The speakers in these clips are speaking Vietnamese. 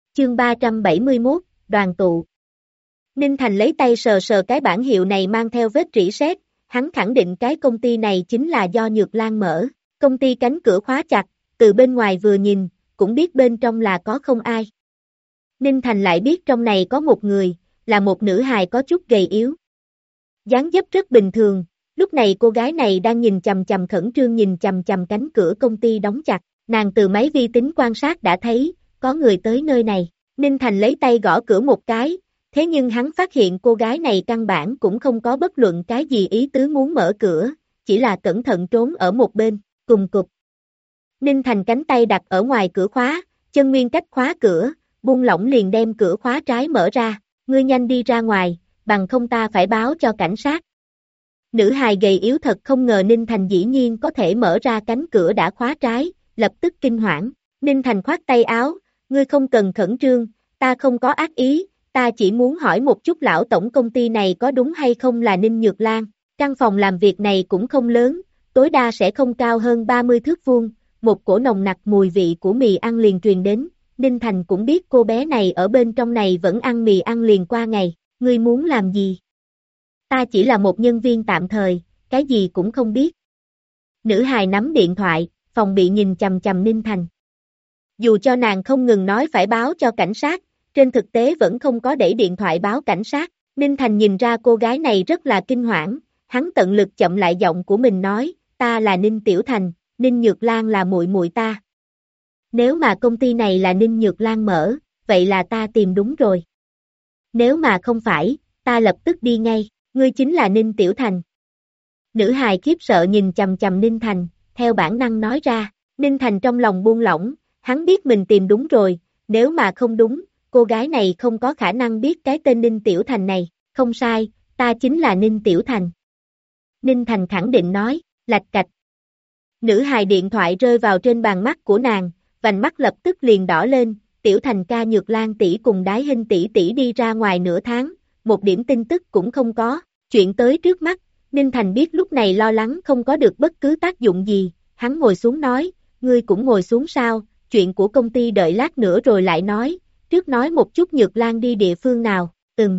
Chương 371, đoàn tụ. Ninh Thành lấy tay sờ sờ cái bảng hiệu này mang theo vết rỉ sét, hắn khẳng định cái công ty này chính là do Nhược Lan mở. Công ty cánh cửa khóa chặt, từ bên ngoài vừa nhìn, cũng biết bên trong là có không ai. Ninh Thành lại biết trong này có một người, là một nữ hài có chút gầy yếu. Dáng dấp rất bình thường, lúc này cô gái này đang nhìn chằm chằm khẩn trương nhìn chằm chằm cánh cửa công ty đóng chặt, nàng từ máy vi tính quan sát đã thấy, có người tới nơi này. Ninh Thành lấy tay gõ cửa một cái, thế nhưng hắn phát hiện cô gái này căn bản cũng không có bất luận cái gì ý tứ muốn mở cửa, chỉ là cẩn thận trốn ở một bên, cùng cục. Ninh Thành cánh tay đặt ở ngoài cửa khóa, chân nguyên cách khóa cửa, buông lỏng liền đem cửa khóa trái mở ra, ngươi nhanh đi ra ngoài, bằng không ta phải báo cho cảnh sát. Nữ hài gầy yếu thật không ngờ Ninh Thành dĩ nhiên có thể mở ra cánh cửa đã khóa trái, lập tức kinh hoảng. Ninh Thành khoát tay áo, ngươi không cần khẩn trương, ta không có ác ý, ta chỉ muốn hỏi một chút lão tổng công ty này có đúng hay không là Ninh Nhược Lan. Căn phòng làm việc này cũng không lớn, tối đa sẽ không cao hơn 30 thước vuông, một cổ nồng nặc mùi vị của mì ăn liền truyền đến. Ninh Thành cũng biết cô bé này ở bên trong này vẫn ăn mì ăn liền qua ngày, ngươi muốn làm gì? Ta chỉ là một nhân viên tạm thời, cái gì cũng không biết. Nữ hài nắm điện thoại, phòng bị nhìn chằm chằm Ninh Thành. Dù cho nàng không ngừng nói phải báo cho cảnh sát, trên thực tế vẫn không có đẩy điện thoại báo cảnh sát. Ninh Thành nhìn ra cô gái này rất là kinh hoảng, hắn tận lực chậm lại giọng của mình nói, ta là Ninh Tiểu Thành, Ninh Nhược Lan là muội muội ta. Nếu mà công ty này là Ninh Nhược Lan mở, vậy là ta tìm đúng rồi. Nếu mà không phải, ta lập tức đi ngay, ngươi chính là Ninh Tiểu Thành. Nữ hài khiếp sợ nhìn chằm chằm Ninh Thành, theo bản năng nói ra, Ninh Thành trong lòng buông lỏng, hắn biết mình tìm đúng rồi, nếu mà không đúng, cô gái này không có khả năng biết cái tên Ninh Tiểu Thành này, không sai, ta chính là Ninh Tiểu Thành. Ninh Thành khẳng định nói, lạch cạch. Nữ hài điện thoại rơi vào trên bàn mắt của nàng, vành mắt lập tức liền đỏ lên, Tiểu Thành ca Nhược Lan tỷ cùng Đái Hinh tỷ đi ra ngoài nửa tháng, một điểm tin tức cũng không có, chuyện tới trước mắt, Ninh Thành biết lúc này lo lắng không có được bất cứ tác dụng gì, hắn ngồi xuống nói, ngươi cũng ngồi xuống sao, chuyện của công ty đợi lát nữa rồi lại nói, trước nói một chút Nhược Lan đi địa phương nào,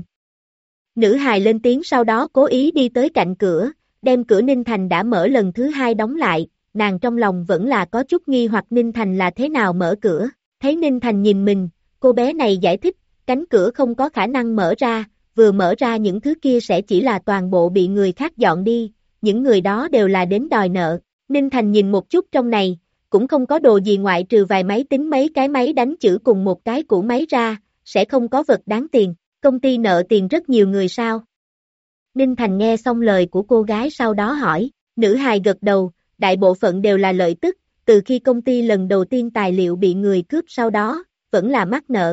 Nữ hài lên tiếng sau đó cố ý đi tới cạnh cửa, đem cửa Ninh Thành đã mở lần thứ hai đóng lại, nàng trong lòng vẫn là có chút nghi hoặc Ninh Thành là thế nào mở cửa, thấy Ninh Thành nhìn mình, cô bé này giải thích, cánh cửa không có khả năng mở ra, vừa mở ra những thứ kia sẽ chỉ là toàn bộ bị người khác dọn đi, những người đó đều là đến đòi nợ. Ninh Thành nhìn một chút trong này, cũng không có đồ gì ngoại trừ vài máy tính mấy cái máy đánh chữ cùng một cái củ máy ra, sẽ không có vật đáng tiền, công ty nợ tiền rất nhiều người sao? Ninh Thành nghe xong lời của cô gái sau đó hỏi, nữ hài gật đầu, đại bộ phận đều là lợi tức, từ khi công ty lần đầu tiên tài liệu bị người cướp sau đó, vẫn là mắc nợ.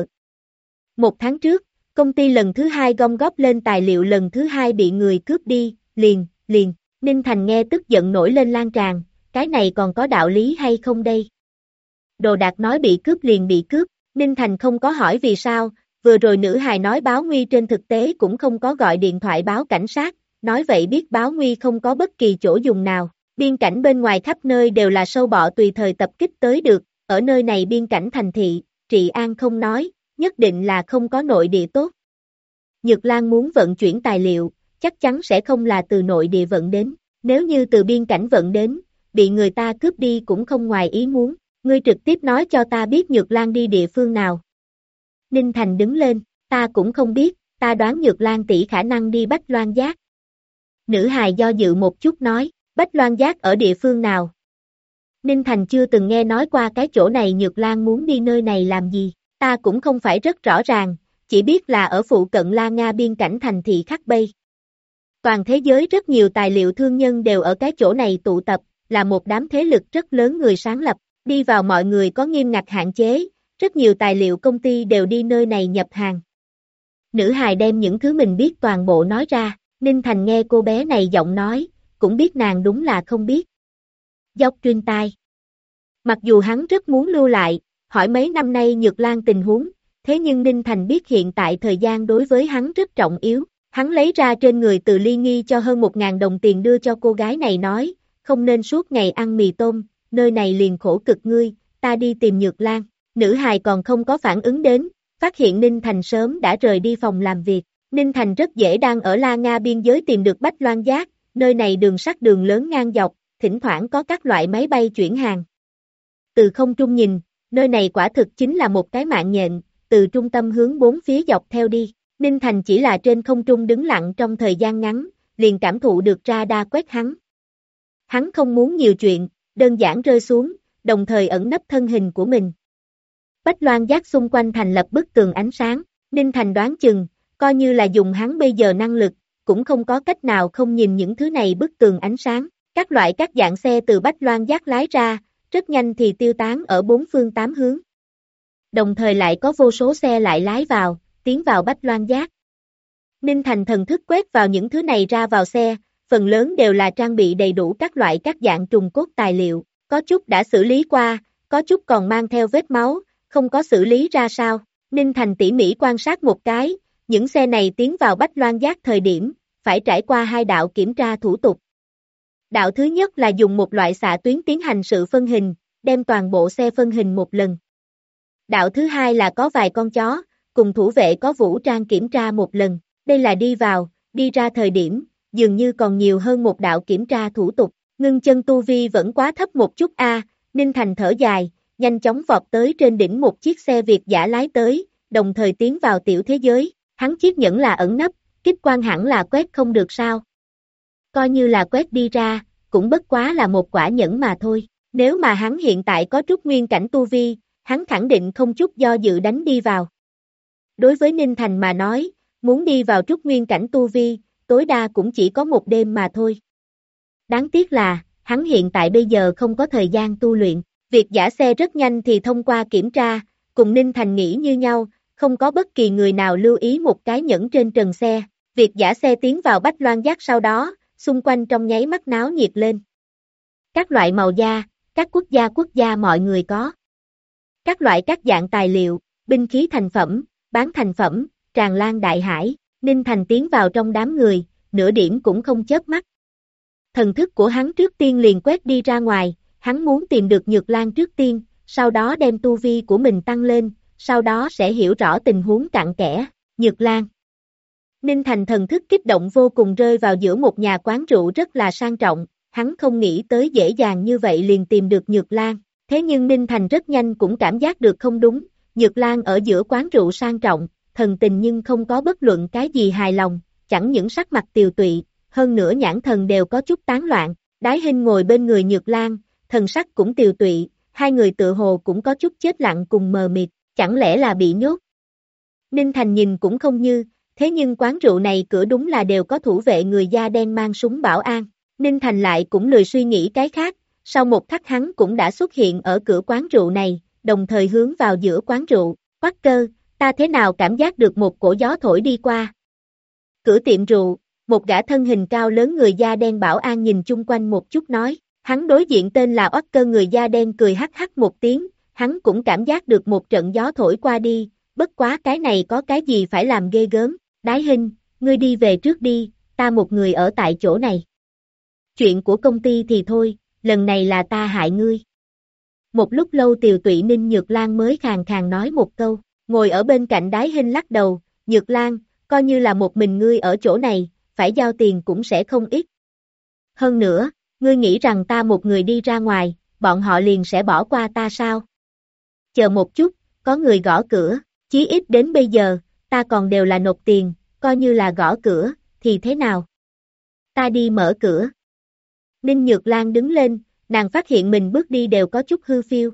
Một tháng trước, công ty lần thứ hai gom góp lên tài liệu lần thứ hai bị người cướp đi, liền, Ninh Thành nghe tức giận nổi lên lan tràn, cái này còn có đạo lý hay không đây? Đồ đạc nói bị cướp liền bị cướp, Ninh Thành không có hỏi vì sao, vừa rồi nữ hài nói báo nguy trên thực tế cũng không có gọi điện thoại báo cảnh sát, nói vậy biết báo nguy không có bất kỳ chỗ dùng nào, biên cảnh bên ngoài khắp nơi đều là sâu bọ tùy thời tập kích tới được, ở nơi này biên cảnh thành thị, trị an không nói, nhất định là không có nội địa tốt. Nhược Lan muốn vận chuyển tài liệu, chắc chắn sẽ không là từ nội địa vận đến, nếu như từ biên cảnh vận đến, bị người ta cướp đi cũng không ngoài ý muốn, ngươi trực tiếp nói cho ta biết Nhược Lan đi địa phương nào. Ninh Thành đứng lên, ta cũng không biết, ta đoán Nhược Lan tỷ khả năng đi Bách Loan Giác. Nữ hài do dự một chút nói, Bách Loan Giác ở địa phương nào? Ninh Thành chưa từng nghe nói qua cái chỗ này Nhược Lan muốn đi nơi này làm gì, ta cũng không phải rất rõ ràng, chỉ biết là ở phụ cận La Nga biên cảnh thành thị Khắc Bây. Toàn thế giới rất nhiều tài liệu thương nhân đều ở cái chỗ này tụ tập, là một đám thế lực rất lớn người sáng lập, đi vào mọi người có nghiêm ngặt hạn chế, rất nhiều tài liệu công ty đều đi nơi này nhập hàng. Nữ hài đem những thứ mình biết toàn bộ nói ra, Ninh Thành nghe cô bé này giọng nói, cũng biết nàng đúng là không biết. Dốc truyền tai. Mặc dù hắn rất muốn lưu lại, hỏi mấy năm nay Nhược Lan tình huống, thế nhưng Ninh Thành biết hiện tại thời gian đối với hắn rất trọng yếu, hắn lấy ra trên người từ ly nghi cho hơn 1.000 đồng tiền đưa cho cô gái này nói, không nên suốt ngày ăn mì tôm, nơi này liền khổ cực ngươi, ta đi tìm Nhược Lan. Nữ hài còn không có phản ứng đến, phát hiện Ninh Thành sớm đã rời đi phòng làm việc. Ninh Thành rất dễ đang ở La Nga biên giới tìm được Bách Loan Giác, nơi này đường sắt đường lớn ngang dọc, thỉnh thoảng có các loại máy bay chuyển hàng. Từ không trung nhìn, nơi này quả thực chính là một cái mạng nhện, từ trung tâm hướng bốn phía dọc theo đi. Ninh Thành chỉ là trên không trung đứng lặng trong thời gian ngắn, liền cảm thụ được radar quét hắn. Hắn không muốn nhiều chuyện, đơn giản rơi xuống, đồng thời ẩn nấp thân hình của mình. Bách Loan Giác xung quanh thành lập bức tường ánh sáng, Ninh Thành đoán chừng, coi như là dùng hắn bây giờ năng lực, cũng không có cách nào không nhìn những thứ này bức tường ánh sáng. Các loại các dạng xe từ Bách Loan Giác lái ra, rất nhanh thì tiêu tán ở bốn phương tám hướng. Đồng thời lại có vô số xe lại lái vào, tiến vào Bách Loan Giác. Ninh Thành thần thức quét vào những thứ này ra vào xe, phần lớn đều là trang bị đầy đủ các loại các dạng trùng cốt tài liệu, có chút đã xử lý qua, có chút còn mang theo vết máu, không có xử lý ra sao. Ninh Thành tỉ mỉ quan sát một cái, những xe này tiến vào Bách Loan Giác thời điểm, phải trải qua hai đạo kiểm tra thủ tục. Đạo thứ nhất là dùng một loại xạ tuyến tiến hành sự phân hình, đem toàn bộ xe phân hình một lần. Đạo thứ hai là có vài con chó, cùng thủ vệ có vũ trang kiểm tra một lần. Đây là đi vào, đi ra thời điểm, dường như còn nhiều hơn một đạo kiểm tra thủ tục. Ngưng chân tu vi vẫn quá thấp một chút a. Ninh Thành thở dài, nhanh chóng vọt tới trên đỉnh một chiếc xe Việt dã lái tới, đồng thời tiến vào tiểu thế giới. Hắn chiếc nhẫn là ẩn nấp, kích quang hẳn là quét không được sao. Coi như là quét đi ra, cũng bất quá là một quả nhẫn mà thôi. Nếu mà hắn hiện tại có trúc nguyên cảnh tu vi, hắn khẳng định không chút do dự đánh đi vào. Đối với Ninh Thành mà nói, muốn đi vào trúc nguyên cảnh tu vi, tối đa cũng chỉ có một đêm mà thôi. Đáng tiếc là, hắn hiện tại bây giờ không có thời gian tu luyện. Việc giả xe rất nhanh thì thông qua kiểm tra, cùng Ninh Thành nghĩ như nhau, không có bất kỳ người nào lưu ý một cái nhẫn trên trần xe. Việc giả xe tiến vào Bách Loan Giác sau đó, xung quanh trong nháy mắt náo nhiệt lên. Các loại màu da, các quốc gia mọi người có. Các loại các dạng tài liệu, binh khí thành phẩm, bán thành phẩm, tràn lan đại hải. Ninh Thành tiến vào trong đám người, nửa điểm cũng không chớp mắt. Thần thức của hắn trước tiên liền quét đi ra ngoài, hắn muốn tìm được Nhược Lan trước tiên, sau đó đem tu vi của mình tăng lên, sau đó sẽ hiểu rõ tình huống cặn kẽ. Nhược Lan. Ninh Thành thần thức kích động vô cùng rơi vào giữa một nhà quán rượu rất là sang trọng, hắn không nghĩ tới dễ dàng như vậy liền tìm được Nhược Lan. Thế nhưng Ninh Thành rất nhanh cũng cảm giác được không đúng, Nhược Lan ở giữa quán rượu sang trọng, thần tình nhưng không có bất luận cái gì hài lòng, chẳng những sắc mặt tiều tụy, hơn nữa nhãn thần đều có chút tán loạn. Đái Hinh ngồi bên người Nhược Lan, thần sắc cũng tiều tụy, hai người tự hồ cũng có chút chết lặng cùng mờ mịt, chẳng lẽ là bị nhốt. Ninh Thành nhìn cũng không như, thế nhưng quán rượu này cửa đúng là đều có thủ vệ người da đen mang súng bảo an. Ninh Thành lại cũng lười suy nghĩ cái khác, sau một khắc hắn cũng đã xuất hiện ở cửa quán rượu này, đồng thời hướng vào giữa quán rượu. Quắc Cơ, ta thế nào cảm giác được một cổ gió thổi đi qua. Cửa tiệm rượu, một gã thân hình cao lớn người da đen bảo an nhìn chung quanh một chút nói, hắn đối diện tên là Quắc Cơ người da đen cười hắc hắc một tiếng, hắn cũng cảm giác được một trận gió thổi qua đi, bất quá cái này có cái gì phải làm ghê gớm. Đái Hinh, ngươi đi về trước đi, ta một người ở tại chỗ này. Chuyện của công ty thì thôi, lần này là ta hại ngươi. Một lúc lâu tiều tụy Ninh Nhược Lan mới khàn khàn nói một câu, ngồi ở bên cạnh Đái Hinh lắc đầu, Nhược Lan, coi như là một mình ngươi ở chỗ này, phải giao tiền cũng sẽ không ít. Hơn nữa, ngươi nghĩ rằng ta một người đi ra ngoài, bọn họ liền sẽ bỏ qua ta sao? Chờ một chút, có người gõ cửa, chí ít đến bây giờ, ta còn đều là nộp tiền, coi như là gõ cửa, thì thế nào? Ta đi mở cửa. Ninh Nhược Lan đứng lên, nàng phát hiện mình bước đi đều có chút hư phiêu.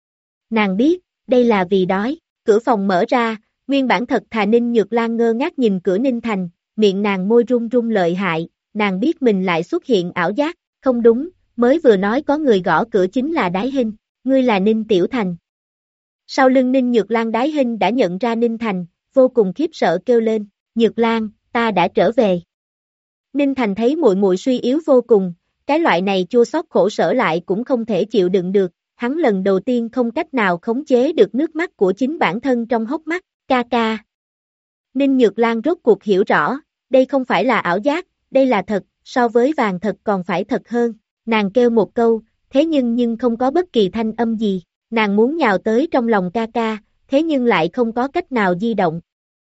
Nàng biết, đây là vì đói, cửa phòng mở ra, nguyên bản thật thà Ninh Nhược Lan ngơ ngác nhìn cửa Ninh Thành, miệng nàng môi run run lợi hại, nàng biết mình lại xuất hiện ảo giác, không đúng, mới vừa nói có người gõ cửa chính là Đái Hinh, ngươi là Ninh Tiểu Thành. Sau lưng Ninh Nhược Lan Đái Hinh đã nhận ra Ninh Thành, vô cùng khiếp sợ kêu lên, Nhược Lan, ta đã trở về. Ninh Thành thấy muội muội suy yếu vô cùng, cái loại này chua xót khổ sở lại cũng không thể chịu đựng được, hắn lần đầu tiên không cách nào khống chế được nước mắt của chính bản thân trong hốc mắt, ca ca. Ninh Nhược Lan rốt cuộc hiểu rõ, đây không phải là ảo giác, đây là thật, so với vàng thật còn phải thật hơn, nàng kêu một câu, thế nhưng không có bất kỳ thanh âm gì, nàng muốn nhào tới trong lòng ca ca, thế nhưng lại không có cách nào di động.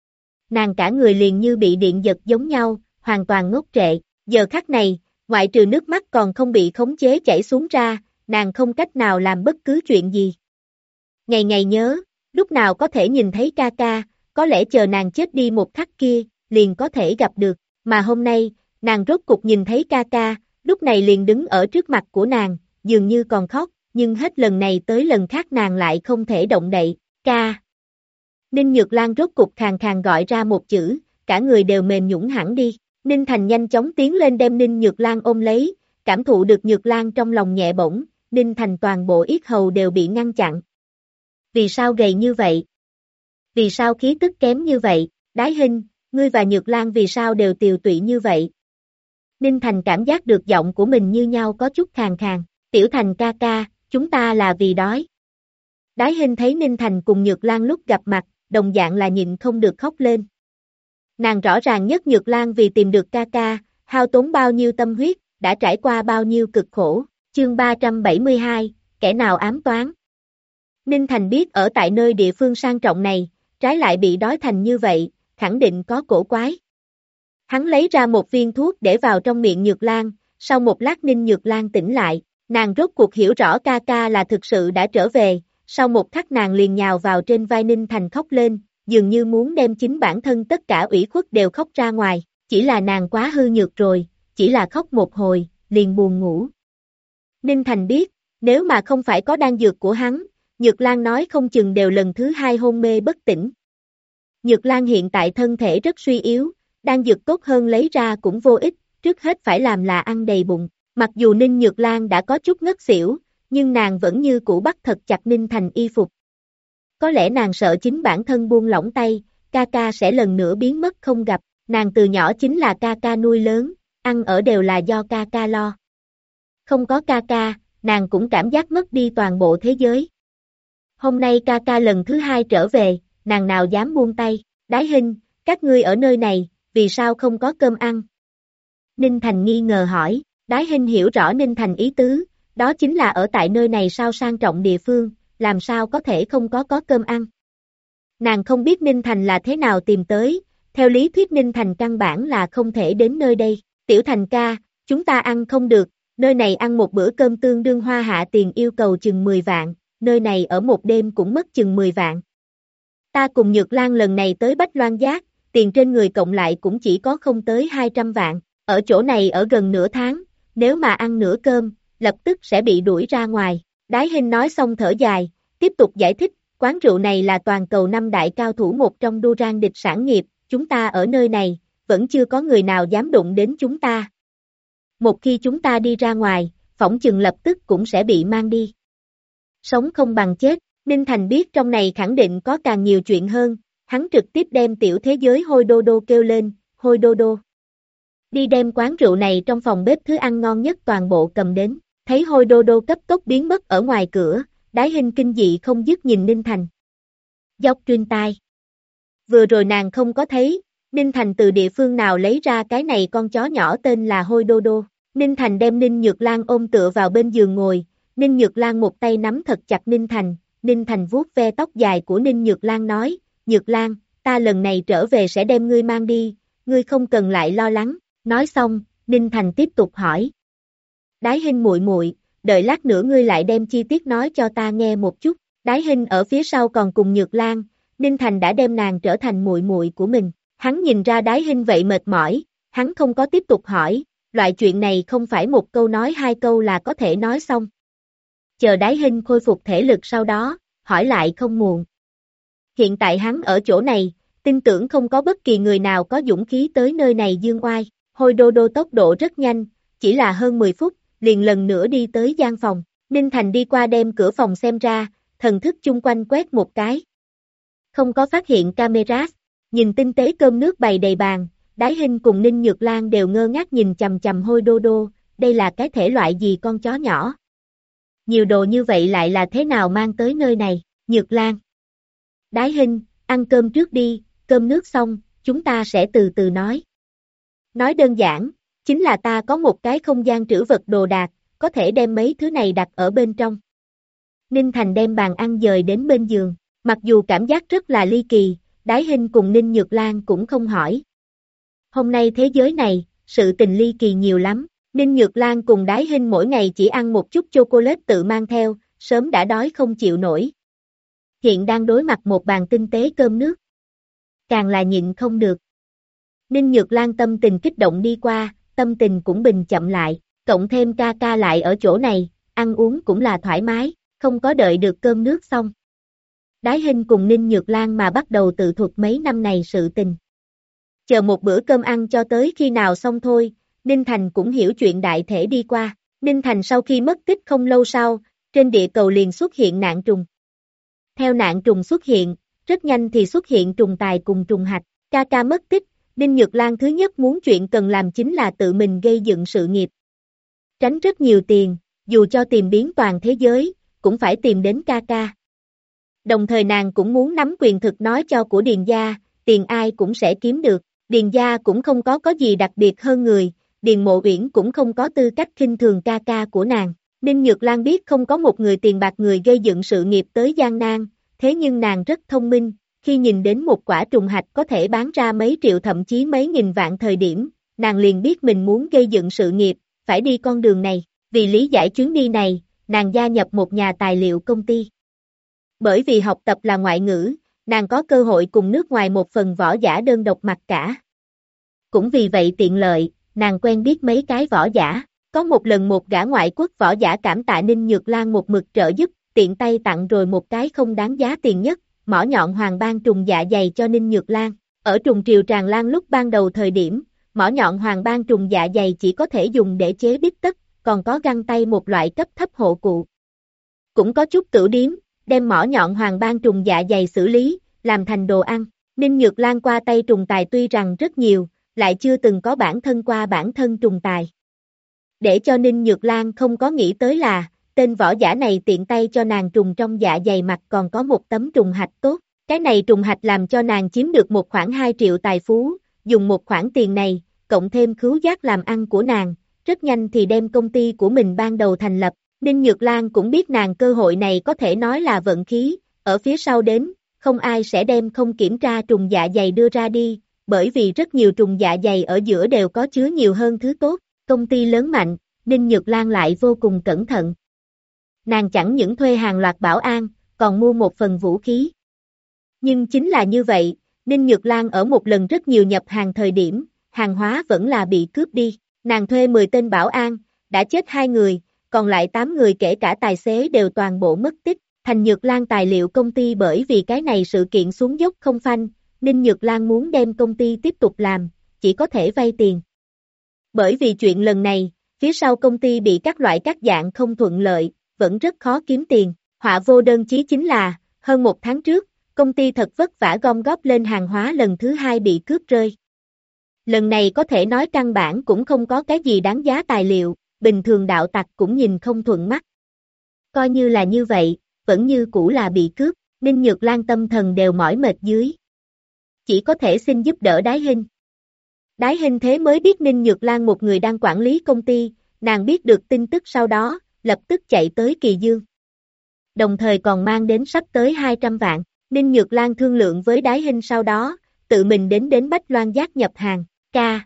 Nàng cả người liền như bị điện giật giống nhau, hoàn toàn ngốc trệ. Giờ khắc này, ngoại trừ nước mắt còn không bị khống chế chảy xuống ra, nàng không cách nào làm bất cứ chuyện gì. Ngày ngày nhớ, lúc nào có thể nhìn thấy ca ca, có lẽ chờ nàng chết đi một khắc kia, liền có thể gặp được. Mà hôm nay, nàng rốt cục nhìn thấy ca ca, lúc này liền đứng ở trước mặt của nàng, dường như còn khóc, nhưng hết lần này tới lần khác nàng lại không thể động đậy. Ca. Ninh Nhược Lan rốt cục khàn khàn gọi ra một chữ, cả người đều mềm nhũn hẳn đi. Ninh Thành nhanh chóng tiến lên đem Ninh Nhược Lan ôm lấy, cảm thụ được Nhược Lan trong lòng nhẹ bỗng, Ninh Thành toàn bộ yết hầu đều bị ngăn chặn. Vì sao gầy như vậy? Vì sao khí tức kém như vậy? Đái Hinh, ngươi và Nhược Lan vì sao đều tiều tụy như vậy? Ninh Thành cảm giác được giọng của mình như nhau có chút khàn khàn. Tiểu Thành ca ca, chúng ta là vì đói. Đái Hinh thấy Ninh Thành cùng Nhược Lan lúc gặp mặt, đồng dạng là nhịn không được khóc lên. Nàng rõ ràng nhất Nhược Lan vì tìm được ca ca, hao tốn bao nhiêu tâm huyết, đã trải qua bao nhiêu cực khổ. Chương 372, kẻ nào ám toán? Ninh Thành biết ở tại nơi địa phương sang trọng này, trái lại bị đói thành như vậy, khẳng định có cổ quái. Hắn lấy ra một viên thuốc để vào trong miệng Nhược Lan, sau một lát Ninh Nhược Lan tỉnh lại, nàng rốt cuộc hiểu rõ ca ca là thực sự đã trở về, sau một khắc nàng liền nhào vào trên vai Ninh Thành khóc lên, dường như muốn đem chính bản thân tất cả ủy khuất đều khóc ra ngoài, chỉ là nàng quá hư nhược rồi, chỉ là khóc một hồi, liền buồn ngủ. Ninh Thành biết, nếu mà không phải có đan dược của hắn, Nhược Lan nói không chừng đều lần thứ hai hôn mê bất tỉnh. Nhược Lan hiện tại thân thể rất suy yếu, đan dược tốt hơn lấy ra cũng vô ích, trước hết phải làm là ăn đầy bụng. Mặc dù Ninh Nhược Lan đã có chút ngất xỉu, nhưng nàng vẫn như cũ bắt thật chặt Ninh Thành y phục. Có lẽ nàng sợ chính bản thân buông lỏng tay, ca ca sẽ lần nữa biến mất không gặp, nàng từ nhỏ chính là ca ca nuôi lớn, ăn ở đều là do ca ca lo. Không có ca ca, nàng cũng cảm giác mất đi toàn bộ thế giới. Hôm nay ca ca lần thứ hai trở về, nàng nào dám buông tay. Đái Hinh, các ngươi ở nơi này, vì sao không có cơm ăn? Ninh Thành nghi ngờ hỏi. Đái Hinh hiểu rõ Ninh Thành ý tứ, đó chính là ở tại nơi này sao sang trọng địa phương, làm sao có thể không có cơm ăn. Nàng không biết Ninh Thành là thế nào tìm tới, theo lý thuyết Ninh Thành căn bản là không thể đến nơi đây. Tiểu Thành ca, chúng ta ăn không được, nơi này ăn một bữa cơm tương đương Hoa Hạ tiền yêu cầu chừng 10 vạn, nơi này ở một đêm cũng mất chừng 10 vạn. Ta cùng Nhược Lan lần này tới Bách Loan Giác, tiền trên người cộng lại cũng chỉ có không tới 200 vạn, ở chỗ này ở gần nửa tháng, nếu mà ăn nửa cơm, lập tức sẽ bị đuổi ra ngoài. Đái Hinh nói xong thở dài, tiếp tục giải thích, quán rượu này là toàn cầu 5 đại cao thủ một trong Duran địch sản nghiệp, chúng ta ở nơi này, vẫn chưa có người nào dám đụng đến chúng ta. Một khi chúng ta đi ra ngoài, phỏng chừng lập tức cũng sẽ bị mang đi. Sống không bằng chết, Ninh Thành biết trong này khẳng định có càng nhiều chuyện hơn, hắn trực tiếp đem tiểu thế giới Hôi Đô Đô kêu lên, Hôi Đô Đô. Đi đem quán rượu này trong phòng bếp thứ ăn ngon nhất toàn bộ cầm đến, thấy Hôi Đô Đô cấp tốc biến mất ở ngoài cửa, Đái Hinh kinh dị không dứt nhìn Ninh Thành. Dốc truyền tai. Vừa rồi nàng không có thấy, Ninh Thành từ địa phương nào lấy ra cái này con chó nhỏ tên là Hôi Đô Đô. Ninh Thành đem Ninh Nhược Lan ôm tựa vào bên giường ngồi, Ninh Nhược Lan một tay nắm thật chặt Ninh Thành vuốt ve tóc dài của Ninh Nhược Lan nói, Nhược Lan, ta lần này trở về sẽ đem ngươi mang đi, ngươi không cần lại lo lắng. Nói xong, Ninh Thành tiếp tục hỏi. Đái Hinh muội muội, đợi lát nữa ngươi lại đem chi tiết nói cho ta nghe một chút. Đái Hinh ở phía sau còn cùng Nhược Lan, Ninh Thành đã đem nàng trở thành muội muội của mình. Hắn nhìn ra Đái Hinh vậy mệt mỏi, hắn không có tiếp tục hỏi, loại chuyện này không phải một câu nói hai câu là có thể nói xong. Chờ Đái Hinh khôi phục thể lực sau đó, hỏi lại không muộn. Hiện tại hắn ở chỗ này, tin tưởng không có bất kỳ người nào có dũng khí tới nơi này dương oai. Hôi Đô Đô tốc độ rất nhanh, chỉ là hơn 10 phút, liền lần nữa đi tới gian phòng. Ninh Thành đi qua đem cửa phòng xem ra, thần thức chung quanh quét một cái. Không có phát hiện camera, nhìn tinh tế cơm nước bày đầy bàn, Đái Hinh cùng Ninh Nhược Lan đều ngơ ngác nhìn chằm chằm Hôi Đô Đô, đây là cái thể loại gì con chó nhỏ. Nhiều đồ như vậy lại là thế nào mang tới nơi này, Nhược Lan. Đái Hinh, ăn cơm trước đi, cơm nước xong, chúng ta sẽ từ từ nói. Nói đơn giản, chính là ta có một cái không gian trữ vật đồ đạc, có thể đem mấy thứ này đặt ở bên trong. Ninh Thành đem bàn ăn dời đến bên giường, Mặc dù cảm giác rất là ly kỳ, Đái Hinh cùng Ninh Nhược Lan cũng không hỏi. Hôm nay thế giới này, sự tình ly kỳ nhiều lắm. Ninh Nhược Lan cùng Đái Hinh mỗi ngày chỉ ăn một chút chocolate tự mang theo, sớm đã đói không chịu nổi. Hiện đang đối mặt một bàn tinh tế cơm nước. Càng là nhịn không được. Ninh Nhược Lan tâm tình kích động đi qua, tâm tình cũng bình chậm lại, cộng thêm ca ca lại ở chỗ này, ăn uống cũng là thoải mái, không có đợi được cơm nước xong. Đái Hinh cùng Ninh Nhược Lan mà bắt đầu tự thuật mấy năm này sự tình. Chờ một bữa cơm ăn cho tới khi nào xong thôi, Ninh Thành cũng hiểu chuyện đại thể đi qua. Ninh Thành sau khi mất tích không lâu sau, trên địa cầu liền xuất hiện nạn trùng. Theo nạn trùng xuất hiện, rất nhanh thì xuất hiện trùng tài cùng trùng hạch. Ca ca mất tích, Ninh Nhược Lan thứ nhất muốn chuyện cần làm chính là tự mình gây dựng sự nghiệp. Tránh rất nhiều tiền, dù cho tìm biến toàn thế giới, cũng phải tìm đến ca ca. Đồng thời nàng cũng muốn nắm quyền thực nói cho của Điền gia, tiền ai cũng sẽ kiếm được. Điền gia cũng không có gì đặc biệt hơn người, Điền Mộ Uyển cũng không có tư cách khinh thường ca ca của nàng. Ninh Nhược Lan biết không có một người tiền bạc người gây dựng sự nghiệp tới gian nan, thế nhưng nàng rất thông minh, khi nhìn đến một quả trùng hạch có thể bán ra mấy triệu thậm chí mấy nghìn vạn thời điểm, nàng liền biết mình muốn gây dựng sự nghiệp, phải đi con đường này. Vì lý giải chuyến đi này, nàng gia nhập một nhà tài liệu công ty. Bởi vì học tập là ngoại ngữ, nàng có cơ hội cùng nước ngoài một phần võ giả đơn độc mặc cả. Cũng vì vậy tiện lợi, nàng quen biết mấy cái võ giả. Có một lần một gã ngoại quốc võ giả cảm tạ Ninh Nhược Lan một mực trợ giúp, tiện tay tặng rồi một cái không đáng giá tiền nhất, mỏ nhọn hoàng ban trùng dạ dày cho Ninh Nhược Lan. Ở trùng triều tràn lan lúc ban đầu thời điểm, mỏ nhọn hoàng ban trùng dạ dày chỉ có thể dùng để chế bít tất, còn có găng tay một loại cấp thấp hộ cụ. Cũng có chút tửu điếm, đem mỏ nhọn hoàng ban trùng dạ dày xử lý, làm thành đồ ăn. Ninh Nhược Lan qua tay trùng tài tuy rằng rất nhiều, lại chưa từng có bản thân qua bản thân trùng tài. Để cho Ninh Nhược Lan không có nghĩ tới là, tên võ giả này tiện tay cho nàng trùng trong dạ dày mặt còn có một tấm trùng hạch tốt. Cái này trùng hạch làm cho nàng chiếm được một khoản 2 triệu tài phú, dùng một khoản tiền này, cộng thêm khứu giác làm ăn của nàng, rất nhanh thì đem công ty của mình ban đầu thành lập. Ninh Nhược Lan cũng biết nàng cơ hội này có thể nói là vận khí, ở phía sau đến, không ai sẽ đem không kiểm tra trùng dạ dày đưa ra đi, bởi vì rất nhiều trùng dạ dày ở giữa đều có chứa nhiều hơn thứ tốt. Công ty lớn mạnh, Ninh Nhược Lan lại vô cùng cẩn thận. Nàng chẳng những thuê hàng loạt bảo an, còn mua một phần vũ khí. Nhưng chính là như vậy, Ninh Nhược Lan ở một lần rất nhiều nhập hàng thời điểm, hàng hóa vẫn là bị cướp đi. Nàng thuê 10 tên bảo an, đã chết 2 người, còn lại 8 người kể cả tài xế đều toàn bộ mất tích. Thành Nhược Lan tài liệu công ty bởi vì cái này sự kiện xuống dốc không phanh, Ninh Nhược Lan muốn đem công ty tiếp tục làm, chỉ có thể vay tiền. Bởi vì chuyện lần này, phía sau công ty bị các loại các dạng không thuận lợi, vẫn rất khó kiếm tiền. Họa vô đơn chí chính là, hơn 1 tháng trước, công ty thật vất vả gom góp lên hàng hóa lần thứ 2 bị cướp rơi. Lần này có thể nói căn bản cũng không có cái gì đáng giá tài liệu, bình thường đạo tặc cũng nhìn không thuận mắt. Coi như là như vậy, vẫn như cũ là bị cướp, Ninh Nhược Lan tâm thần đều mỏi mệt dưới. Chỉ có thể xin giúp đỡ Đái Hinh. Đái Hinh thế mới biết Ninh Nhược Lan một người đang quản lý công ty, nàng biết được tin tức sau đó, lập tức chạy tới Kỳ Dương. Đồng thời còn mang đến sắp tới 200 vạn, Ninh Nhược Lan thương lượng với Đái Hinh sau đó, tự mình đến Bách Loan Giác nhập hàng, ca.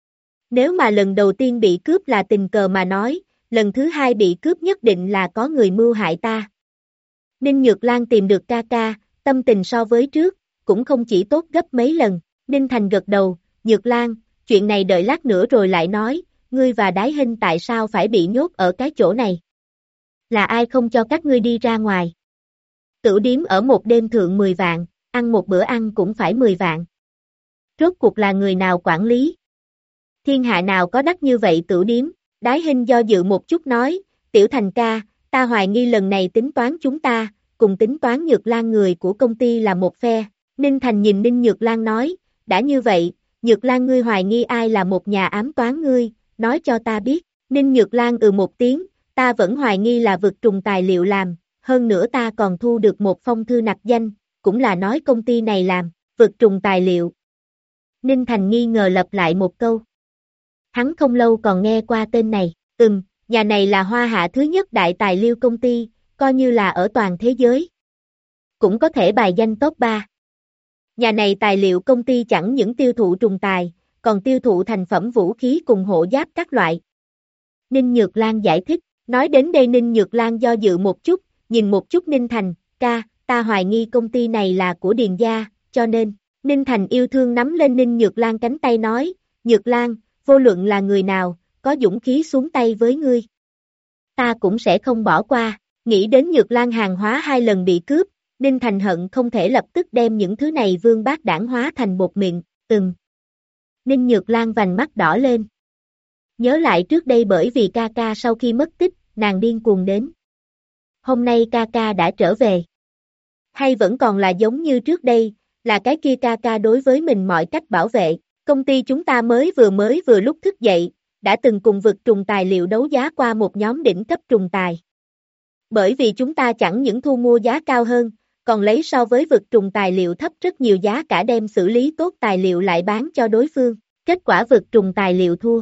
Nếu mà lần đầu tiên bị cướp là tình cờ mà nói, lần thứ 2 bị cướp nhất định là có người mưu hại ta. Ninh Nhược Lan tìm được ca ca, tâm tình so với trước, cũng không chỉ tốt gấp mấy lần. Ninh Thành gật đầu, Nhược Lan, chuyện này đợi lát nữa rồi lại nói, ngươi và Đái Hinh tại sao phải bị nhốt ở cái chỗ này? Là ai không cho các ngươi đi ra ngoài? Tửu điếm ở một đêm thượng 10 vạn, ăn một bữa ăn cũng phải 10 vạn. Rốt cuộc là người nào quản lý? Thiên hạ nào có đắt như vậy tửu điếm? Đái Hinh do dự một chút nói, Tiểu Thành ca, ta hoài nghi lần này tính toán chúng ta, cùng tính toán Nhược Lan người của công ty là một phe. Ninh Thành nhìn Ninh Nhược Lan nói, đã như vậy, Nhược Lan ngươi hoài nghi ai là một nhà ám toán ngươi, nói cho ta biết. Ninh Nhược Lan một tiếng, ta vẫn hoài nghi là vực trùng tài liệu làm, hơn nữa ta còn thu được một phong thư nặc danh, cũng là nói công ty này làm, vực trùng tài liệu. Ninh Thành nghi ngờ lặp lại một câu. Hắn không lâu còn nghe qua tên này, nhà này là Hoa Hạ thứ nhất đại tài liệu công ty, coi như là ở toàn thế giới. cũng có thể bài danh top 3. Nhà này tài liệu công ty chẳng những tiêu thụ trùng tài, còn tiêu thụ thành phẩm vũ khí cùng hộ giáp các loại. Ninh Nhược Lan giải thích, nói đến đây Ninh Nhược Lan do dự một chút, nhìn một chút Ninh Thành, ta hoài nghi công ty này là của Điền gia, cho nên, Ninh Thành yêu thương nắm lên Ninh Nhược Lan cánh tay nói, Nhược Lan, vô luận là người nào, có dũng khí xuống tay với ngươi. Ta cũng sẽ không bỏ qua, nghĩ đến Nhược Lan hàng hóa 2 lần bị cướp, Ninh Thành hận không thể lập tức đem những thứ này vương bát đảng hóa thành bột mịn, Ninh Nhược Lan vành mắt đỏ lên. Nhớ lại trước đây bởi vì ca ca sau khi mất tích, nàng điên cuồng đến. Hôm nay ca ca đã trở về. Hay vẫn còn là giống như trước đây, là cái kia ca ca đối với mình mọi cách bảo vệ. Công ty chúng ta mới vừa lúc thức dậy, đã từng cùng vực trùng tài liệu đấu giá qua một nhóm đỉnh cấp trùng tài. Bởi vì chúng ta chẳng những thu mua giá cao hơn, còn lấy so với vực trùng tài liệu thấp rất nhiều giá cả đem xử lý tốt tài liệu lại bán cho đối phương. Kết quả vực trùng tài liệu thua.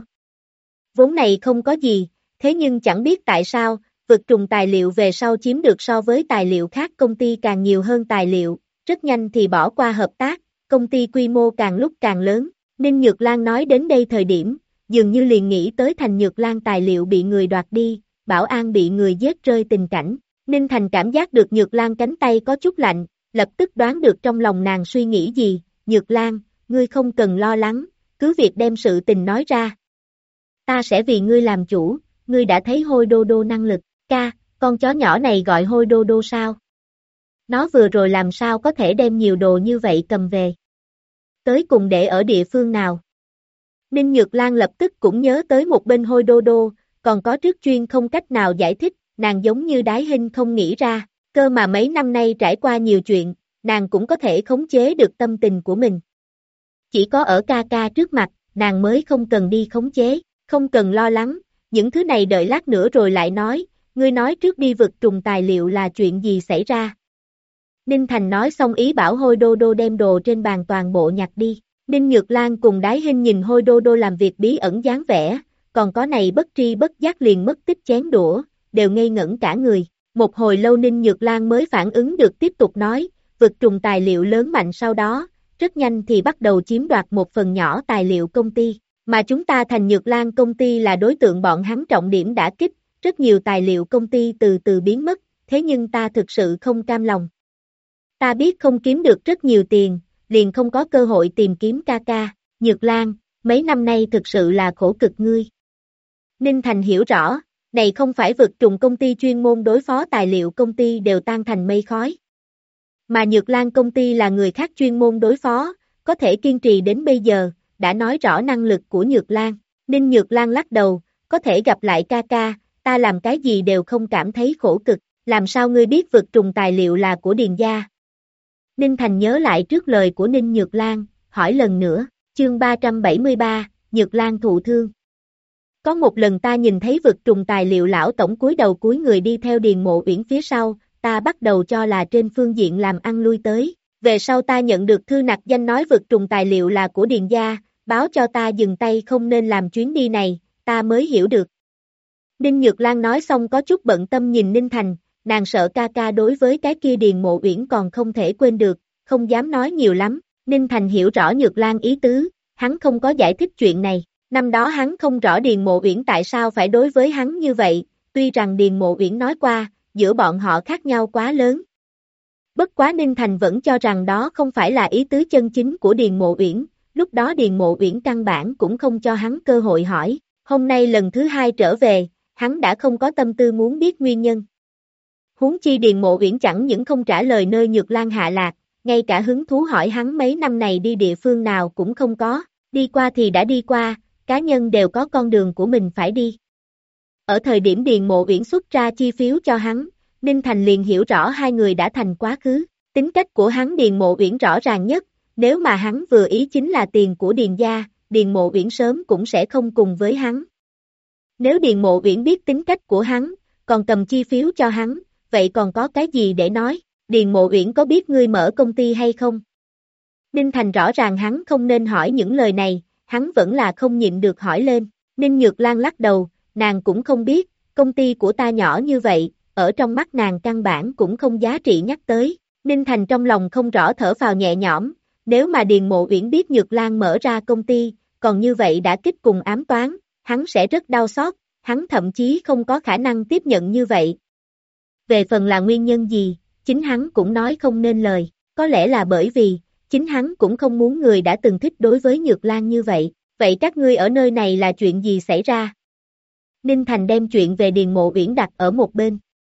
Vốn này không có gì, thế nhưng chẳng biết tại sao, vực trùng tài liệu về sau chiếm được so với tài liệu khác công ty càng nhiều hơn tài liệu, rất nhanh thì bỏ qua hợp tác, công ty quy mô càng lúc càng lớn. Ninh Nhược Lan nói đến đây thời điểm, dường như liền nghĩ tới Thành Nhược Lan tài liệu bị người đoạt đi, Bảo An bị người giết rơi tình cảnh. Ninh Thành cảm giác được Nhược Lan cánh tay có chút lạnh, lập tức đoán được trong lòng nàng suy nghĩ gì, Nhược Lan, ngươi không cần lo lắng, cứ việc đem sự tình nói ra. Ta sẽ vì ngươi làm chủ, ngươi đã thấy Hôi Đô Đô năng lực, con chó nhỏ này gọi Hôi Đô Đô sao? Nó vừa rồi làm sao có thể đem nhiều đồ như vậy cầm về? Tới cùng để ở địa phương nào? Ninh Nhược Lan lập tức cũng nhớ tới một bên Hôi Đô Đô, còn có trước chuyên không cách nào giải thích, nàng giống như đái hinh không nghĩ ra, cơ mà mấy năm nay trải qua nhiều chuyện, nàng cũng có thể khống chế được tâm tình của mình. Chỉ có ở ca ca trước mặt, nàng mới không cần đi khống chế, không cần lo lắng, những thứ này đợi lát nữa rồi lại nói, ngươi nói trước đi vực trùng tài liệu là chuyện gì xảy ra. Ninh Thành nói xong ý bảo Hôi Đô Đô đem đồ trên bàn toàn bộ nhặt đi, Ninh Nhược Lan cùng đái hinh nhìn Hôi Đô Đô làm việc bí ẩn dáng vẻ, còn có này bất tri bất giác liền mất tích chén đũa, đều ngây ngẩn cả người. Một hồi lâu Ninh Nhược Lan mới phản ứng được tiếp tục nói, vực trùng tài liệu lớn mạnh sau đó, rất nhanh thì bắt đầu chiếm đoạt một phần nhỏ tài liệu công ty, mà chúng ta Thành Nhược Lan công ty là đối tượng bọn hắn trọng điểm đả kích, rất nhiều tài liệu công ty từ từ biến mất, thế nhưng ta thực sự không cam lòng. Ta biết không kiếm được rất nhiều tiền, liền không có cơ hội tìm kiếm ca ca, Nhược Lan, mấy năm nay thực sự là khổ cực ngươi. Ninh Thành hiểu rõ, này không phải vực trùng công ty chuyên môn đối phó tài liệu công ty đều tan thành mây khói. Mà Nhược Lan công ty là người khác chuyên môn đối phó, có thể kiên trì đến bây giờ, đã nói rõ năng lực của Nhược Lan. Ninh Nhược Lan lắc đầu, có thể gặp lại ca ca, ta làm cái gì đều không cảm thấy khổ cực, làm sao ngươi biết vực trùng tài liệu là của Điền gia? Ninh Thành nhớ lại trước lời của Ninh Nhược Lan, hỏi lần nữa, chương 373, Nhược Lan thụ thương. Có một lần ta nhìn thấy vực trùng tài liệu lão tổng cúi đầu cúi người đi theo Điền Mộ Uyển phía sau, ta bắt đầu cho là trên phương diện làm ăn lui tới. Về sau ta nhận được thư nặc danh nói vực trùng tài liệu là của Điền gia, báo cho ta dừng tay không nên làm chuyến đi này, ta mới hiểu được. Ninh Nhược Lan nói xong có chút bận tâm nhìn Ninh Thành, nàng sợ ca ca đối với cái kia Điền Mộ Uyển còn không thể quên được, không dám nói nhiều lắm. Ninh Thành hiểu rõ Nhược Lan ý tứ, hắn không có giải thích chuyện này. Năm đó hắn không rõ Điền Mộ Uyển tại sao phải đối với hắn như vậy, tuy rằng Điền Mộ Uyển nói qua, giữa bọn họ khác nhau quá lớn. Bất quá Ninh Thành vẫn cho rằng đó không phải là ý tứ chân chính của Điền Mộ Uyển, lúc đó Điền Mộ Uyển căn bản cũng không cho hắn cơ hội hỏi, hôm nay lần thứ 2 trở về, hắn đã không có tâm tư muốn biết nguyên nhân. Huống chi Điền Mộ Uyển chẳng những không trả lời nơi Nhược Lan hạ lạc, ngay cả hứng thú hỏi hắn mấy năm này đi địa phương nào cũng không có, đi qua thì đã đi qua, cá nhân đều có con đường của mình phải đi. Ở thời điểm Điền Mộ Uyển xuất ra chi phiếu cho hắn, Ninh Thành liền hiểu rõ hai người đã thành quá khứ, tính cách của hắn Điền Mộ Uyển rõ ràng nhất, nếu mà hắn vừa ý chính là tiền của Điền gia, Điền Mộ Uyển sớm cũng sẽ không cùng với hắn. Nếu Điền Mộ Uyển biết tính cách của hắn, còn cầm chi phiếu cho hắn, vậy còn có cái gì để nói, Điền Mộ Uyển có biết ngươi mở công ty hay không? Ninh Thành rõ ràng hắn không nên hỏi những lời này, hắn vẫn là không nhịn được hỏi lên, Ninh Nhược Lan lắc đầu, nàng cũng không biết, công ty của ta nhỏ như vậy, ở trong mắt nàng căn bản cũng không giá trị nhắc tới, Ninh Thành trong lòng không rõ thở phào nhẹ nhõm, nếu mà Điền Mộ Uyển biết Nhược Lan mở ra công ty, còn như vậy đã kích cùng ám toán, hắn sẽ rất đau xót, hắn thậm chí không có khả năng tiếp nhận như vậy. Về phần là nguyên nhân gì, chính hắn cũng nói không nên lời, có lẽ là bởi vì, chính hắn cũng không muốn người đã từng thích đối với Nhược Lan như vậy, vậy các ngươi ở nơi này là chuyện gì xảy ra? Ninh Thành đem chuyện về Điền Mộ Uyển đặt ở một bên.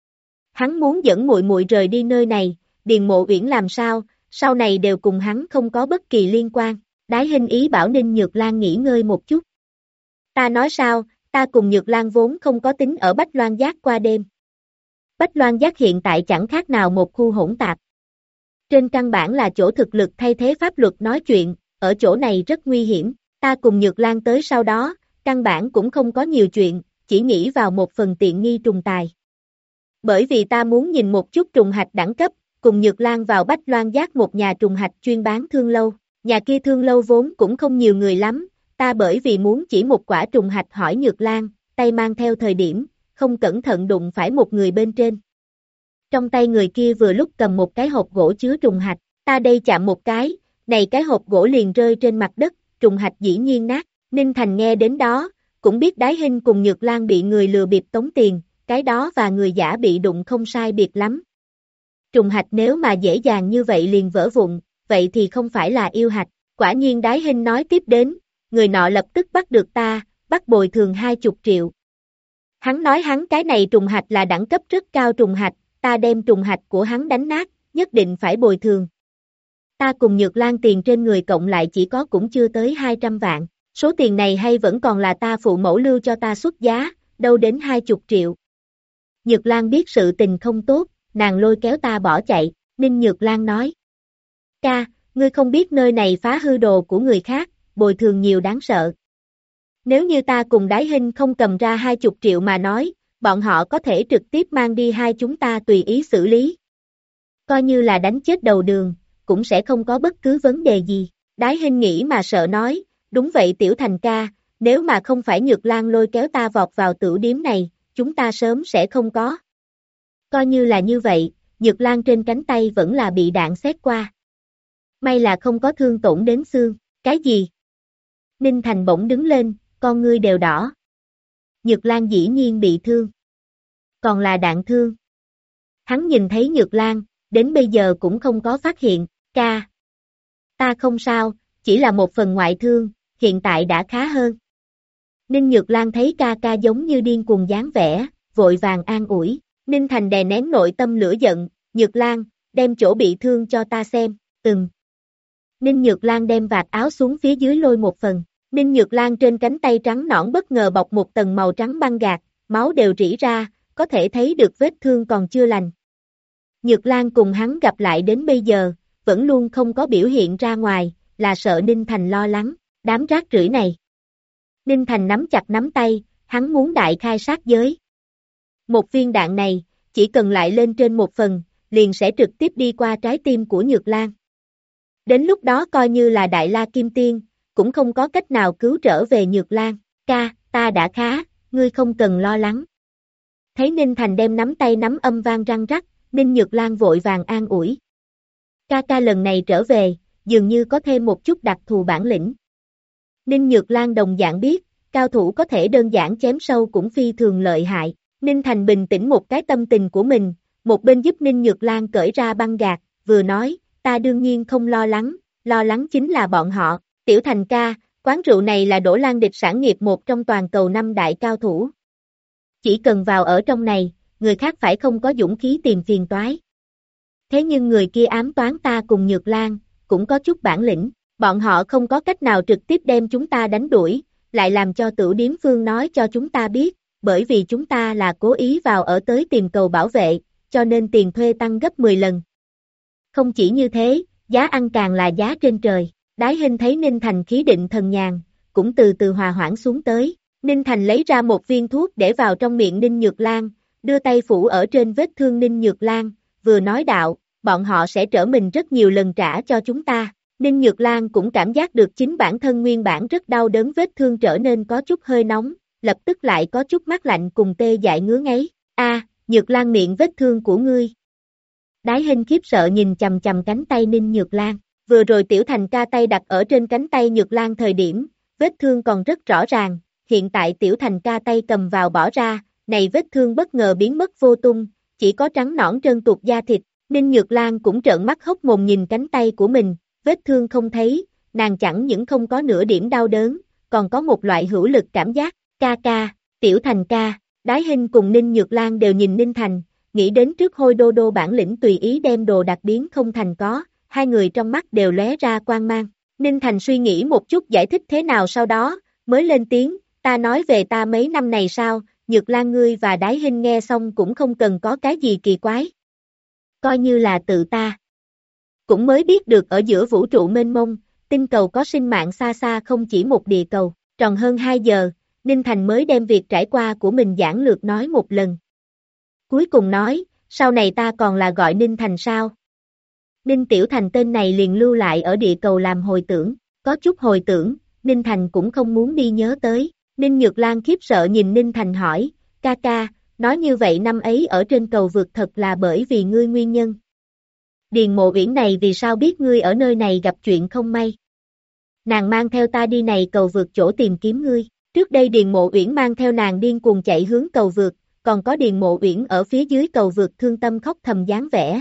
Hắn muốn dẫn muội muội rời đi nơi này, Điền Mộ Uyển làm sao, sau này đều cùng hắn không có bất kỳ liên quan. Đái Hinh ý bảo Ninh Nhược Lan nghỉ ngơi một chút. Ta nói sao, ta cùng Nhược Lan vốn không có tính ở Bách Loan Giác qua đêm. Bách Loan Giác hiện tại chẳng khác nào một khu hỗn tạp. Trên căn bản là chỗ thực lực thay thế pháp luật nói chuyện, ở chỗ này rất nguy hiểm, ta cùng Nhược Lan tới sau đó, căn bản cũng không có nhiều chuyện, chỉ nghĩ vào một phần tiện nghi trùng tài. Bởi vì ta muốn nhìn một chút trùng hạch đẳng cấp, cùng Nhược Lan vào Bách Loan Giác một nhà trùng hạch chuyên bán thương lâu, nhà kia thương lâu vốn cũng không nhiều người lắm, ta bởi vì muốn chỉ một quả trùng hạch hỏi Nhược Lan, tay mang theo thời điểm, không cẩn thận đụng phải một người bên trên. Trong tay người kia vừa lúc cầm một cái hộp gỗ chứa trùng hạch, ta đây chạm một cái, này cái hộp gỗ liền rơi trên mặt đất, trùng hạch dĩ nhiên nát. Ninh Thành nghe đến đó, cũng biết Đái Hinh cùng Nhược Lan bị người lừa bịp tống tiền, cái đó và người giả bị đụng không sai biệt lắm. Trùng hạch nếu mà dễ dàng như vậy liền vỡ vụn, vậy thì không phải là yêu hạch. Quả nhiên Đái Hinh nói tiếp đến, người nọ lập tức bắt được ta, bắt bồi thường 20 triệu. Hắn nói hắn cái này trùng hạch là đẳng cấp rất cao trùng hạch, ta đem trùng hạch của hắn đánh nát, nhất định phải bồi thường. Ta cùng Nhược Lan tiền trên người cộng lại chỉ có cũng chưa tới 200 vạn, số tiền này hay vẫn còn là ta phụ mẫu lưu cho ta xuất giá, đâu đến 20 triệu. Nhược Lan biết sự tình không tốt, nàng lôi kéo ta bỏ chạy, Ninh Nhược Lan nói. Ca, ngươi không biết nơi này phá hư đồ của người khác, bồi thường nhiều đáng sợ. Nếu như ta cùng Đái Hinh không cầm ra 20 triệu mà nói, bọn họ có thể trực tiếp mang đi hai chúng ta tùy ý xử lý. Coi như là đánh chết đầu đường, cũng sẽ không có bất cứ vấn đề gì. Đái Hinh nghĩ mà sợ nói, đúng vậy Tiểu Thành ca, nếu mà không phải Nhược Lan lôi kéo ta vọt vào tửu điếm này, chúng ta sớm sẽ không có. Coi như là như vậy, Nhược Lan trên cánh tay vẫn là bị đạn xét qua. May là không có thương tổn đến xương, cái gì? Ninh Thành bỗng đứng lên, con ngươi đều đỏ. Nhược Lan dĩ nhiên bị thương. Còn là đạn thương. Hắn nhìn thấy Nhược Lan, đến bây giờ cũng không có phát hiện, ca. Ta không sao, chỉ là một phần ngoại thương, hiện tại đã khá hơn. Ninh Nhược Lan thấy ca ca giống như điên cuồng dáng vẻ, vội vàng an ủi. Ninh Thành đè nén nội tâm lửa giận, Nhược Lan, đem chỗ bị thương cho ta xem, Ninh Nhược Lan đem vạt áo xuống phía dưới lôi một phần. Ninh Nhược Lan trên cánh tay trắng nõn bất ngờ bọc một tầng màu trắng băng gạc, máu đều rỉ ra, có thể thấy được vết thương còn chưa lành. Nhược Lan cùng hắn gặp lại đến bây giờ, vẫn luôn không có biểu hiện ra ngoài, là sợ Ninh Thành lo lắng, đám rác rưởi này. Ninh Thành nắm chặt nắm tay, hắn muốn đại khai sát giới. Một viên đạn này, chỉ cần lại lên trên một phần, liền sẽ trực tiếp đi qua trái tim của Nhược Lan. Đến lúc đó coi như là Đại La Kim Tiên, cũng không có cách nào cứu trở về Nhược Lan. Ca, ta đã khá, ngươi không cần lo lắng. Thấy Ninh Thành đem nắm tay nắm âm vang răng rắc, Ninh Nhược Lan vội vàng an ủi. Ca ca lần này trở về, dường như có thêm một chút đặc thù bản lĩnh. Ninh Nhược Lan đồng dạng biết, cao thủ có thể đơn giản chém sâu cũng phi thường lợi hại. Ninh Thành bình tĩnh một cái tâm tình của mình, một bên giúp Ninh Nhược Lan cởi ra băng gạc, vừa nói, ta đương nhiên không lo lắng chính là bọn họ. Tiểu Thành ca, quán rượu này là Đỗ Lan Địch sản nghiệp một trong toàn cầu 5 đại cao thủ. Chỉ cần vào ở trong này, người khác phải không có dũng khí tìm phiền toái. Thế nhưng người kia ám toán ta cùng Nhược Lan, cũng có chút bản lĩnh, bọn họ không có cách nào trực tiếp đem chúng ta đánh đuổi, lại làm cho Tửu Điếm Phương nói cho chúng ta biết, bởi vì chúng ta là cố ý vào ở tới tìm cầu bảo vệ, cho nên tiền thuê tăng gấp 10 lần. Không chỉ như thế, giá ăn càng là giá trên trời. Đái Hinh thấy Ninh Thành khí định thần nhàn, cũng từ từ hòa hoãn xuống tới. Ninh Thành lấy ra một viên thuốc để vào trong miệng Ninh Nhược Lan, đưa tay phủ ở trên vết thương Ninh Nhược Lan, vừa nói đạo, bọn họ sẽ trở mình rất nhiều lần trả cho chúng ta. Ninh Nhược Lan cũng cảm giác được chính bản thân nguyên bản rất đau đớn vết thương trở nên có chút hơi nóng, lập tức lại có chút mát lạnh cùng tê dại ngứa ngáy. A, Nhược Lan miệng vết thương của ngươi. Đái Hinh khiếp sợ nhìn chằm chằm cánh tay Ninh Nhược Lan. Vừa rồi Tiểu Thành ca tay đặt ở trên cánh tay Nhược Lan thời điểm, vết thương còn rất rõ ràng, hiện tại Tiểu Thành ca tay cầm vào bỏ ra, này vết thương bất ngờ biến mất vô tung, chỉ có trắng nõn trơn tuột da thịt. Ninh Nhược Lan cũng trợn mắt hốc mồm nhìn cánh tay của mình, vết thương không thấy, nàng chẳng những không có nửa điểm đau đớn, còn có một loại hữu lực cảm giác. Ca ca, Tiểu Thành ca. Đái Hinh cùng Ninh Nhược Lan đều nhìn Ninh Thành, nghĩ đến trước hôi đô đô bản lĩnh tùy ý đem đồ đặc biến không thành có, hai người trong mắt đều lóe ra quang mang. Ninh Thành suy nghĩ một chút giải thích thế nào sau đó, mới lên tiếng, ta nói về ta mấy năm này sao, Nhược Lan ngươi và Đái Hinh nghe xong cũng không cần có cái gì kỳ quái. Coi như là tự ta. Cũng mới biết được ở giữa vũ trụ mênh mông, tinh cầu có sinh mạng xa xa không chỉ một địa cầu, tròn hơn 2 giờ, Ninh Thành mới đem việc trải qua của mình giản lược nói một lần. Cuối cùng nói, sau này ta còn là gọi Ninh Thành sao? Ninh Tiểu Thành tên này liền lưu lại ở địa cầu làm hồi tưởng, có chút hồi tưởng, Ninh Thành cũng không muốn đi nhớ tới. Ninh Nhược Lan khiếp sợ nhìn Ninh Thành hỏi, ca ca, nói như vậy năm ấy ở trên cầu vượt thật là bởi vì ngươi nguyên nhân. Điền Mộ Uyển này vì sao biết ngươi ở nơi này gặp chuyện không may? Nàng mang theo ta đi này cầu vượt chỗ tìm kiếm ngươi. Trước đây Điền Mộ Uyển mang theo nàng điên cuồng chạy hướng cầu vượt, còn có Điền Mộ Uyển ở phía dưới cầu vượt thương tâm khóc thầm dáng vẻ.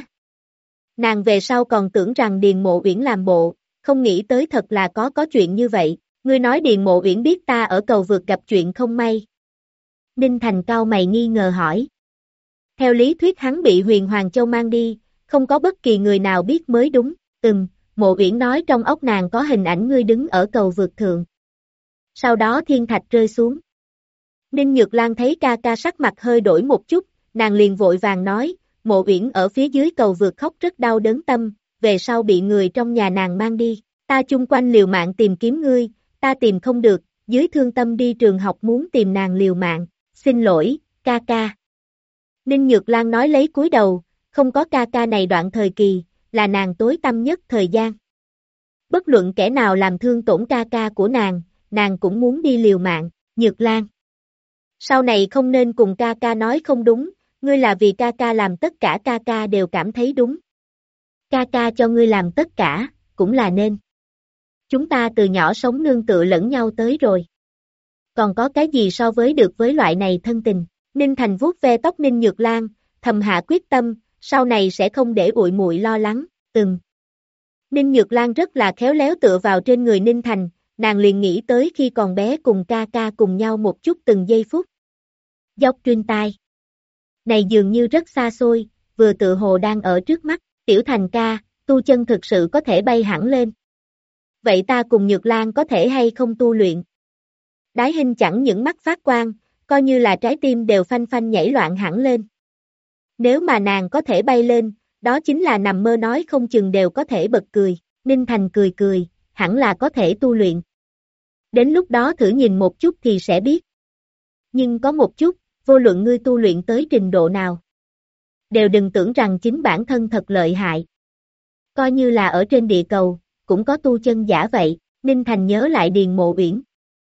Nàng về sau còn tưởng rằng Điền Mộ Uyển làm bộ, không nghĩ tới thật là có chuyện như vậy. Ngươi nói Điền Mộ Uyển biết ta ở cầu vượt gặp chuyện không may. Ninh Thành cau mày nghi ngờ hỏi. Theo lý thuyết hắn bị Huyền Hoàng Châu mang đi, không có bất kỳ người nào biết mới đúng. Mộ Uyển nói trong óc nàng có hình ảnh ngươi đứng ở cầu vượt thượng. Sau đó thiên thạch rơi xuống. Ninh Nhược Lan thấy ca ca sắc mặt hơi đổi một chút, nàng liền vội vàng nói, Mộ Uyển ở phía dưới cầu vượt khóc rất đau đớn tâm, về sau bị người trong nhà nàng mang đi, ta chung quanh liều mạng tìm kiếm ngươi, ta tìm không được, dưới thương tâm đi trường học muốn tìm nàng liều mạng, xin lỗi, ca ca. Ninh Nhược Lan nói lấy cúi đầu, không có ca ca này đoạn thời kỳ, là nàng tối tăm nhất thời gian. Bất luận kẻ nào làm thương tổn ca ca của nàng cũng muốn đi liều mạng, Nhược Lan. Sau này không nên cùng ca ca nói không đúng, ngươi là vì ca ca làm tất cả ca ca đều cảm thấy đúng. Ca ca cho ngươi làm tất cả, cũng là nên. Chúng ta từ nhỏ sống nương tựa lẫn nhau tới rồi. Còn có cái gì so với được với loại này thân tình? Ninh Thành vuốt ve tóc Ninh Nhược Lan, thầm hạ quyết tâm, sau này sẽ không để uội muội lo lắng, Ninh Nhược Lan rất là khéo léo tựa vào trên người Ninh Thành, nàng liền nghĩ tới khi còn bé cùng ca ca cùng nhau một chút từng giây phút. Dốc trên tai. Này dường như rất xa xôi, vừa tự hồ đang ở trước mắt, Tiểu Thành ca, tu chân thực sự có thể bay hẳn lên. Vậy ta cùng Nhược Lan có thể hay không tu luyện? Đái Hinh chẳng những mắt phát quang, coi như là trái tim đều phanh phanh nhảy loạn hẳn lên. Nếu mà nàng có thể bay lên, đó chính là nằm mơ nói không chừng đều có thể bật cười. Ninh Thành cười, hẳn là có thể tu luyện. Đến lúc đó thử nhìn một chút thì sẽ biết. Nhưng có một chút, vô luận ngươi tu luyện tới trình độ nào, đều đừng tưởng rằng chính bản thân thật lợi hại. Coi như là ở trên địa cầu, cũng có tu chân giả vậy. Ninh Thành nhớ lại Điền Mộ Uyển.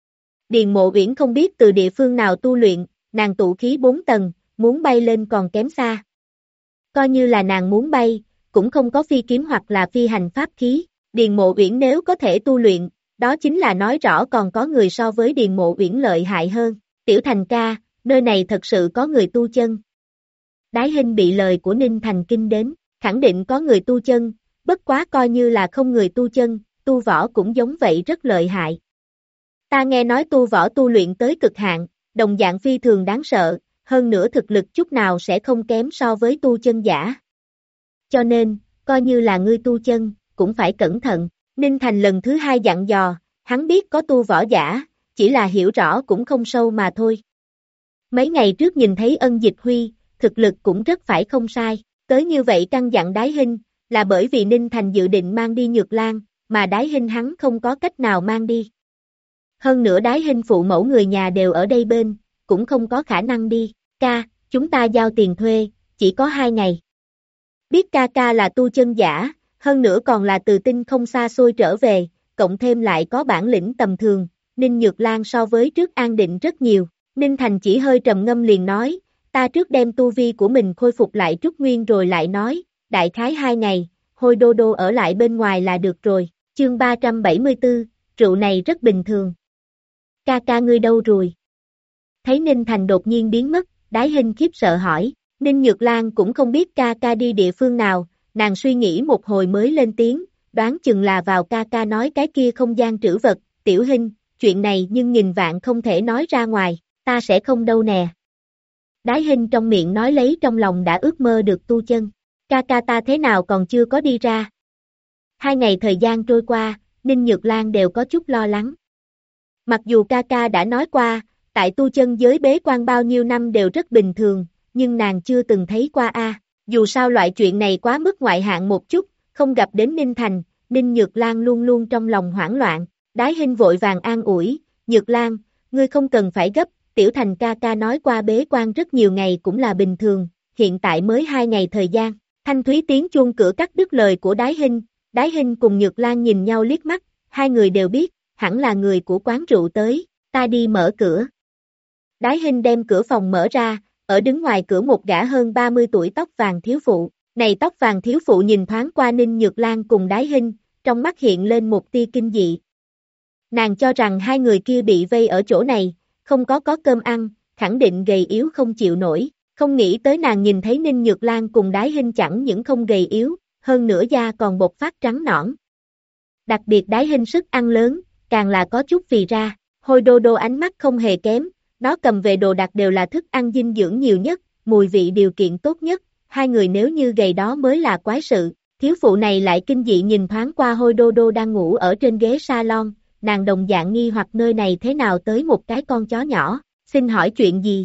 Điền Mộ Uyển không biết từ địa phương nào tu luyện, nàng tụ khí 4 tầng, muốn bay lên còn kém xa. Coi như là nàng muốn bay, cũng không có phi kiếm hoặc là phi hành pháp khí. Điền Mộ Uyển nếu có thể tu luyện, đó chính là nói rõ còn có người so với Điền Mộ Uyển lợi hại hơn. Tiểu Thành ca, nơi này thật sự có người tu chân. Đái Hinh bị lời của Ninh Thành kinh đến, khẳng định có người tu chân, bất quá coi như là không người tu chân, tu võ cũng giống vậy rất lợi hại. Ta nghe nói tu võ tu luyện tới cực hạn, đồng dạng phi thường đáng sợ, hơn nữa thực lực chút nào sẽ không kém so với tu chân giả. Cho nên, coi như là ngươi tu chân, cũng phải cẩn thận. Ninh Thành lần thứ 2 dặn dò, hắn biết có tu võ giả, chỉ là hiểu rõ cũng không sâu mà thôi. Mấy ngày trước nhìn thấy Ân Dịch Huy, thực lực cũng rất phải không sai, tới như vậy căn dặn Đái Hinh, là bởi vì Ninh Thành dự định mang đi Nhược Lan, mà Đái Hinh hắn không có cách nào mang đi. Hơn nữa Đái Hinh phụ mẫu người nhà đều ở đây bên, cũng không có khả năng đi. Ca, chúng ta giao tiền thuê, chỉ có 2 ngày. Biết ca ca là tu chân giả, hơn nữa còn là từ tinh không xa xôi trở về, cộng thêm lại có bản lĩnh tầm thường, Ninh Nhược Lan so với trước an định rất nhiều. Ninh Thành chỉ hơi trầm ngâm liền nói, ta trước đem tu vi của mình khôi phục lại trúc nguyên rồi lại nói, đại khái 2 ngày, Hôi Đô Đô ở lại bên ngoài là được rồi. Chương 374, rượu này rất bình thường. Ca ca ngươi đâu rồi? Thấy Ninh Thành đột nhiên biến mất, Đái Hinh khiếp sợ hỏi. Ninh Nhược Lan cũng không biết ca ca đi địa phương nào, nàng suy nghĩ một hồi mới lên tiếng, đoán chừng là vào ca ca nói cái kia không gian trữ vật. Tiểu Hinh, chuyện này nhưng nghìn vạn không thể nói ra ngoài, ta sẽ không đâu nè. Đái Hinh trong miệng nói lấy trong lòng đã ước mơ được tu chân. Ca ca ta thế nào còn chưa có đi ra? 2 ngày thời gian trôi qua, Ninh Nhược Lan đều có chút lo lắng. Mặc dù ca ca đã nói qua, tại tu chân giới bế quan bao nhiêu năm đều rất bình thường, nhưng nàng chưa từng thấy qua a. Dù sao loại chuyện này quá mức ngoại hạng một chút, không gặp đến Ninh Thành, Ninh Nhược Lan luôn luôn trong lòng hoảng loạn. Đái Hinh vội vàng an ủi, Nhược Lan, ngươi không cần phải gấp, Tiểu Thành ca ca nói qua bế quan rất nhiều ngày cũng là bình thường, hiện tại mới 2 ngày thời gian. Thanh thúy tiếng chuông cửa cắt đứt lời của Đái Hinh cùng Nhược Lan nhìn nhau liếc mắt, hai người đều biết, hẳn là người của quán rượu tới, ta đi mở cửa. Đái Hinh đem cửa phòng mở ra, ở đứng ngoài cửa một gã hơn 30 tuổi tóc vàng thiếu phụ. Này tóc vàng thiếu phụ nhìn thoáng qua Ninh Nhược Lan cùng Đái Hinh, trong mắt hiện lên một tia kinh dị. Nàng cho rằng hai người kia bị vây ở chỗ này, không có cơm ăn, khẳng định gầy yếu không chịu nổi, không nghĩ tới nàng nhìn thấy Ninh Nhược Lan cùng Đái Hinh chẳng những không gầy yếu, hơn nữa da còn bột phát trắng nõn. Đặc biệt Đái Hinh sức ăn lớn, càng là có chút phì ra, Hôi Đô Đô ánh mắt không hề kém, nó cầm về đồ đạc đều là thức ăn dinh dưỡng nhiều nhất, mùi vị điều kiện tốt nhất, hai người nếu như gầy đó mới là quái sự. Thiếu phụ này lại kinh dị nhìn thoáng qua Hôi Đô Đô đang ngủ ở trên ghế salon, nàng đồng dạng nghi hoặc nơi này thế nào tới một cái con chó nhỏ, xin hỏi chuyện gì?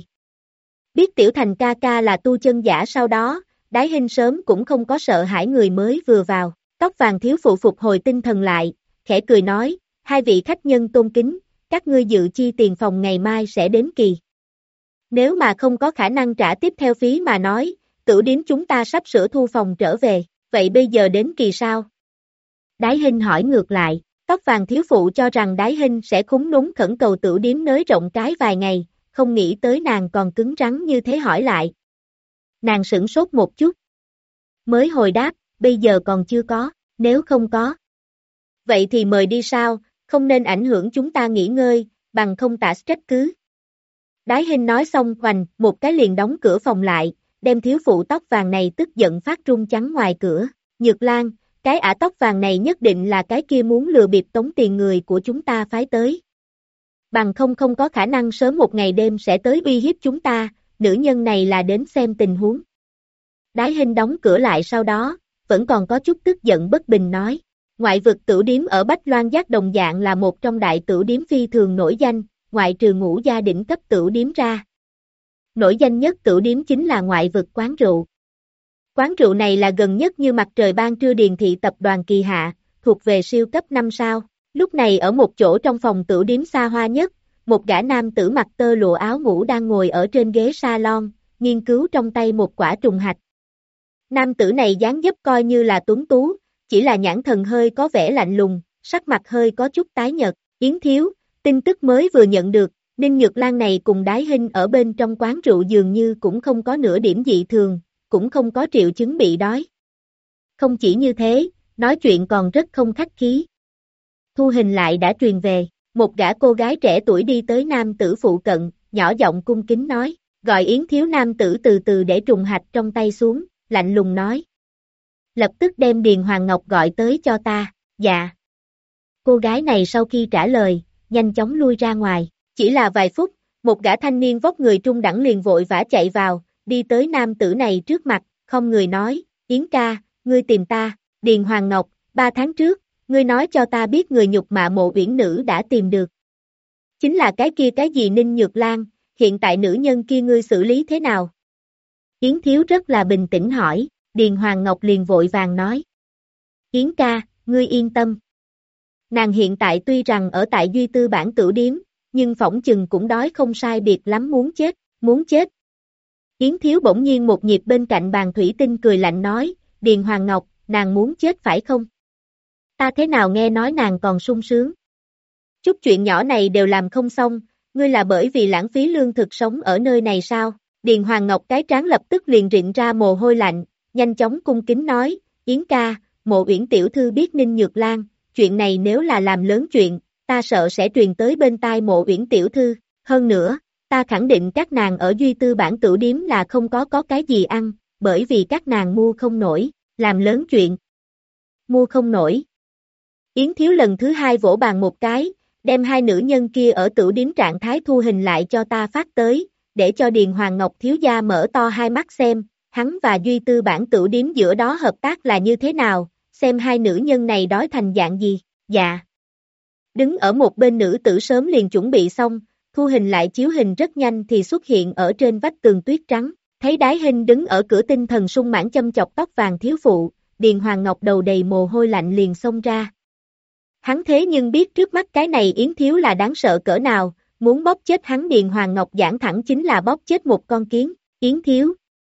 Biết Tiểu Thành ca ca là tu chân giả sau đó, Đái Hinh sớm cũng không có sợ hãi người mới vừa vào, tóc vàng thiếu phụ phục hồi tinh thần lại, khẽ cười nói, hai vị khách nhân tôn kính, các ngươi dự chi tiền phòng ngày mai sẽ đến kỳ. Nếu mà không có khả năng trả tiếp theo phí mà nói, Tửu điếm chúng ta sắp sửa thu phòng trở về, vậy bây giờ đến kỳ sao? Đái Hinh hỏi ngược lại, tóc vàng thiếu phụ cho rằng Đái Hinh sẽ khúm núm khẩn cầu Tửu điếm nới rộng cái vài ngày, không nghĩ tới nàng còn cứng rắn như thế hỏi lại. Nàng sửng sốt một chút. Mới hồi đáp, bây giờ còn chưa có, nếu không có. Vậy thì mời đi sao, không nên ảnh hưởng chúng ta nghỉ ngơi, bằng không tả trách cứ. Đái Hinh nói xong hoành, một cái liền đóng cửa phòng lại, đem thiếu phụ tóc vàng này tức giận phát run trắng ngoài cửa. Nhược Lan, cái ả tóc vàng này nhất định là cái kia muốn lừa bịp tống tiền người của chúng ta phái tới. Bằng không có khả năng sớm một ngày đêm sẽ tới uy hiếp chúng ta, nữ nhân này là đến xem tình huống. Đái Hinh đóng cửa lại sau đó, vẫn còn có chút tức giận bất bình nói. Ngoại vực tửu điếm ở Bách Loan Giác đồng dạng là một trong đại tửu điếm phi thường nổi danh, ngoại trừ ngũ gia đỉnh cấp tửu điếm ra. Nổi danh nhất tửu điếm chính là ngoại vực quán rượu. Quán rượu này là gần nhất như mặt trời ban trưa Điền thị tập đoàn kỳ hạ, thuộc về siêu cấp 5 sao. Lúc này ở một chỗ trong phòng tửu điếm xa hoa nhất, một gã nam tử mặc tơ lụa áo ngủ đang ngồi ở trên ghế salon, nghiên cứu trong tay một quả trùng hạch. Nam tử này dáng dấp coi như là tuấn tú, chỉ là nhãn thần hơi có vẻ lạnh lùng, sắc mặt hơi có chút tái nhợt. Yến thiếu, tin tức mới vừa nhận được, Ninh Nhược Lan này cùng Đái Hinh ở bên trong quán rượu dường như cũng không có nửa điểm dị thường, cũng không có triệu chứng bị đói. Không chỉ như thế, nói chuyện còn rất không khách khí. Thu hình lại đã truyền về, một gã cô gái trẻ tuổi đi tới nam tử phụ cận, nhỏ giọng cung kính nói, gọi Yến thiếu. Nam tử từ từ để trùng hạch trong tay xuống, lạnh lùng nói. Lập tức đem Điền Hoàng Ngọc gọi tới cho ta, dạ. Cô gái này sau khi trả lời, nhanh chóng lui ra ngoài, chỉ là vài phút, một gã thanh niên vóc người trung đẳng liền vội vã chạy vào, đi tới nam tử này trước mặt, không người nói, Yến ca, ngươi tìm ta, Điền Hoàng Ngọc, 3 tháng trước, ngươi nói cho ta biết người nhục mạ Mộ Uyển nữ đã tìm được. Chính là cái kia cái gì Ninh Nhược Lan, hiện tại nữ nhân kia ngươi xử lý thế nào? Yến thiếu rất là bình tĩnh hỏi, Điền Hoàng Ngọc liền vội vàng nói. Yến ca, ngươi yên tâm. Nàng hiện tại tuy rằng ở tại Duy Tư bản tửu điếm, nhưng phỏng chừng cũng đói không sai biệt lắm muốn chết. Yến thiếu bỗng nhiên một nhịp bên cạnh bàn thủy tinh cười lạnh nói, Điền Hoàng Ngọc, nàng muốn chết phải không? Ta thế nào nghe nói nàng còn sung sướng? Chút chuyện nhỏ này đều làm không xong, ngươi là bởi vì lãng phí lương thực sống ở nơi này sao? Điền Hoàng Ngọc cái trán lập tức liền rịn ra mồ hôi lạnh, nhanh chóng cung kính nói, Yến ca, Mộ Uyển tiểu thư biết Ninh Nhược Lan, chuyện này nếu là làm lớn chuyện, ta sợ sẽ truyền tới bên tai Mộ Uyển tiểu thư, hơn nữa, ta khẳng định các nàng ở Duy Tư bản tửu điếm là không có cái gì ăn, bởi vì các nàng mua không nổi, làm lớn chuyện. Mua không nổi. Yến Thiếu lần thứ hai vỗ bàn một cái, đem hai nữ nhân kia ở tửu điếm trạng thái thu hình lại cho ta phát tới, để cho Điền Hoàng Ngọc thiếu gia mở to hai mắt xem, hắn và Duy Tư bản tửu điếm giữa đó hợp tác là như thế nào, xem hai nữ nhân này đói thành dạng gì, dạ. Đứng ở một bên nữ tử sớm liền chuẩn bị xong, thu hình lại chiếu hình rất nhanh thì xuất hiện ở trên vách tường tuyết trắng, thấy Đái Hinh đứng ở cửa tinh thần sung mãn châm chọc tóc vàng thiếu phụ, Điền Hoàng Ngọc đầu đầy mồ hôi lạnh liền xông ra. Hắn thế nhưng biết trước mắt cái này Yến Thiếu là đáng sợ cỡ nào, muốn bóp chết hắn Điền Hoàng Ngọc giảng thẳng chính là bóp chết một con kiến, Yến Thiếu.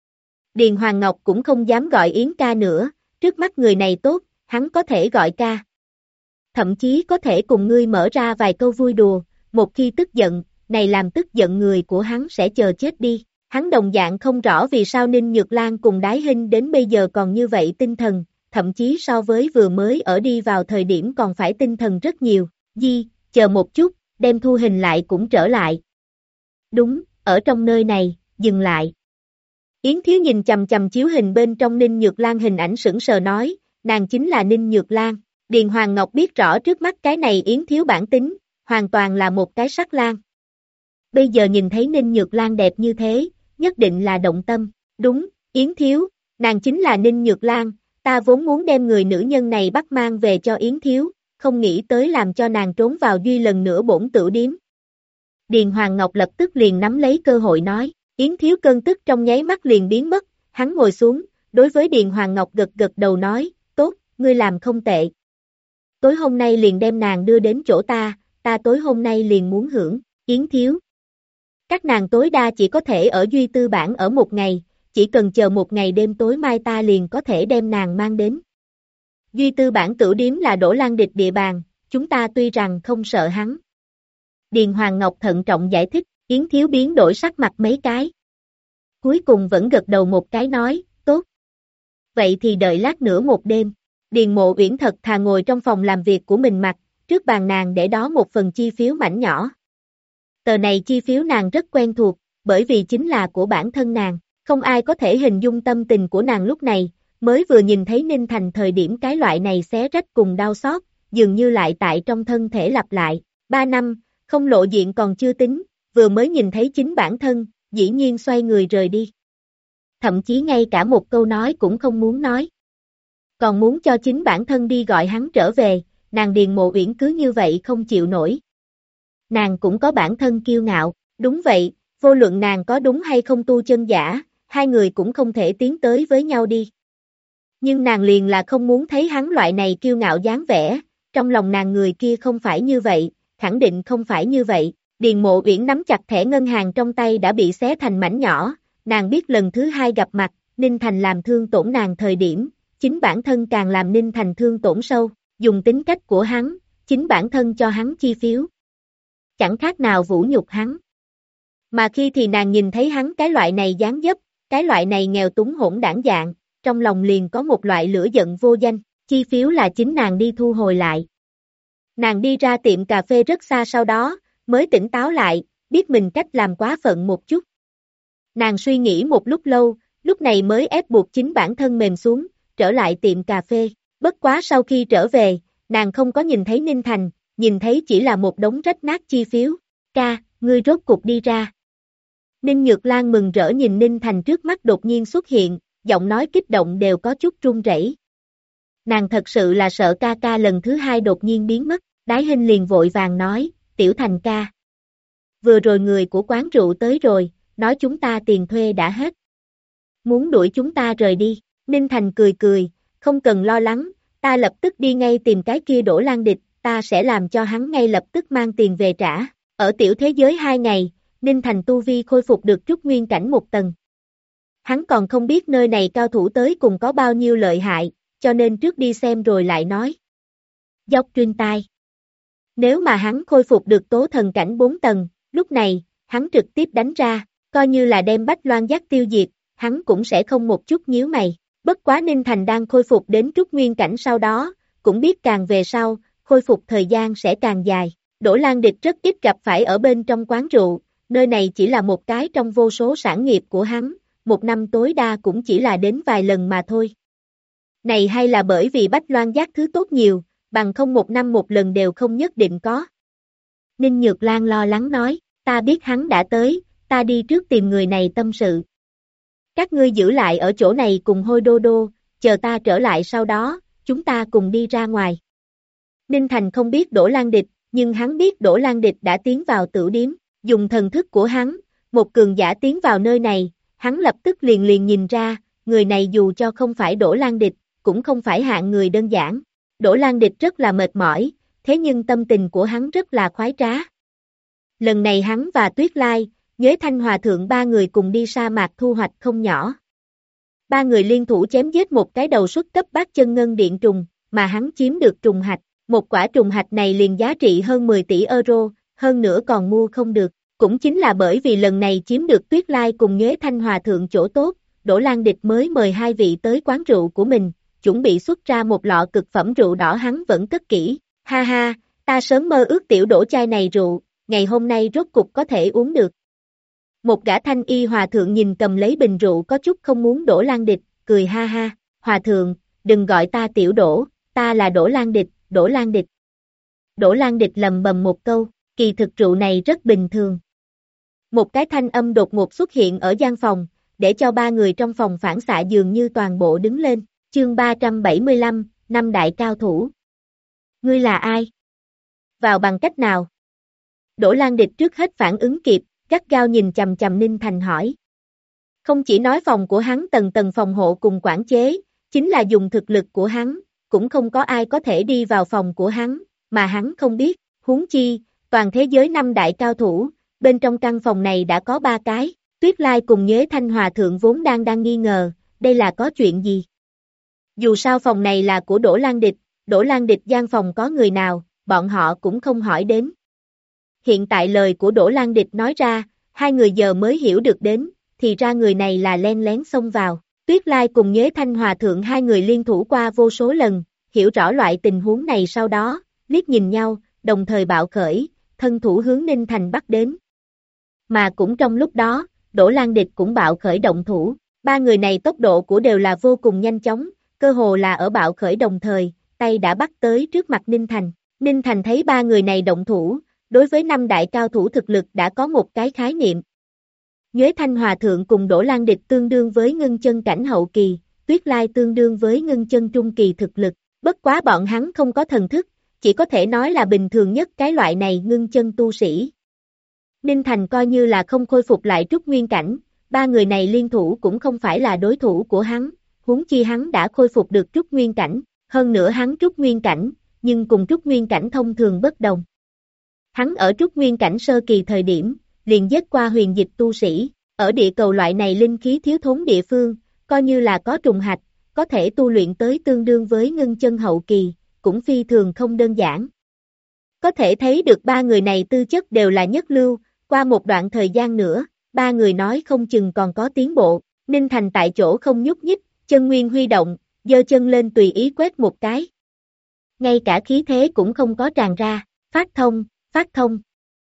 Điền Hoàng Ngọc cũng không dám gọi Yến ca nữa, trước mắt người này tốt, hắn có thể gọi ca. Thậm chí có thể cùng ngươi mở ra vài câu vui đùa, một khi tức giận, này làm tức giận người của hắn sẽ chờ chết đi. Hắn đồng dạng không rõ vì sao Ninh Nhược Lan cùng Đái Hinh đến bây giờ còn như vậy tinh thần, thậm chí so với vừa mới ở đi vào thời điểm còn phải tinh thần rất nhiều. Chờ một chút, đem thu hình lại cũng trở lại. Đúng, ở trong nơi này, dừng lại. Yến Thiếu nhìn chầm chầm chiếu hình bên trong Ninh Nhược Lan hình ảnh sững sờ nói, nàng chính là Ninh Nhược Lan. Điền Hoàng Ngọc biết rõ trước mắt cái này Yến Thiếu bản tính, hoàn toàn là một cái sắc lang. Bây giờ nhìn thấy Ninh Nhược Lan đẹp như thế, nhất định là động tâm. Đúng, Yến Thiếu, nàng chính là Ninh Nhược Lan, ta vốn muốn đem người nữ nhân này bắt mang về cho Yến Thiếu, không nghĩ tới làm cho nàng trốn vào Duy lần nữa bổn tửu điếm. Điền Hoàng Ngọc lập tức liền nắm lấy cơ hội nói, Yến Thiếu cơn tức trong nháy mắt liền biến mất, hắn ngồi xuống, đối với Điền Hoàng Ngọc gật gật đầu nói, tốt, ngươi làm không tệ. Tối hôm nay liền đem nàng đưa đến chỗ ta tối hôm nay liền muốn hưởng, Yến Thiếu. Các nàng tối đa chỉ có thể ở Duy Tư bản ở một ngày, chỉ cần chờ một ngày đêm tối mai ta liền có thể đem nàng mang đến. Duy Tư bản tửu điếm là Đỗ Lan Địch địa bàn, chúng ta tuy rằng không sợ hắn. Điền Hoàng Ngọc thận trọng giải thích, Yến Thiếu biến đổi sắc mặt mấy cái. Cuối cùng vẫn gật đầu một cái nói, tốt. Vậy thì đợi lát nữa một đêm. Điền Mộ Uyển thật thà ngồi trong phòng làm việc của mình mặc, trước bàn nàng để đó một phần chi phiếu mảnh nhỏ. Tờ này chi phiếu nàng rất quen thuộc, bởi vì chính là của bản thân nàng, không ai có thể hình dung tâm tình của nàng lúc này, mới vừa nhìn thấy Ninh Thành thời điểm cái loại này xé rách cùng đau xót, dường như lại tại trong thân thể lặp lại, 3 năm, không lộ diện còn chưa tính, vừa mới nhìn thấy chính bản thân, dĩ nhiên xoay người rời đi. Thậm chí ngay cả một câu nói cũng không muốn nói. Còn muốn cho chính bản thân đi gọi hắn trở về, nàng Điền Mộ Uyển cứ như vậy không chịu nổi. Nàng cũng có bản thân kiêu ngạo, đúng vậy, vô luận nàng có đúng hay không tu chân giả, hai người cũng không thể tiến tới với nhau đi. Nhưng nàng liền là không muốn thấy hắn loại này kiêu ngạo dáng vẻ, trong lòng nàng người kia không phải như vậy, khẳng định không phải như vậy. Điền Mộ Uyển nắm chặt thẻ ngân hàng trong tay đã bị xé thành mảnh nhỏ, nàng biết lần thứ hai gặp mặt, Ninh Thành làm thương tổn nàng thời điểm, chính bản thân càng làm Ninh Thành thương tổn sâu, dùng tính cách của hắn, chính bản thân cho hắn chi phiếu. Chẳng khác nào vũ nhục hắn. Mà khi thì nàng nhìn thấy hắn cái loại này dáng dấp, cái loại này nghèo túng hỗn đảng dạng, trong lòng liền có một loại lửa giận vô danh, chi phiếu là chính nàng đi thu hồi lại. Nàng đi ra tiệm cà phê rất xa sau đó, mới tỉnh táo lại, biết mình cách làm quá phận một chút. Nàng suy nghĩ một lúc lâu, lúc này mới ép buộc chính bản thân mềm xuống, trở lại tiệm cà phê. Bất quá sau khi trở về, nàng không có nhìn thấy Ninh Thành, nhìn thấy chỉ là một đống rách nát chi phiếu. Ca, ngươi rốt cục đi ra. Ninh Nhược Lan mừng rỡ nhìn Ninh Thành trước mắt đột nhiên xuất hiện, giọng nói kích động đều có chút run rẩy. Nàng thật sự là sợ ca ca lần thứ hai đột nhiên biến mất, Đái Hinh liền vội vàng nói, Tiểu Thành ca. Vừa rồi người của quán rượu tới rồi, nói chúng ta tiền thuê đã hết. Muốn đuổi chúng ta rời đi, Ninh Thành cười cười, không cần lo lắng, ta lập tức đi ngay tìm cái kia Đỗ Lan Địch, ta sẽ làm cho hắn ngay lập tức mang tiền về trả. Ở tiểu thế giới 2 ngày, Ninh Thành tu vi khôi phục được trúc nguyên cảnh 1 tầng. Hắn còn không biết nơi này cao thủ tới cùng có bao nhiêu lợi hại, cho nên trước đi xem rồi lại nói. Dốc truyền tai. Nếu mà hắn khôi phục được tố thần cảnh 4 tầng, lúc này, hắn trực tiếp đánh ra, coi như là đem Bách Loan Giác tiêu diệt, hắn cũng sẽ không một chút nhíu mày. Bất quá Ninh Thành đang khôi phục đến trúc nguyên cảnh sau đó, cũng biết càng về sau, khôi phục thời gian sẽ càng dài. Đỗ Lan Địch rất ít gặp phải ở bên trong quán rượu, nơi này chỉ là một cái trong vô số sản nghiệp của hắn, một năm tối đa cũng chỉ là đến vài lần mà thôi. Này hay là bởi vì Bách Loan Giác thứ tốt nhiều, bằng không một năm một lần đều không nhất định có. Ninh Nhược Lan lo lắng nói, ta biết hắn đã tới, ta đi trước tìm người này tâm sự. Các ngươi giữ lại ở chỗ này cùng Hôi Đô Đô, chờ ta trở lại sau đó, chúng ta cùng đi ra ngoài. Ninh Thành không biết Đỗ Lan Địch, nhưng hắn biết Đỗ Lan Địch đã tiến vào tửu điếm, dùng thần thức của hắn, một cường giả tiến vào nơi này, hắn lập tức liền nhìn ra, người này dù cho không phải Đỗ Lan Địch, cũng không phải hạng người đơn giản. Đỗ Lan Địch rất là mệt mỏi, thế nhưng tâm tình của hắn rất là khoái trá. Lần này hắn và Tuyết Lai, Nhuế Thanh Hòa Thượng ba người cùng đi sa mạc thu hoạch không nhỏ. Ba người liên thủ chém giết một cái đầu xuất cấp bát chân ngân điện trùng, mà hắn chiếm được trùng hạch. Một quả trùng hạch này liền giá trị hơn 10 tỷ euro, hơn nữa còn mua không được. Cũng chính là bởi vì lần này chiếm được Tuyết Lai cùng Nhuế Thanh Hòa Thượng chỗ tốt, Đỗ Lan Địch mới mời hai vị tới quán rượu của mình, chuẩn bị xuất ra một lọ cực phẩm rượu đỏ hắn vẫn cất kỹ. Ha ha, ta sớm mơ ước tiểu đổ chai này rượu, ngày hôm nay rốt cục có thể uống được. Một gã thanh y hòa thượng nhìn cầm lấy bình rượu có chút không muốn Đỗ Lan Địch, cười ha ha, hòa thượng, đừng gọi ta tiểu đổ, ta là Đỗ Lan Địch, Đỗ Lan Địch. Đỗ Lan Địch lầm bầm một câu, kỳ thực rượu này rất bình thường. Một cái thanh âm đột ngột xuất hiện ở gian phòng, để cho ba người trong phòng phản xạ dường như toàn bộ đứng lên, chương 375, năm đại cao thủ. Ngươi là ai? Vào bằng cách nào? Đỗ Lan Địch trước hết phản ứng kịp, gắt gao nhìn chằm chằm Ninh Thành hỏi. Không chỉ nói phòng của hắn tầng tầng phòng hộ cùng quản chế, chính là dùng thực lực của hắn, cũng không có ai có thể đi vào phòng của hắn, mà hắn không biết, huống chi, toàn thế giới năm đại cao thủ, bên trong căn phòng này đã có 3 cái, Tuyết Lai cùng Nhuế Thanh Hòa Thượng vốn đang nghi ngờ, đây là có chuyện gì? Dù sao phòng này là của Đỗ Lan Địch gian phòng có người nào, bọn họ cũng không hỏi đến. Hiện tại lời của Đỗ Lan Địch nói ra, hai người giờ mới hiểu được đến, thì ra người này là len lén xông vào. Tuyết Lai cùng Nhuế Thanh Hòa Thượng hai người liên thủ qua vô số lần, hiểu rõ loại tình huống này sau đó, liếc nhìn nhau, đồng thời bạo khởi, thân thủ hướng Ninh Thành bắt đến. Mà cũng trong lúc đó, Đỗ Lan Địch cũng bạo khởi động thủ, ba người này tốc độ của đều là vô cùng nhanh chóng, cơ hồ là ở bạo khởi đồng thời, tay đã bắt tới trước mặt Ninh Thành. Ninh Thành thấy ba người này động thủ, đối với năm đại cao thủ thực lực đã có một cái khái niệm. Nhuế Thanh Hòa Thượng cùng Đỗ Lan Địch tương đương với ngưng chân cảnh hậu kỳ, Tuyết Lai tương đương với ngưng chân trung kỳ thực lực, bất quá bọn hắn không có thần thức, chỉ có thể nói là bình thường nhất cái loại này ngưng chân tu sĩ. Ninh Thành coi như là không khôi phục lại trúc nguyên cảnh, ba người này liên thủ cũng không phải là đối thủ của hắn, huống chi hắn đã khôi phục được trúc nguyên cảnh, hơn nữa hắn trúc nguyên cảnh, nhưng cùng trúc nguyên cảnh thông thường bất đồng. Hắn ở trúc nguyên cảnh sơ kỳ thời điểm, liền giết qua huyền dịch tu sĩ, ở địa cầu loại này linh khí thiếu thốn địa phương, coi như là có trùng hạch, có thể tu luyện tới tương đương với ngưng chân hậu kỳ, cũng phi thường không đơn giản. Có thể thấy được ba người này tư chất đều là nhất lưu, qua một đoạn thời gian nữa, ba người nói không chừng còn có tiến bộ, Ninh Thành tại chỗ không nhúc nhích, chân nguyên huy động, giơ chân lên tùy ý quét một cái. Ngay cả khí thế cũng không có tràn ra, phát thông.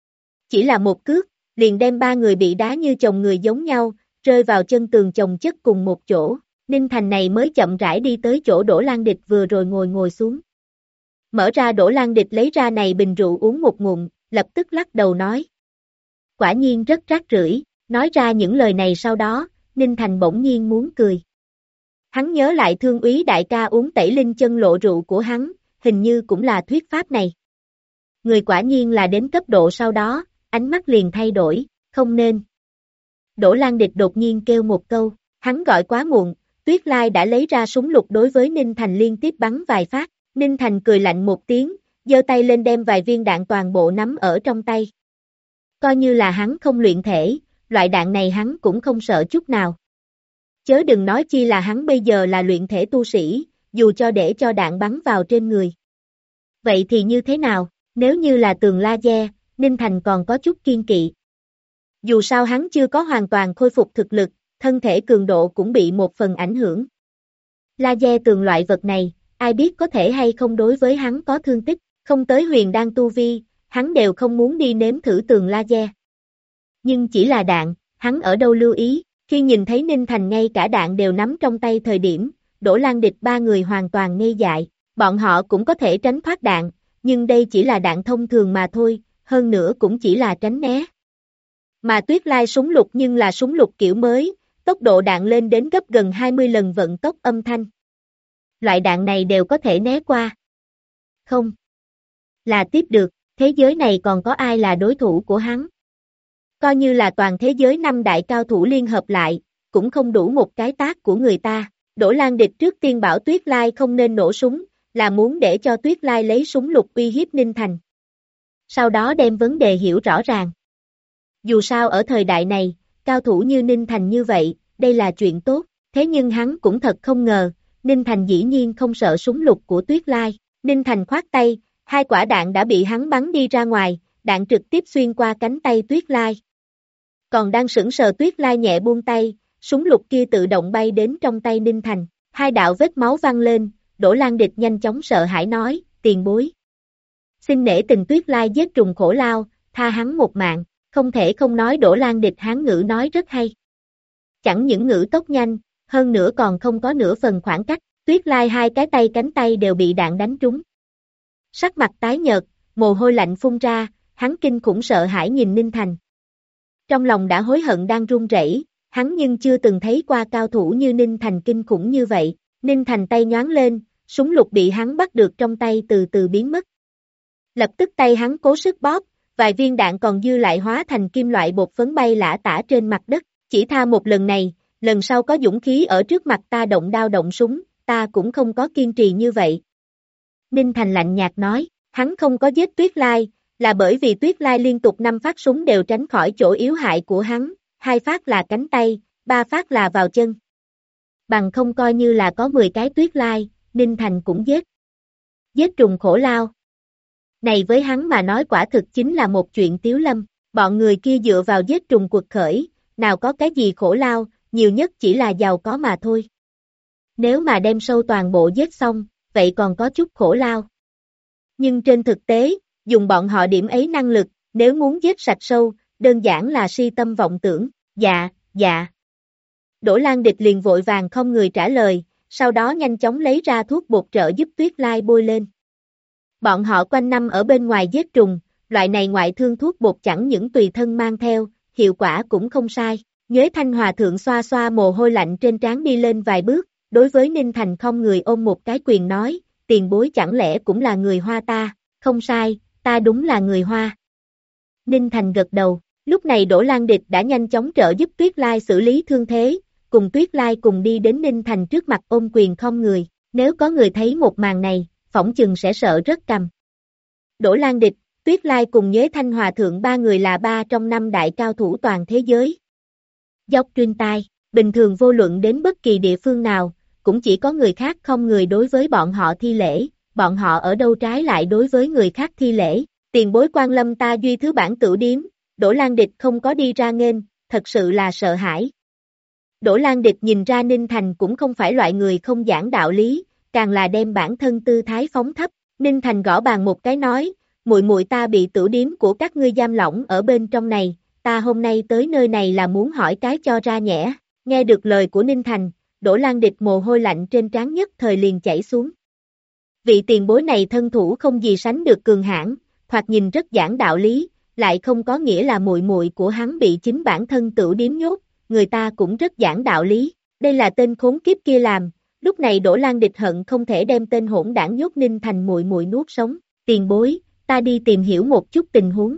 Chỉ là một cước, liền đem ba người bị đá như chồng người giống nhau, rơi vào chân tường chồng chất cùng một chỗ, Ninh Thành này mới chậm rãi đi tới chỗ Đỗ Lan Địch vừa rồi ngồi xuống. Mở ra Đỗ Lan Địch lấy ra này bình rượu uống một ngụm, lập tức lắc đầu nói. Quả nhiên rất rác rưởi, nói ra những lời này sau đó, Ninh Thành bỗng nhiên muốn cười. Hắn nhớ lại Thương úy đại ca uống tẩy linh chân lộ rượu của hắn, hình như cũng là thuyết pháp này. Người quả nhiên là đến cấp độ sau đó, ánh mắt liền thay đổi, không nên. Đỗ Lan Địch đột nhiên kêu một câu, hắn gọi quá muộn, Tuyết Lai đã lấy ra súng lục đối với Ninh Thành liên tiếp bắn vài phát, Ninh Thành cười lạnh một tiếng, giơ tay lên đem vài viên đạn toàn bộ nắm ở trong tay. Coi như là hắn không luyện thể, loại đạn này hắn cũng không sợ chút nào. Chớ đừng nói chi là hắn bây giờ là luyện thể tu sĩ, dù cho để cho đạn bắn vào trên người. Vậy thì như thế nào, nếu như là tường laser, Ninh Thành còn có chút kiên kỵ. Dù sao hắn chưa có hoàn toàn khôi phục thực lực, thân thể cường độ cũng bị một phần ảnh hưởng. Laser tường loại vật này, ai biết có thể hay không đối với hắn có thương tích, không tới huyền đan tu vi, hắn đều không muốn đi nếm thử tường laser. Nhưng chỉ là đạn, hắn ở đâu lưu ý, khi nhìn thấy Ninh Thành ngay cả đạn đều nắm trong tay thời điểm, Đỗ Lan Địch ba người hoàn toàn ngây dại, bọn họ cũng có thể tránh thoát đạn, nhưng đây chỉ là đạn thông thường mà thôi, hơn nữa cũng chỉ là tránh né. Mà Tuyết Lai súng lục nhưng là súng lục kiểu mới, tốc độ đạn lên đến gấp gần 20 lần vận tốc âm thanh. Loại đạn này đều có thể né qua. Không. Là tiếp được, thế giới này còn có ai là đối thủ của hắn? Coi như là toàn thế giới 5 đại cao thủ liên hợp lại, cũng không đủ một cái tác của người ta. Đỗ Lan Địch trước tiên bảo Tuyết Lai không nên nổ súng, là muốn để cho Tuyết Lai lấy súng lục uy hiếp Ninh Thành. Sau đó đem vấn đề hiểu rõ ràng. Dù sao ở thời đại này, cao thủ như Ninh Thành như vậy, đây là chuyện tốt, thế nhưng hắn cũng thật không ngờ, Ninh Thành dĩ nhiên không sợ súng lục của Tuyết Lai. Ninh Thành khoát tay, 2 quả đạn đã bị hắn bắn đi ra ngoài, đạn trực tiếp xuyên qua cánh tay Tuyết Lai. Còn đang sững sờ Tuyết Lai nhẹ buông tay, súng lục kia tự động bay đến trong tay Ninh Thành, 2 đạo vết máu văng lên, Đỗ Lan Địch nhanh chóng sợ hãi nói, tiền bối. Xin nể tình Tuyết Lai giết trùng khổ lao, tha hắn một mạng, không thể không nói Đỗ Lan Địch Hán ngữ nói rất hay. Chẳng những ngữ tốc nhanh, hơn nữa còn không có nửa phần khoảng cách, Tuyết Lai 2 cái tay cánh tay đều bị đạn đánh trúng. Sắc mặt tái nhợt, mồ hôi lạnh phun ra, hắn kinh khủng sợ hãi nhìn Ninh Thành. Trong lòng đã hối hận đang run rẩy, hắn nhưng chưa từng thấy qua cao thủ như Ninh Thành kinh khủng như vậy. Ninh Thành tay nhoáng lên, súng lục bị hắn bắt được trong tay từ từ biến mất. Lập tức tay hắn cố sức bóp, vài viên đạn còn dư lại hóa thành kim loại bột phấn bay lả tả trên mặt đất, chỉ tha một lần này, lần sau có dũng khí ở trước mặt ta động đao động súng, ta cũng không có kiên trì như vậy. Ninh Thành lạnh nhạt nói, hắn không có giết Tuyết Lai, là bởi vì Tuyết Lai liên tục 5 phát súng đều tránh khỏi chỗ yếu hại của hắn, 2 phát là cánh tay, 3 phát là vào chân. Bằng không coi như là có 10 cái Tuyết Lai, Ninh Thành cũng giết. Giết trùng khổ lao. Này với hắn mà nói quả thực chính là một chuyện tiếu lâm, bọn người kia dựa vào giết trùng quật khởi, nào có cái gì khổ lao, nhiều nhất chỉ là giàu có mà thôi. Nếu mà đem sâu toàn bộ giết xong, vậy còn có chút khổ lao. Nhưng trên thực tế, dùng bọn họ điểm ấy năng lực, nếu muốn giết sạch sâu, đơn giản là si tâm vọng tưởng, dạ, dạ. Đỗ Lan Địch liền vội vàng không người trả lời, sau đó nhanh chóng lấy ra thuốc bột trợ giúp Tuyết Lai bôi lên. Bọn họ quanh năm ở bên ngoài giết trùng, loại này ngoại thương thuốc bột chẳng những tùy thân mang theo, hiệu quả cũng không sai. Nhuế Thanh Hòa thượng xoa xoa mồ hôi lạnh trên trán đi lên vài bước, đối với Ninh Thành không người ôm một cái quyền nói, tiền bối chẳng lẽ cũng là người Hoa ta, không sai, ta đúng là người Hoa. Ninh Thành gật đầu, lúc này Đỗ Lan Địch đã nhanh chóng trợ giúp Tuyết Lai xử lý thương thế, cùng Tuyết Lai cùng đi đến Ninh Thành trước mặt ôm quyền không người, nếu có người thấy một màn này, phỏng chừng sẽ sợ rất cằm. Đỗ Lan Địch, Tuyết Lai cùng Nhuế Thanh Hòa thượng 3 người là 3 trong 5 đại cao thủ toàn thế giới. Dốc truyền tai, bình thường vô luận đến bất kỳ địa phương nào, cũng chỉ có người khác không người đối với bọn họ thi lễ, bọn họ ở đâu trái lại đối với người khác thi lễ. Tiền bối quan lâm ta duy thứ bản tửu điếm, Đỗ Lan Địch không có đi ra nghênh, thật sự là sợ hãi. Đỗ Lan Địch nhìn ra Ninh Thành cũng không phải loại người không giảng đạo lý, càng là đem bản thân tư thái phóng thấp. Ninh Thành gõ bàn một cái nói, muội muội ta bị tửu điếm của các ngươi giam lỏng ở bên trong này, ta hôm nay tới nơi này là muốn hỏi cái cho ra nhẽ. Nghe được lời của Ninh Thành, Đỗ Lan Địch mồ hôi lạnh trên trán nhất thời liền chảy xuống. Vị tiền bối này thân thủ không gì sánh được cường hãn, thoạt nhìn rất giảng đạo lý, lại không có nghĩa là muội muội của hắn bị chính bản thân tửu điếm nhốt, người ta cũng rất giảng đạo lý, đây là tên khốn kiếp kia làm. Lúc này Đỗ Lan Địch hận không thể đem tên hỗn đảng nhốt Ninh Thành muội muội nuốt sống, tiền bối, ta đi tìm hiểu một chút tình huống.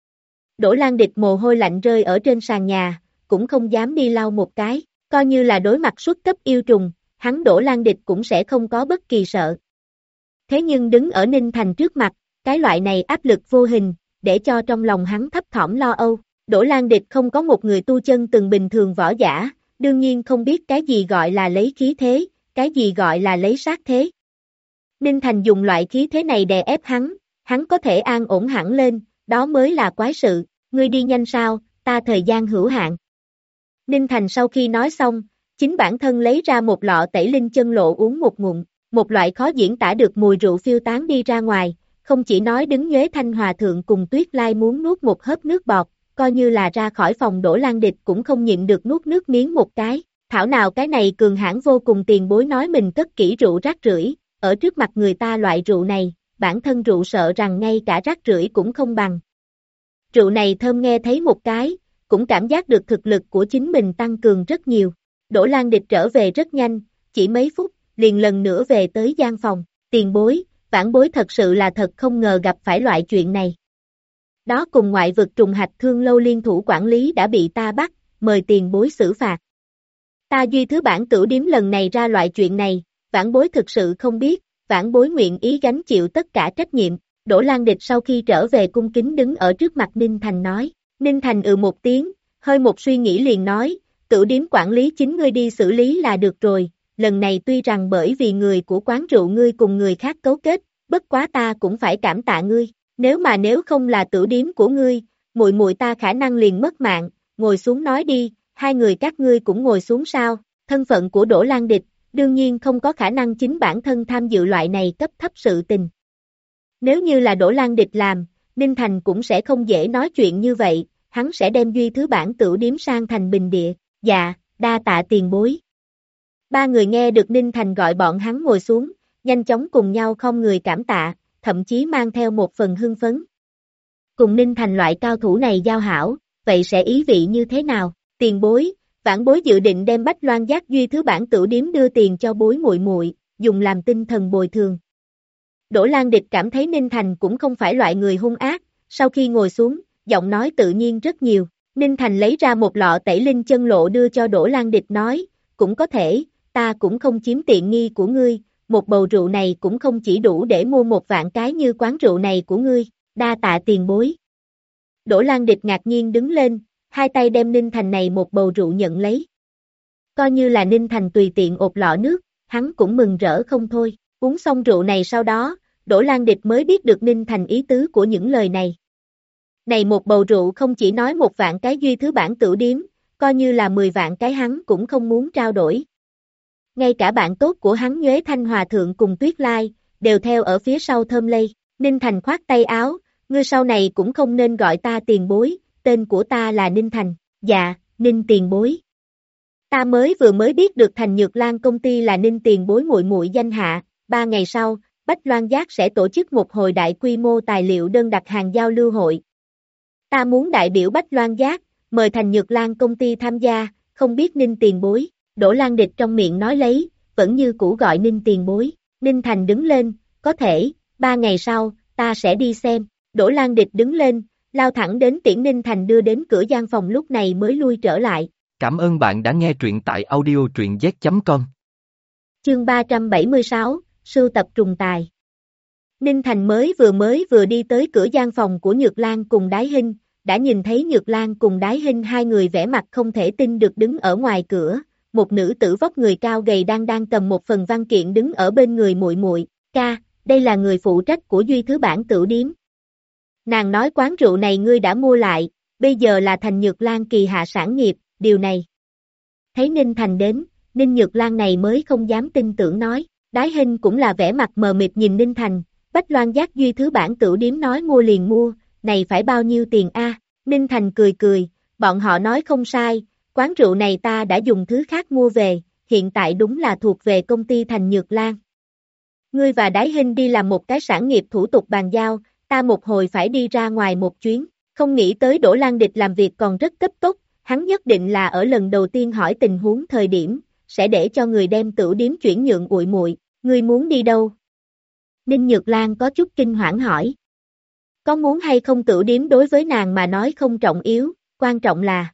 Đỗ Lan Địch mồ hôi lạnh rơi ở trên sàn nhà, cũng không dám đi lau một cái, coi như là đối mặt xuất cấp yêu trùng, hắn Đỗ Lan Địch cũng sẽ không có bất kỳ sợ. Thế nhưng đứng ở Ninh Thành trước mặt, cái loại này áp lực vô hình, để cho trong lòng hắn thấp thỏm lo âu. Đỗ Lan Địch không có một người tu chân từng bình thường võ giả, đương nhiên không biết cái gì gọi là lấy khí thế, cái gì gọi là lấy sát thế. Ninh Thành dùng loại khí thế này đè ép hắn có thể an ổn hẳn lên, đó mới là quái sự, ngươi đi nhanh sao, ta thời gian hữu hạn. Ninh Thành sau khi nói xong, Chính bản thân lấy ra một lọ tẩy linh chân lộ uống một ngụm, một loại khó diễn tả được mùi rượu phiêu tán đi ra ngoài, không chỉ nói đứng nhuế Thanh Hòa Thượng cùng Tuyết Lai muốn nuốt một hớp nước bọt, coi như là ra khỏi phòng Đỗ Lan Địch cũng không nhịn được nuốt nước miếng một cái, thảo nào cái này cường hãn vô cùng tiền bối nói mình cất kỹ rượu rác rưởi, ở trước mặt người ta loại rượu này, bản thân rượu sợ rằng ngay cả rác rưởi cũng không bằng. Rượu này thơm nghe thấy một cái, cũng cảm giác được thực lực của chính mình tăng cường rất nhiều. Đỗ Lan Địch trở về rất nhanh, chỉ mấy phút, liền lần nữa về tới gian phòng, tiền bối, vãn bối thật sự là thật không ngờ gặp phải loại chuyện này. Đó cùng ngoại vực trùng hạch thương lâu liên thủ quản lý đã bị ta bắt, mời tiền bối xử phạt. Ta duy thứ bản tử điếm lần này ra loại chuyện này, vãn bối thực sự không biết, vãn bối nguyện ý gánh chịu tất cả trách nhiệm. Đỗ Lan Địch sau khi trở về cung kính đứng ở trước mặt Ninh Thành nói, Ninh Thành một tiếng, hơi một suy nghĩ liền nói, tử điếm quản lý chính ngươi đi xử lý là được rồi, lần này tuy rằng bởi vì người của quán rượu ngươi cùng người khác cấu kết, bất quá ta cũng phải cảm tạ ngươi, nếu không là tử điếm của ngươi, muội muội ta khả năng liền mất mạng, ngồi xuống nói đi, hai người các ngươi cũng ngồi xuống sao, thân phận của Đỗ Lan Địch, đương nhiên không có khả năng chính bản thân tham dự loại này cấp thấp sự tình. Nếu như là Đỗ Lan Địch làm, Ninh Thành cũng sẽ không dễ nói chuyện như vậy, hắn sẽ đem duy thứ bản tử điếm sang thành bình địa, dạ, đa tạ tiền bối. Ba người nghe được Ninh Thành gọi bọn hắn ngồi xuống, nhanh chóng cùng nhau không người cảm tạ, thậm chí mang theo một phần hưng phấn. Cùng Ninh Thành loại cao thủ này giao hảo, vậy sẽ ý vị như thế nào? Tiền bối, vãn bối dự định đem Bách Loan Giác duy thứ bản tử điếm đưa tiền cho bối muội muội, dùng làm tinh thần bồi thường. Đỗ Lan Địch cảm thấy Ninh Thành cũng không phải loại người hung ác, sau khi ngồi xuống, giọng nói tự nhiên rất nhiều. Ninh Thành lấy ra một lọ tẩy linh chân lộ đưa cho Đỗ Lan Địch nói, cũng có thể, ta cũng không chiếm tiện nghi của ngươi, một bầu rượu này cũng không chỉ đủ để mua một vạn cái như quán rượu này của ngươi, đa tạ tiền bối. Đỗ Lan Địch ngạc nhiên đứng lên, hai tay đem Ninh Thành này một bầu rượu nhận lấy. Coi như là Ninh Thành tùy tiện ộp lọ nước, hắn cũng mừng rỡ không thôi, uống xong rượu này sau đó, Đỗ Lan Địch mới biết được Ninh Thành ý tứ của những lời này. Này một bầu rượu không chỉ nói một vạn cái duy thứ bản tử điếm, coi như là 10 vạn cái hắn cũng không muốn trao đổi. Ngay cả bạn tốt của hắn Nhuế Thanh Hòa Thượng cùng Tuyết Lai, đều theo ở phía sau thơm lây. Ninh Thành khoát tay áo, ngươi sau này cũng không nên gọi ta tiền bối, tên của ta là Ninh Thành, dạ, Ninh tiền bối. Ta vừa mới biết được Thành Nhược Lan công ty là Ninh tiền bối muội muội danh hạ, 3 ngày sau, Bách Loan Giác sẽ tổ chức một hồi đại quy mô tài liệu đơn đặt hàng giao lưu hội. Ta muốn đại biểu Bách Loan Giác, mời Thành Nhược Lan công ty tham gia, không biết Ninh tiền bối. Đỗ Lan Địch trong miệng nói lấy, vẫn như cũ gọi Ninh tiền bối. Ninh Thành đứng lên, có thể, 3 ngày sau, ta sẽ đi xem. Đỗ Lan Địch đứng lên, lao thẳng đến tiễn Ninh Thành đưa đến cửa gian phòng lúc này mới lui trở lại. Cảm ơn bạn đã nghe truyện tại audio.z.com. Chương 376, sưu tập trùng tài. Ninh Thành mới vừa đi tới cửa gian phòng của Nhược Lan cùng Đái Hinh, đã nhìn thấy Nhược Lan cùng Đái Hinh hai người vẻ mặt không thể tin được đứng ở ngoài cửa, một nữ tử vóc người cao gầy đang cầm một phần văn kiện đứng ở bên người muội muội. Ca, đây là người phụ trách của duy thứ bản tử điếm. Nàng nói quán rượu này ngươi đã mua lại, bây giờ là Thành Nhược Lan kỳ hạ sản nghiệp, điều này. Thấy Ninh Thành đến, Ninh Nhược Lan này mới không dám tin tưởng nói, Đái Hinh cũng là vẻ mặt mờ mịt nhìn Ninh Thành, Bách Loan Giác duy thứ bản tử điếm nói mua liền mua, này phải bao nhiêu tiền a? Ninh Thành cười, bọn họ nói không sai, quán rượu này ta đã dùng thứ khác mua về, hiện tại đúng là thuộc về công ty Thành Nhược Lan. Ngươi và Đái Hinh đi làm một cái sản nghiệp thủ tục bàn giao, ta một hồi phải đi ra ngoài một chuyến, không nghĩ tới Đỗ Lan Địch làm việc còn rất cấp tốc, hắn nhất định là ở lần đầu tiên hỏi tình huống thời điểm, sẽ để cho người đem tử điếm chuyển nhượng muội muội, ngươi muốn đi đâu? Ninh Nhược Lan có chút kinh hoảng hỏi. Có muốn hay không tử điếm đối với nàng mà nói không trọng yếu, quan trọng là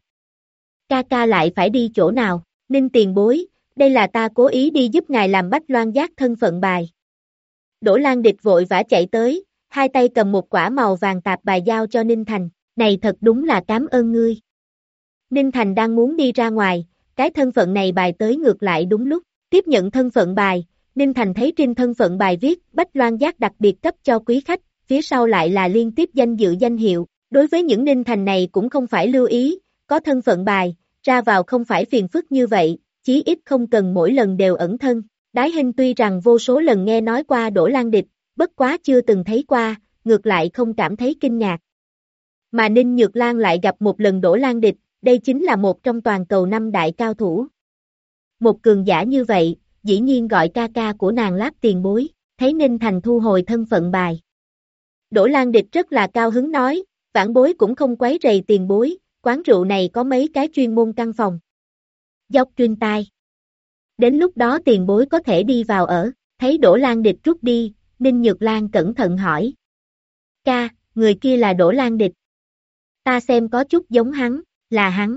ca lại phải đi chỗ nào, Ninh tiền bối, đây là ta cố ý đi giúp ngài làm Bách Loan Giác thân phận bài. Đỗ Lan Địch vội vã chạy tới, hai tay cầm một quả màu vàng tạp bài giao cho Ninh Thành, này thật đúng là cảm ơn ngươi. Ninh Thành đang muốn đi ra ngoài, cái thân phận này bài tới ngược lại đúng lúc, tiếp nhận thân phận bài, Ninh Thành thấy trên thân phận bài viết Bách Loan Giác đặc biệt cấp cho quý khách, phía sau lại là liên tiếp danh dự danh hiệu, đối với những Ninh Thành này cũng không phải lưu ý, có thân phận bài, ra vào không phải phiền phức như vậy, chí ít không cần mỗi lần đều ẩn thân. Đái Hinh tuy rằng vô số lần nghe nói qua Đỗ Lan Địch, bất quá chưa từng thấy qua, ngược lại không cảm thấy kinh ngạc. Mà Ninh Nhược Lan lại gặp một lần Đỗ Lan Địch, đây chính là một trong toàn cầu 5 đại cao thủ. Một cường giả như vậy, dĩ nhiên gọi ca ca của nàng Láp tiền bối, thấy Ninh Thành thu hồi thân phận bài. Đỗ Lan Địch rất là cao hứng nói, vãn bối cũng không quấy rầy tiền bối, quán rượu này có mấy cái chuyên môn căn phòng. Dốc truyền tai. Đến lúc đó tiền bối có thể đi vào ở, thấy Đỗ Lan Địch rút đi, Ninh Nhược Lan cẩn thận hỏi. Ca, người kia là Đỗ Lan Địch. Ta xem có chút giống hắn, là hắn.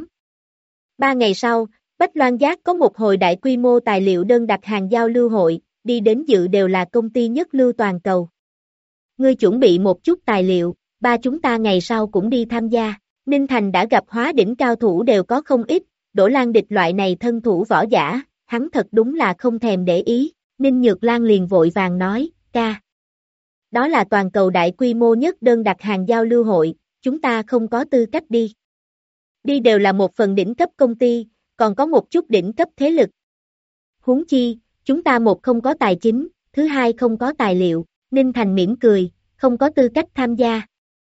3 ngày sau, Bách Loan Giác có một hồi đại quy mô tài liệu đơn đặt hàng giao lưu hội, đi đến dự đều là công ty nhất lưu toàn cầu. Ngươi chuẩn bị một chút tài liệu, ba chúng ta ngày sau cũng đi tham gia. Ninh Thành đã gặp hóa đỉnh cao thủ đều có không ít, Đỗ Lan Địch loại này thân thủ võ giả, hắn thật đúng là không thèm để ý. Ninh Nhược Lan liền vội vàng nói, ca. Đó là toàn cầu đại quy mô nhất đơn đặt hàng giao lưu hội, chúng ta không có tư cách đi. Đi đều là một phần đỉnh cấp công ty, còn có một chút đỉnh cấp thế lực. Huống chi, chúng ta một không có tài chính, thứ hai không có tài liệu, Ninh Thành mỉm cười, không có tư cách tham gia.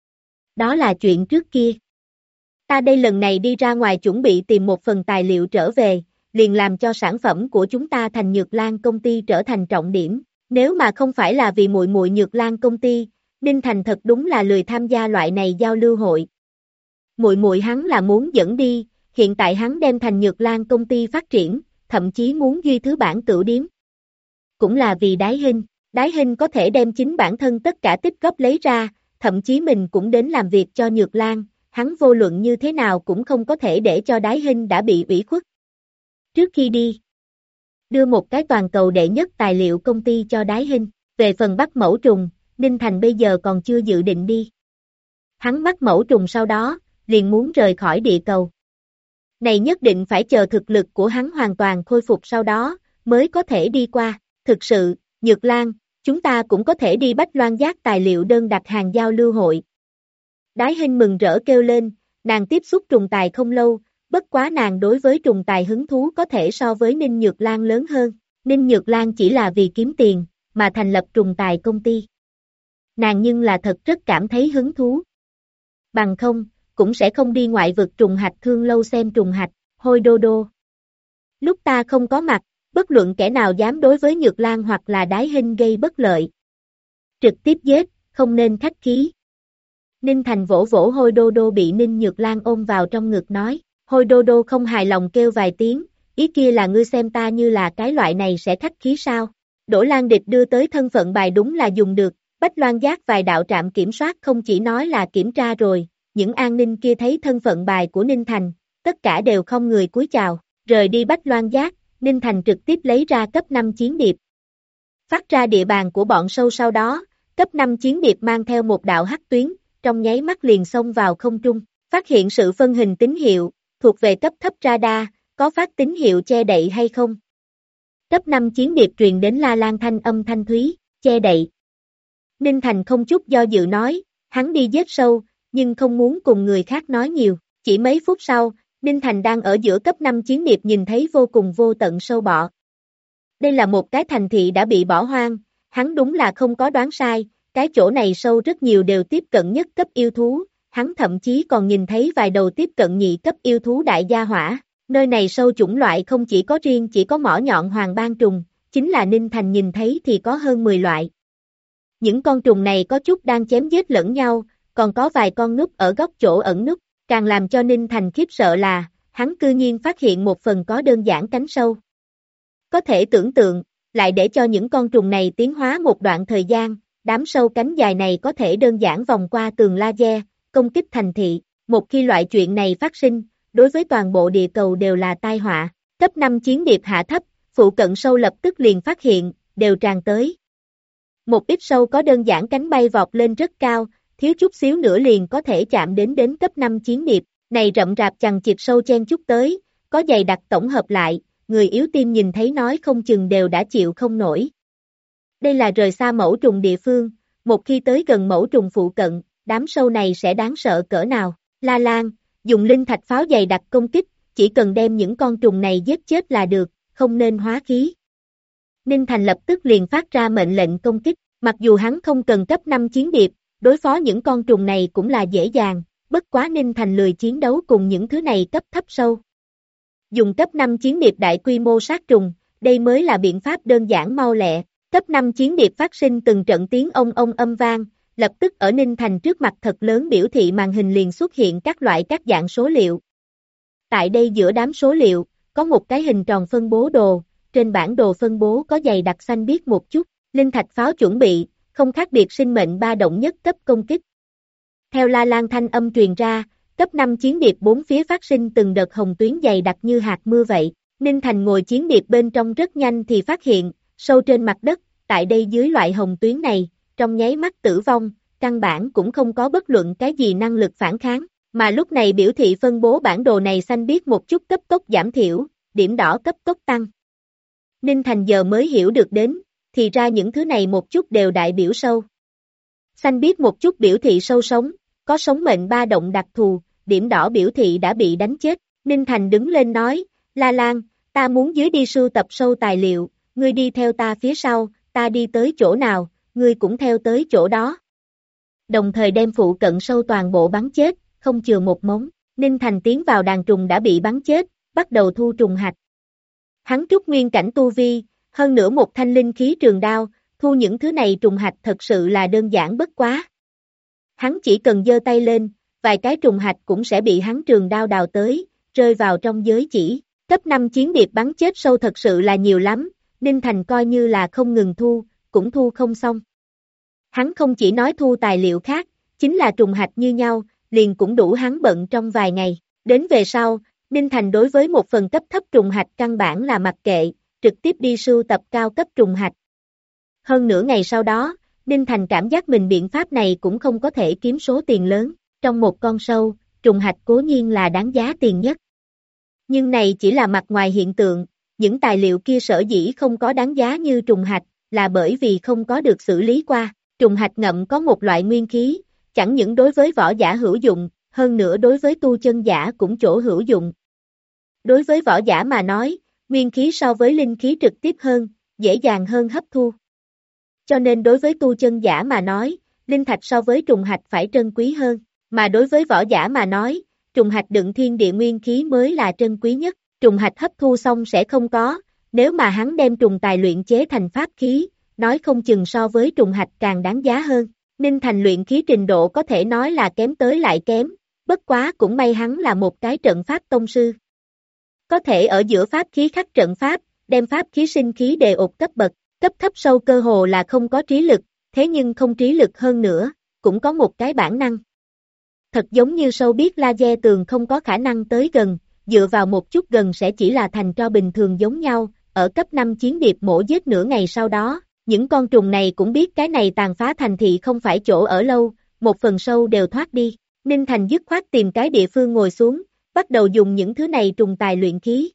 Đó là chuyện trước kia. Ta đây lần này đi ra ngoài chuẩn bị tìm một phần tài liệu trở về, liền làm cho sản phẩm của chúng ta thành Nhược Lan công ty trở thành trọng điểm. Nếu mà không phải là vì muội muội Nhược Lan công ty, Ninh Thành thật đúng là lười tham gia loại này giao lưu hội. Muội muội hắn là muốn dẫn đi, hiện tại hắn đem thành Nhược Lan công ty phát triển, thậm chí muốn duy thứ bản cửu điếm. Cũng là vì Đái Hinh có thể đem chính bản thân tất cả tích góp lấy ra, thậm chí mình cũng đến làm việc cho Nhược Lan, hắn vô luận như thế nào cũng không có thể để cho Đái Hinh đã bị ủy khuất. Trước khi đi, đưa một cái toàn cầu đệ nhất tài liệu công ty cho Đái Hinh, về phần bắt mẫu trùng, Ninh Thành bây giờ còn chưa dự định đi. Hắn bắt mẫu trùng sau đó, liền muốn rời khỏi địa cầu. Này nhất định phải chờ thực lực của hắn hoàn toàn khôi phục sau đó, mới có thể đi qua. Thực sự, Nhược Lan, chúng ta cũng có thể đi Bách Loan Giác tài liệu đơn đặt hàng giao lưu hội. Đái Hinh mừng rỡ kêu lên, nàng tiếp xúc trùng tài không lâu, bất quá nàng đối với trùng tài hứng thú có thể so với Ninh Nhược Lan lớn hơn. Ninh Nhược Lan chỉ là vì kiếm tiền, mà thành lập trùng tài công ty. Nàng nhưng là thật rất cảm thấy hứng thú. Bằng không, cũng sẽ không đi ngoại vực trùng hạch thương lâu xem trùng hạch, hôi đô đô. Lúc ta không có mặt, bất luận kẻ nào dám đối với Nhược Lan hoặc là Đái Hinh gây bất lợi. Trực tiếp giết, không nên khách khí. Ninh Thành vỗ vỗ hôi đô đô bị Ninh Nhược Lan ôm vào trong ngực nói, hôi đô đô không hài lòng kêu vài tiếng, ý kia là ngươi xem ta như là cái loại này sẽ khách khí sao. Đỗ Lan Địch đưa tới thân phận bài đúng là dùng được, Bách Loan Giác vài đạo trạm kiểm soát không chỉ nói là kiểm tra rồi, những an ninh kia thấy thân phận bài của Ninh Thành, tất cả đều không người cúi chào, rời đi Bách Loan Giác, Ninh Thành trực tiếp lấy ra cấp 5 chiến điệp. Phát ra địa bàn của bọn sâu sau đó, cấp 5 chiến điệp mang theo một đạo hắc tuyến, trong nháy mắt liền xông vào không trung, phát hiện sự phân hình tín hiệu, thuộc về cấp thấp radar, có phát tín hiệu che đậy hay không? Cấp 5 chiến điệp truyền đến La Lan thanh âm thanh thúy, che đậy. Ninh Thành không chút do dự nói, hắn đi giết sâu, nhưng không muốn cùng người khác nói nhiều, chỉ mấy phút sau, Ninh Thành đang ở giữa cấp 5 chiến điệp nhìn thấy vô cùng vô tận sâu bọ. Đây là một cái thành thị đã bị bỏ hoang, hắn đúng là không có đoán sai, cái chỗ này sâu rất nhiều đều tiếp cận nhất cấp yêu thú, hắn thậm chí còn nhìn thấy vài đầu tiếp cận nhị cấp yêu thú đại gia hỏa, nơi này sâu chủng loại không chỉ có riêng chỉ có mỏ nhọn hoàng ban trùng, chính là Ninh Thành nhìn thấy thì có hơn 10 loại. Những con trùng này có chút đang chém giết lẫn nhau, còn có vài con núp ở góc chỗ ẩn núp, càng làm cho Ninh Thành khiếp sợ là, hắn cư nhiên phát hiện một phần có đơn giản cánh sâu. Có thể tưởng tượng, lại để cho những con trùng này tiến hóa một đoạn thời gian, đám sâu cánh dài này có thể đơn giản vòng qua tường laser, công kích thành thị, một khi loại chuyện này phát sinh, đối với toàn bộ địa cầu đều là tai họa. Cấp 5 chiến điệp hạ thấp, phụ cận sâu lập tức liền phát hiện, đều tràn tới. Một ít sâu có đơn giản cánh bay vọt lên rất cao, thiếu chút xíu nữa liền có thể chạm đến cấp 5 chiến điệp, này rậm rạp chằng chịt sâu chen chút tới, có dày đặc tổng hợp lại, người yếu tim nhìn thấy nói không chừng đều đã chịu không nổi. Đây là rời xa mẫu trùng địa phương, một khi tới gần mẫu trùng phụ cận, đám sâu này sẽ đáng sợ cỡ nào. La Lan, dùng linh thạch pháo dày đặc công kích, chỉ cần đem những con trùng này giết chết là được, không nên hóa khí. Ninh Thành lập tức liền phát ra mệnh lệnh công kích, mặc dù hắn không cần cấp 5 chiến điệp, đối phó những con trùng này cũng là dễ dàng, bất quá Ninh Thành lười chiến đấu cùng những thứ này cấp thấp sâu. Dùng cấp 5 chiến điệp đại quy mô sát trùng, đây mới là biện pháp đơn giản mau lẹ. Cấp 5 chiến điệp phát sinh từng trận tiếng ông âm vang, lập tức ở Ninh Thành trước mặt thật lớn biểu thị màn hình liền xuất hiện các dạng số liệu. Tại đây giữa đám số liệu, có một cái hình tròn phân bố đồ, trên bản đồ phân bố có dày đặc xanh biếc một chút, linh thạch pháo chuẩn bị, không khác biệt sinh mệnh ba động nhất cấp công kích. Theo La Lan thanh âm truyền ra, cấp 5 chiến điệp bốn phía phát sinh từng đợt hồng tuyến dày đặc như hạt mưa vậy. Ninh Thành ngồi chiến điệp bên trong rất nhanh thì phát hiện, sâu trên mặt đất, tại đây dưới loại hồng tuyến này, trong nháy mắt tử vong, căn bản cũng không có bất luận cái gì năng lực phản kháng, mà lúc này biểu thị phân bố bản đồ này xanh biếc một chút cấp tốc giảm thiểu, điểm đỏ cấp tốc tăng. Ninh Thành giờ mới hiểu được đến, thì ra những thứ này một chút đều đại biểu sâu. Xanh biếc một chút biểu thị sâu sống, có sống mệnh ba động đặc thù, điểm đỏ biểu thị đã bị đánh chết. Ninh Thành đứng lên nói, La Lan, ta muốn dưới đi sưu tập sâu tài liệu, ngươi đi theo ta phía sau, ta đi tới chỗ nào, ngươi cũng theo tới chỗ đó. Đồng thời đem phụ cận sâu toàn bộ bắn chết, không chừa một mống. Ninh Thành tiến vào đàn trùng đã bị bắn chết, bắt đầu thu trùng hạch. Hắn trúc nguyên cảnh tu vi, hơn nữa một thanh linh khí trường đao, thu những thứ này trùng hạch thật sự là đơn giản bất quá. Hắn chỉ cần giơ tay lên, vài cái trùng hạch cũng sẽ bị hắn trường đao đào tới, rơi vào trong giới chỉ. Cấp 5 chiến điệp bắn chết sâu thật sự là nhiều lắm, Ninh Thành coi như là không ngừng thu, cũng thu không xong. Hắn không chỉ nói thu tài liệu khác, chính là trùng hạch như nhau, liền cũng đủ hắn bận trong vài ngày. Đến về sau, Ninh Thành đối với một phần cấp thấp trùng hạch căn bản là mặc kệ, trực tiếp đi sưu tập cao cấp trùng hạch. Hơn nửa ngày sau đó, Ninh Thành cảm giác mình biện pháp này cũng không có thể kiếm số tiền lớn, trong một con sâu, trùng hạch cố nhiên là đáng giá tiền nhất. Nhưng này chỉ là mặt ngoài hiện tượng, những tài liệu kia sở dĩ không có đáng giá như trùng hạch, là bởi vì không có được xử lý qua. Trùng hạch ngậm có một loại nguyên khí, chẳng những đối với võ giả hữu dụng, hơn nữa đối với tu chân giả cũng chỗ hữu dụng. Đối với võ giả mà nói, nguyên khí so với linh khí trực tiếp hơn, dễ dàng hơn hấp thu. Cho nên đối với tu chân giả mà nói, linh thạch so với trùng hạch phải trân quý hơn, mà đối với võ giả mà nói, trùng hạch đựng thiên địa nguyên khí mới là trân quý nhất. Trùng hạch hấp thu xong sẽ không có, nếu mà hắn đem trùng tài luyện chế thành pháp khí, nói không chừng so với trùng hạch càng đáng giá hơn. Ninh Thành luyện khí trình độ có thể nói là kém tới lại kém, bất quá cũng may hắn là một cái trận pháp tông sư. Có thể ở giữa pháp khí khắc trận pháp, đem pháp khí sinh khí đề ột cấp bậc, cấp thấp sâu cơ hồ là không có trí lực, thế nhưng không trí lực hơn nữa, cũng có một cái bản năng. Thật giống như sâu biết laser tường không có khả năng tới gần, dựa vào một chút gần sẽ chỉ là thành tro bình thường giống nhau, ở cấp 5 chiến điệp mổ giết nửa ngày sau đó, những con trùng này cũng biết cái này tàn phá thành thị không phải chỗ ở lâu, một phần sâu đều thoát đi. Ninh Thành dứt khoát tìm cái địa phương ngồi xuống, bắt đầu dùng những thứ này trùng tài luyện khí.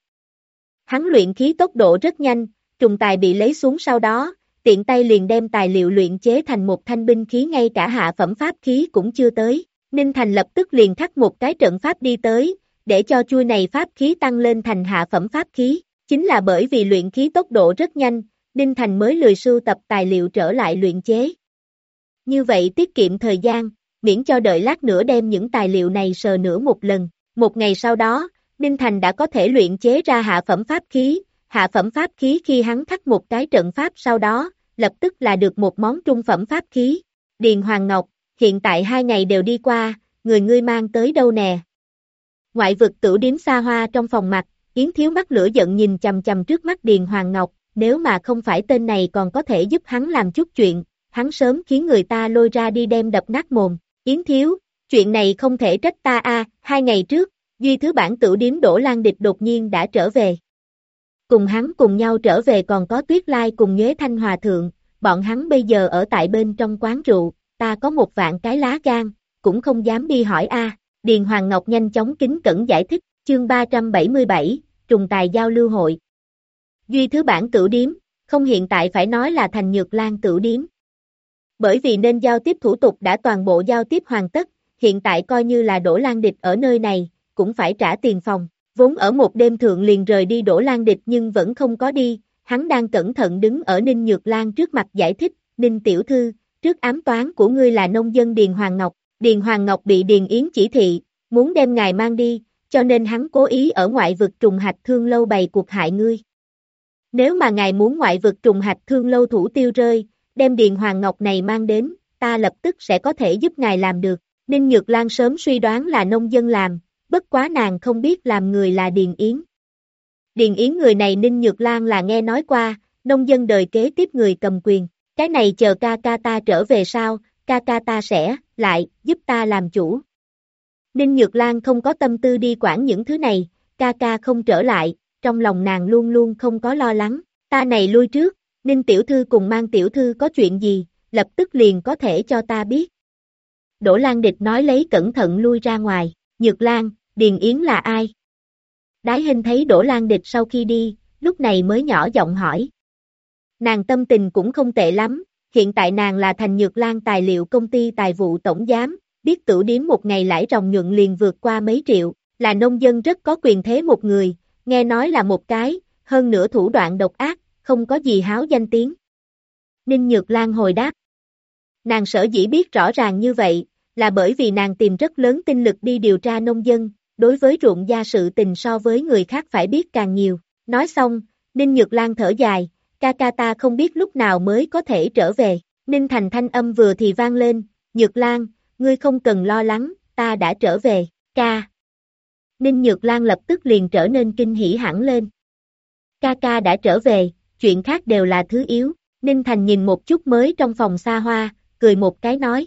Hắn luyện khí tốc độ rất nhanh, trùng tài bị lấy xuống sau đó, tiện tay liền đem tài liệu luyện chế thành một thanh binh khí, ngay cả hạ phẩm pháp khí cũng chưa tới. Ninh Thành lập tức liền khắc một cái trận pháp đi tới, để cho chuôi này pháp khí tăng lên thành hạ phẩm pháp khí. Chính là bởi vì luyện khí tốc độ rất nhanh, Ninh Thành mới lười sưu tập tài liệu trở lại luyện chế. Như vậy tiết kiệm thời gian, miễn cho đợi lát nữa đem những tài liệu này sờ nữa một lần. Một ngày sau đó, Ninh Thành đã có thể luyện chế ra hạ phẩm pháp khí. Hạ phẩm pháp khí khi hắn khắc một cái trận pháp sau đó, lập tức là được một món trung phẩm pháp khí. Điền Hoàng Ngọc, hiện tại 2 ngày đều đi qua, người ngươi mang tới đâu nè? Ngoại vực tửu điếm xa hoa trong phòng mặt, Yến Thiếu mắt lửa giận nhìn chằm chằm trước mắt Điền Hoàng Ngọc, nếu mà không phải tên này còn có thể giúp hắn làm chút chuyện, hắn sớm khiến người ta lôi ra đi đem đập nát mồm. Yến Thiếu, chuyện này không thể trách ta a. 2 ngày trước, Duy Thứ Bản tửu điếm Đỗ Lan Địch đột nhiên đã trở về. Cùng hắn cùng nhau trở về còn có Tuyết Lai cùng Nhuế Thanh Hòa Thượng, bọn hắn bây giờ ở tại bên trong quán rượu, ta có 1 vạn cái lá gan, cũng không dám đi hỏi a. Điền Hoàng Ngọc nhanh chóng kính cẩn giải thích, chương 377, trùng tài giao lưu hội. Duy Thứ Bản tửu điếm, không hiện tại phải nói là Thành Nhược Lan tửu điếm. Bởi vì nên giao tiếp thủ tục đã toàn bộ giao tiếp hoàn tất, hiện tại coi như là Đỗ Lan Địch ở nơi này, cũng phải trả tiền phòng. Vốn ở một đêm thượng liền rời đi Đỗ Lan Địch nhưng vẫn không có đi, hắn đang cẩn thận đứng ở Ninh Nhược Lan trước mặt giải thích, Ninh tiểu thư, trước ám toán của ngươi là nông dân Điền Hoàng Ngọc, Điền Hoàng Ngọc bị Điền Yến chỉ thị, muốn đem ngài mang đi, cho nên hắn cố ý ở ngoại vực Trùng Hạch Thương Lâu bày cuộc hại ngươi. Nếu mà ngài muốn ngoại vực Trùng Hạch Thương Lâu thủ tiêu rơi, đem Điền Hoàng Ngọc này mang đến, ta lập tức sẽ có thể giúp ngài làm được. Ninh Nhược Lan sớm suy đoán là nông dân làm, bất quá nàng không biết làm người là Điền Yến. Điền Yến người này Ninh Nhược Lan là nghe nói qua, nông dân đời kế tiếp người cầm quyền, cái này chờ ca ca ta trở về sau, ca ca ta sẽ, lại, giúp ta làm chủ. Ninh Nhược Lan không có tâm tư đi quản những thứ này, ca ca không trở lại, trong lòng nàng luôn luôn không có lo lắng, ta này lui trước, Ninh tiểu thư cùng Mang tiểu thư có chuyện gì, lập tức liền có thể cho ta biết. Đỗ Lan Địch nói lấy cẩn thận lui ra ngoài, Nhược Lan, Điền Yến là ai? Đái Hinh thấy Đỗ Lan Địch sau khi đi, lúc này mới nhỏ giọng hỏi. Nàng tâm tình cũng không tệ lắm, hiện tại nàng là Thành Nhược Lan tài liệu công ty tài vụ tổng giám, biết Tửu Điếm một ngày lãi ròng nhuận liền vượt qua mấy triệu, là nông dân rất có quyền thế một người, nghe nói là một cái, hơn nữa thủ đoạn độc ác, không có gì háo danh tiếng. Ninh Nhược Lan hồi đáp. Nàng sở dĩ biết rõ ràng như vậy, là bởi vì nàng tìm rất lớn tinh lực đi điều tra nông dân, đối với ruộng gia sự tình so với người khác phải biết càng nhiều. Nói xong, Ninh Nhược Lan thở dài, ca ca ta không biết lúc nào mới có thể trở về. Ninh Thành thanh âm vừa thì vang lên, Nhược Lan, ngươi không cần lo lắng, ta đã trở về, ca. Ninh Nhược Lan lập tức liền trở nên kinh hỉ hẳn lên. Ca ca đã trở về, chuyện khác đều là thứ yếu. Ninh Thành nhìn một chút mới trong phòng xa hoa, cười một cái nói.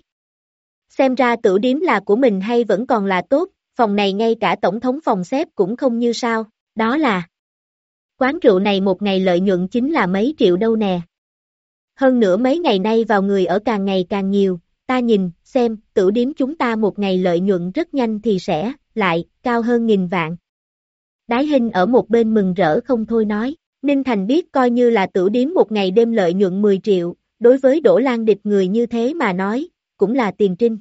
Xem ra Tửu Điếm là của mình hay vẫn còn là tốt, phòng này ngay cả tổng thống phòng xếp cũng không như sao, đó là. Quán rượu này một ngày lợi nhuận chính là mấy triệu đâu nè. Hơn nữa mấy ngày nay vào người ở càng ngày càng nhiều, ta nhìn, xem, Tửu Điếm chúng ta một ngày lợi nhuận rất nhanh thì sẽ, lại, cao hơn 1000 vạn. Đái Hinh ở một bên mừng rỡ không thôi nói, Ninh Thành biết coi như là Tửu Điếm một ngày đêm lợi nhuận 10 triệu, đối với Đỗ Lan Địch người như thế mà nói, cũng là tiền trinh.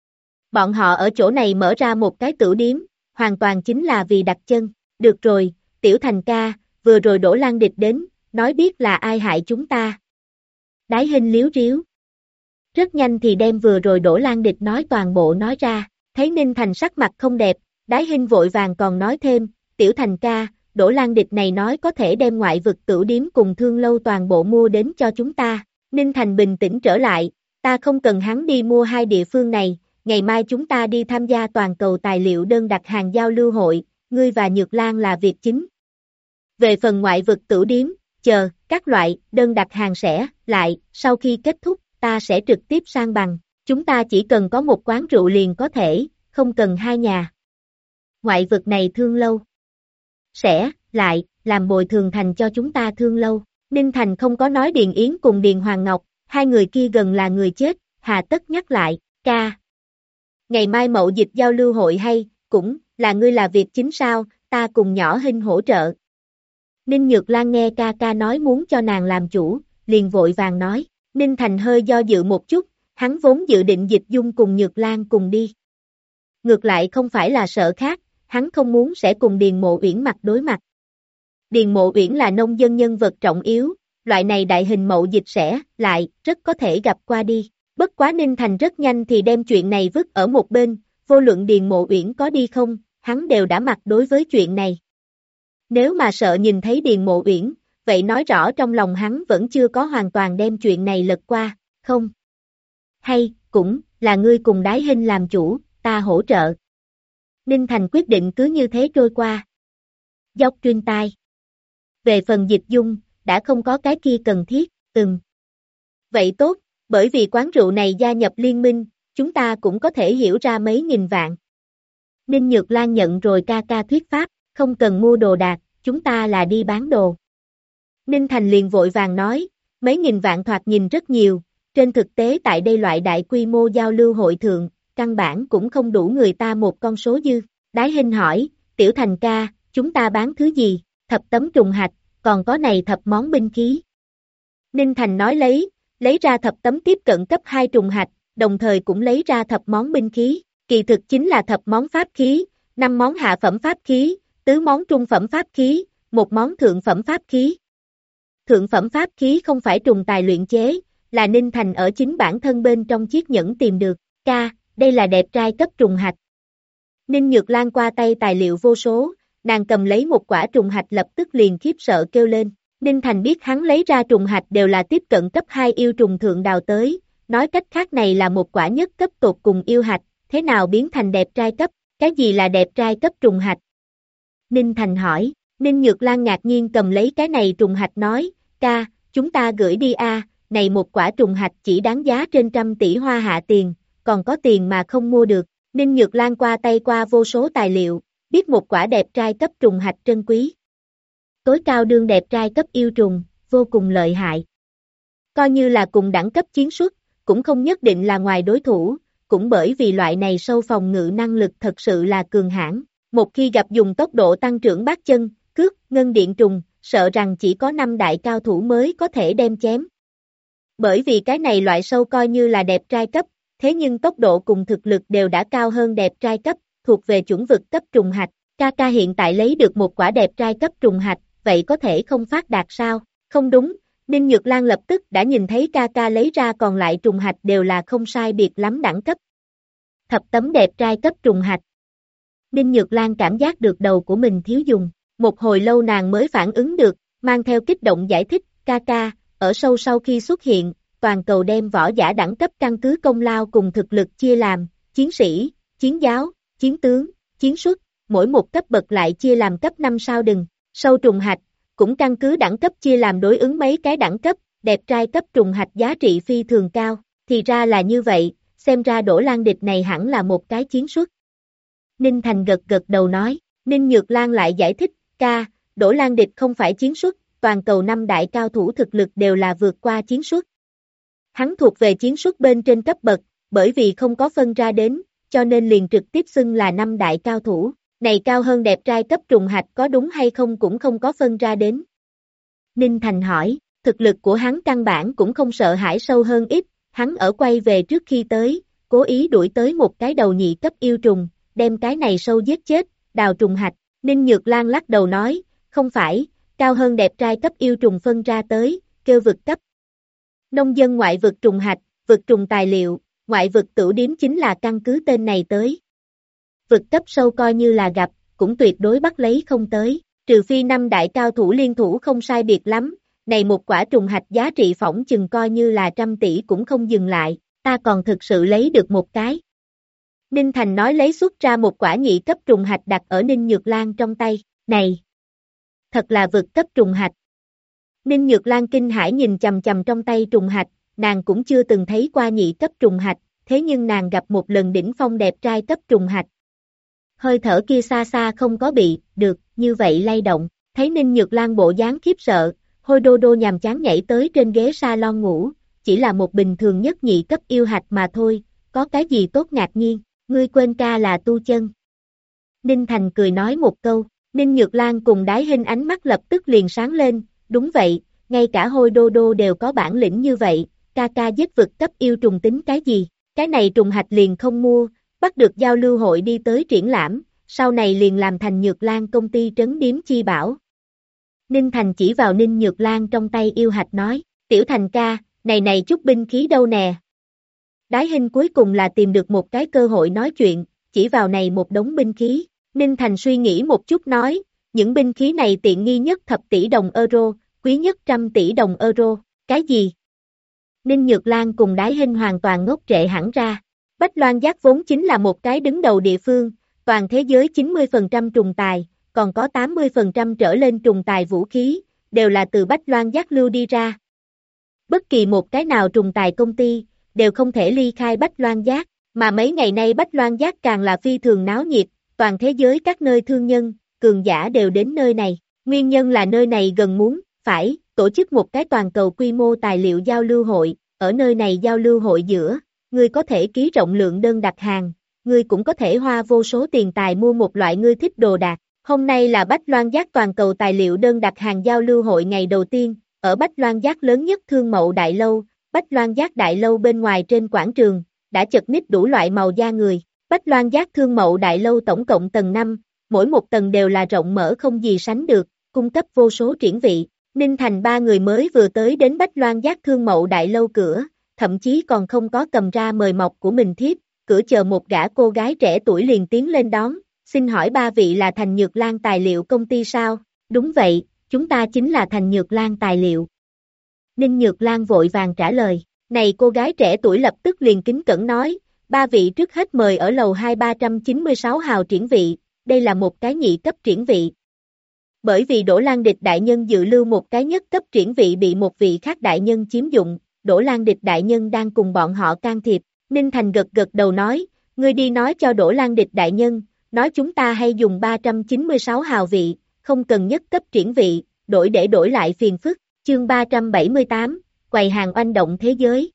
Bọn họ ở chỗ này mở ra một cái Tửu Điếm, hoàn toàn chính là vì đặt chân, được rồi, Tiểu Thành ca, vừa rồi Đỗ Lan Địch đến, nói biết là ai hại chúng ta. Đái Hinh liếu riếu. Rất nhanh thì đem vừa rồi Đỗ Lan Địch nói toàn bộ nói ra, thấy Ninh Thành sắc mặt không đẹp, Đái Hinh vội vàng còn nói thêm, Tiểu Thành ca, Đỗ Lan Địch này nói có thể đem ngoại vực Tửu Điếm cùng Thương Lâu toàn bộ mua đến cho chúng ta. Ninh Thành bình tĩnh trở lại, ta không cần hắn đi mua hai địa phương này, ngày mai chúng ta đi tham gia toàn cầu tài liệu đơn đặt hàng giao lưu hội, ngươi và Nhược Lan là việc chính. Về phần ngoại vực Tửu Điếm, chờ, các loại, đơn đặt hàng sẽ, lại, sau khi kết thúc, ta sẽ trực tiếp sang bằng, chúng ta chỉ cần có một quán rượu liền có thể, không cần hai nhà. Ngoại vực này Thương Lâu sẽ, lại, làm bồi thường thành cho chúng ta Thương Lâu. Ninh Thành không có nói Điền Yến cùng Điền Hoàng Ngọc, hai người kia gần là người chết, hà tất nhắc lại, ca. Ngày mai mậu dịch giao lưu hội hay, cũng, là ngươi là việc chính sao, ta cùng nhỏ Hinh hỗ trợ. Ninh Nhược Lan nghe ca ca nói muốn cho nàng làm chủ, liền vội vàng nói, Ninh Thành hơi do dự một chút, hắn vốn dự định Dịch Dung cùng Nhược Lan cùng đi. Ngược lại không phải là sợ khác, hắn không muốn sẽ cùng Điền Mộ Uyển mặt đối mặt. Điền Mộ Uyển là nông dân nhân vật trọng yếu, loại này đại hình mậu dịch sẽ, lại, rất có thể gặp qua đi. Bất quá Ninh Thành rất nhanh thì đem chuyện này vứt ở một bên, vô luận Điền Mộ Uyển có đi không, hắn đều đã mặt đối với chuyện này. Nếu mà sợ nhìn thấy Điền Mộ Uyển, vậy nói rõ trong lòng hắn vẫn chưa có hoàn toàn đem chuyện này lật qua, không? Hay, cũng, là ngươi cùng Đái Hinh làm chủ, ta hỗ trợ. Ninh Thành quyết định cứ như thế trôi qua. Dốc truyền tai. Về phần Dịch Dung, đã không có cái kia cần thiết, Vậy tốt, bởi vì quán rượu này gia nhập liên minh, chúng ta cũng có thể hiểu ra mấy nghìn vạn. Ninh Nhược Lan nhận rồi ca ca thuyết pháp, không cần mua đồ đạc, chúng ta là đi bán đồ. Ninh Thành liền vội vàng nói, mấy nghìn vạn thoạt nhìn rất nhiều, trên thực tế tại đây loại đại quy mô giao lưu hội thượng, căn bản cũng không đủ người ta một con số dư. Đái Hinh hỏi, Tiểu Thành ca, chúng ta bán thứ gì, thập tấm trùng hạch, còn có này thập món binh khí. Ninh Thành nói lấy ra thập tấm tiếp cận cấp 2 trùng hạch, đồng thời cũng lấy ra thập món binh khí, kỳ thực chính là thập món pháp khí, 5 món hạ phẩm pháp khí, tứ món trung phẩm pháp khí, một món thượng phẩm pháp khí. Thượng phẩm pháp khí không phải trùng tài luyện chế, là Ninh Thành ở chính bản thân bên trong chiếc nhẫn tìm được. Đây là đẹp trai cấp trùng hạch. Ninh Nhược Lan qua tay tài liệu vô số, nàng cầm lấy một quả trùng hạch lập tức liền khiếp sợ kêu lên. Ninh Thành biết hắn lấy ra trùng hạch đều là tiếp cận cấp 2 yêu trùng thượng đào tới, nói cách khác này là một quả nhất cấp tột cùng yêu hạch, thế nào biến thành đẹp trai cấp, cái gì là đẹp trai cấp trùng hạch? Ninh Thành hỏi, Ninh Nhược Lan ngạc nhiên cầm lấy cái này trùng hạch nói, chúng ta gửi đi này một quả trùng hạch chỉ đáng giá trên 100 tỷ hoa hạ tiền, còn có tiền mà không mua được. Ninh Nhược Lan qua tay qua vô số tài liệu, biết một quả đẹp trai cấp trùng hạch trân quý. Tối cao đương đẹp trai cấp yêu trùng, vô cùng lợi hại. Coi như là cùng đẳng cấp chiến suất, cũng không nhất định là ngoài đối thủ, cũng bởi vì loại này sâu phòng ngự năng lực thật sự là cường hãn. Một khi gặp dùng tốc độ tăng trưởng bát chân, cước, ngân điện trùng, sợ rằng chỉ có 5 đại cao thủ mới có thể đem chém. Bởi vì cái này loại sâu coi như là đẹp trai cấp, thế nhưng tốc độ cùng thực lực đều đã cao hơn đẹp trai cấp, thuộc về chuẩn vực cấp trùng hạch. Ca hiện tại lấy được một quả đẹp trai cấp trùng hạch, vậy có thể không phát đạt sao? Không đúng, Ninh Nhược Lan lập tức đã nhìn thấy ca lấy ra còn lại trùng hạch đều là không sai biệt lắm đẳng cấp. Thập tấm đẹp trai cấp trùng hạch. Ninh Nhược Lan cảm giác được đầu của mình thiếu dùng, một hồi lâu nàng mới phản ứng được, mang theo kích động giải thích, ca, ở sâu sau khi xuất hiện, toàn cầu đem võ giả đẳng cấp căn cứ công lao cùng thực lực chia làm, chiến sĩ, chiến giáo, chiến tướng, chiến suất, mỗi một cấp bậc lại chia làm cấp 5 sao đừng, sâu trùng hạch, cũng căn cứ đẳng cấp chia làm đối ứng mấy cái đẳng cấp, đẹp trai cấp trùng hạch giá trị phi thường cao, thì ra là như vậy, xem ra Đỗ Lan Địch này hẳn là một cái chiến suất. Ninh Thành gật đầu nói, Ninh Nhược Lan lại giải thích, Đỗ Lan Địch không phải chiến suất, toàn cầu 5 đại cao thủ thực lực đều là vượt qua chiến suất. Hắn thuộc về chiến suất bên trên cấp bậc, bởi vì không có phân ra đến, cho nên liền trực tiếp xưng là 5 đại cao thủ, này cao hơn đẹp trai cấp trùng hạch có đúng hay không cũng không có phân ra đến. Ninh Thành hỏi, thực lực của hắn căn bản cũng không sợ hãi sâu hơn ít, hắn ở quay về trước khi tới, cố ý đuổi tới một cái đầu nhị cấp yêu trùng, đem cái này sâu giết chết, đào trùng hạch. Ninh Nhược Lan lắc đầu nói, không phải, cao hơn đẹp trai cấp yêu trùng phân ra tới, kêu vực cấp. Nông dân ngoại vực trùng hạch, vực trùng tài liệu, ngoại vực tửu điếm chính là căn cứ tên này tới. Vực cấp sâu coi như là gặp, cũng tuyệt đối bắt lấy không tới, trừ phi 5 đại cao thủ liên thủ không sai biệt lắm, này một quả trùng hạch giá trị phỏng chừng coi như là 100 tỷ cũng không dừng lại, ta còn thực sự lấy được một cái. Ninh Thành nói lấy xuất ra một quả nhị cấp trùng hạch đặt ở Ninh Nhược Lan trong tay, này, thật là vực cấp trùng hạch. Ninh Nhược Lan kinh hãi nhìn chằm chằm trong tay trùng hạch, nàng cũng chưa từng thấy qua nhị cấp trùng hạch, thế nhưng nàng gặp một lần đỉnh phong đẹp trai cấp trùng hạch. Hơi thở kia xa xa không có bị, được, như vậy lay động, thấy Ninh Nhược Lan bộ dáng khiếp sợ, Hôi Đô Đô nhàm chán nhảy tới trên ghế salon ngủ, chỉ là một bình thường nhất nhị cấp yêu hạch mà thôi, có cái gì tốt ngạc nhiên, ngươi quên ca là tu chân. Ninh Thành cười nói một câu, Ninh Nhược Lan cùng Đái Hinh ánh mắt lập tức liền sáng lên, đúng vậy, ngay cả Hôi Đô Đô đều có bản lĩnh như vậy, ca giết vực cấp yêu trùng tính cái gì, cái này trùng hạch liền không mua, bắt được giao lưu hội đi tới triển lãm, sau này liền làm thành Nhược Lan công ty trấn điếm chi bảo. Ninh Thành chỉ vào Ninh Nhược Lan trong tay yêu hạch nói, Tiểu Thành ca, này chút binh khí đâu nè. Đái Hinh cuối cùng là tìm được một cái cơ hội nói chuyện, chỉ vào này một đống binh khí, Ninh Thành suy nghĩ một chút nói, những binh khí này tiện nghi nhất 1 tỷ đồng euro, quý nhất 100 tỷ đồng euro, cái gì? Ninh Nhược Lan cùng Đái Hinh hoàn toàn ngốc trệ hẳn ra. Bách Loan Giác vốn chính là một cái đứng đầu địa phương, toàn thế giới 90% trùng tài, còn có 80% trở lên trùng tài vũ khí, đều là từ Bách Loan Giác lưu đi ra. Bất kỳ một cái nào trùng tài công ty, đều không thể ly khai Bách Loan Giác, mà mấy ngày nay Bách Loan Giác càng là phi thường náo nhiệt, toàn thế giới các nơi thương nhân, cường giả đều đến nơi này, nguyên nhân là nơi này gần muốn, phải, tổ chức một cái toàn cầu quy mô tài liệu giao lưu hội, ở nơi này giao lưu hội giữa, ngươi có thể ký rộng lượng đơn đặt hàng, ngươi cũng có thể hoa vô số tiền tài mua một loại ngươi thích đồ đạc. Hôm nay là Bách Loan Giác toàn cầu tài liệu đơn đặt hàng giao lưu hội ngày đầu tiên, ở Bách Loan Giác lớn nhất thương mậu đại lâu, Bách Loan Giác đại lâu bên ngoài trên quảng trường, đã chật ních đủ loại màu da người. Bách Loan Giác thương mậu đại lâu tổng cộng tầng 5, mỗi một tầng đều là rộng mở không gì sánh được, cung cấp vô số triển vị. Ninh Thành ba người mới vừa tới đến Bách Loan Giác Thương Mậu Đại Lâu cửa, thậm chí còn không có cầm ra mời mọc của mình thiếp, cửa chờ một gã cô gái trẻ tuổi liền tiến lên đón, xin hỏi ba vị là Thành Nhược Lan Tài liệu công ty sao? Đúng vậy, chúng ta chính là Thành Nhược Lan Tài liệu. Ninh Nhược Lan vội vàng trả lời, này cô gái trẻ tuổi lập tức liền kính cẩn nói, ba vị trước hết mời ở lầu 2396 hào triển vị, đây là một cái nhị cấp triển vị. Bởi vì Đỗ Lan Địch đại nhân dự lưu một cái nhất cấp triển vị bị một vị khác đại nhân chiếm dụng, Đỗ Lan Địch đại nhân đang cùng bọn họ can thiệp, Ninh Thành gật gật đầu nói, ngươi đi nói cho Đỗ Lan Địch đại nhân, nói chúng ta hay dùng 396 hào vị, không cần nhất cấp triển vị, đổi để đổi lại phiền phức, chương 378, quầy hàng oanh động thế giới.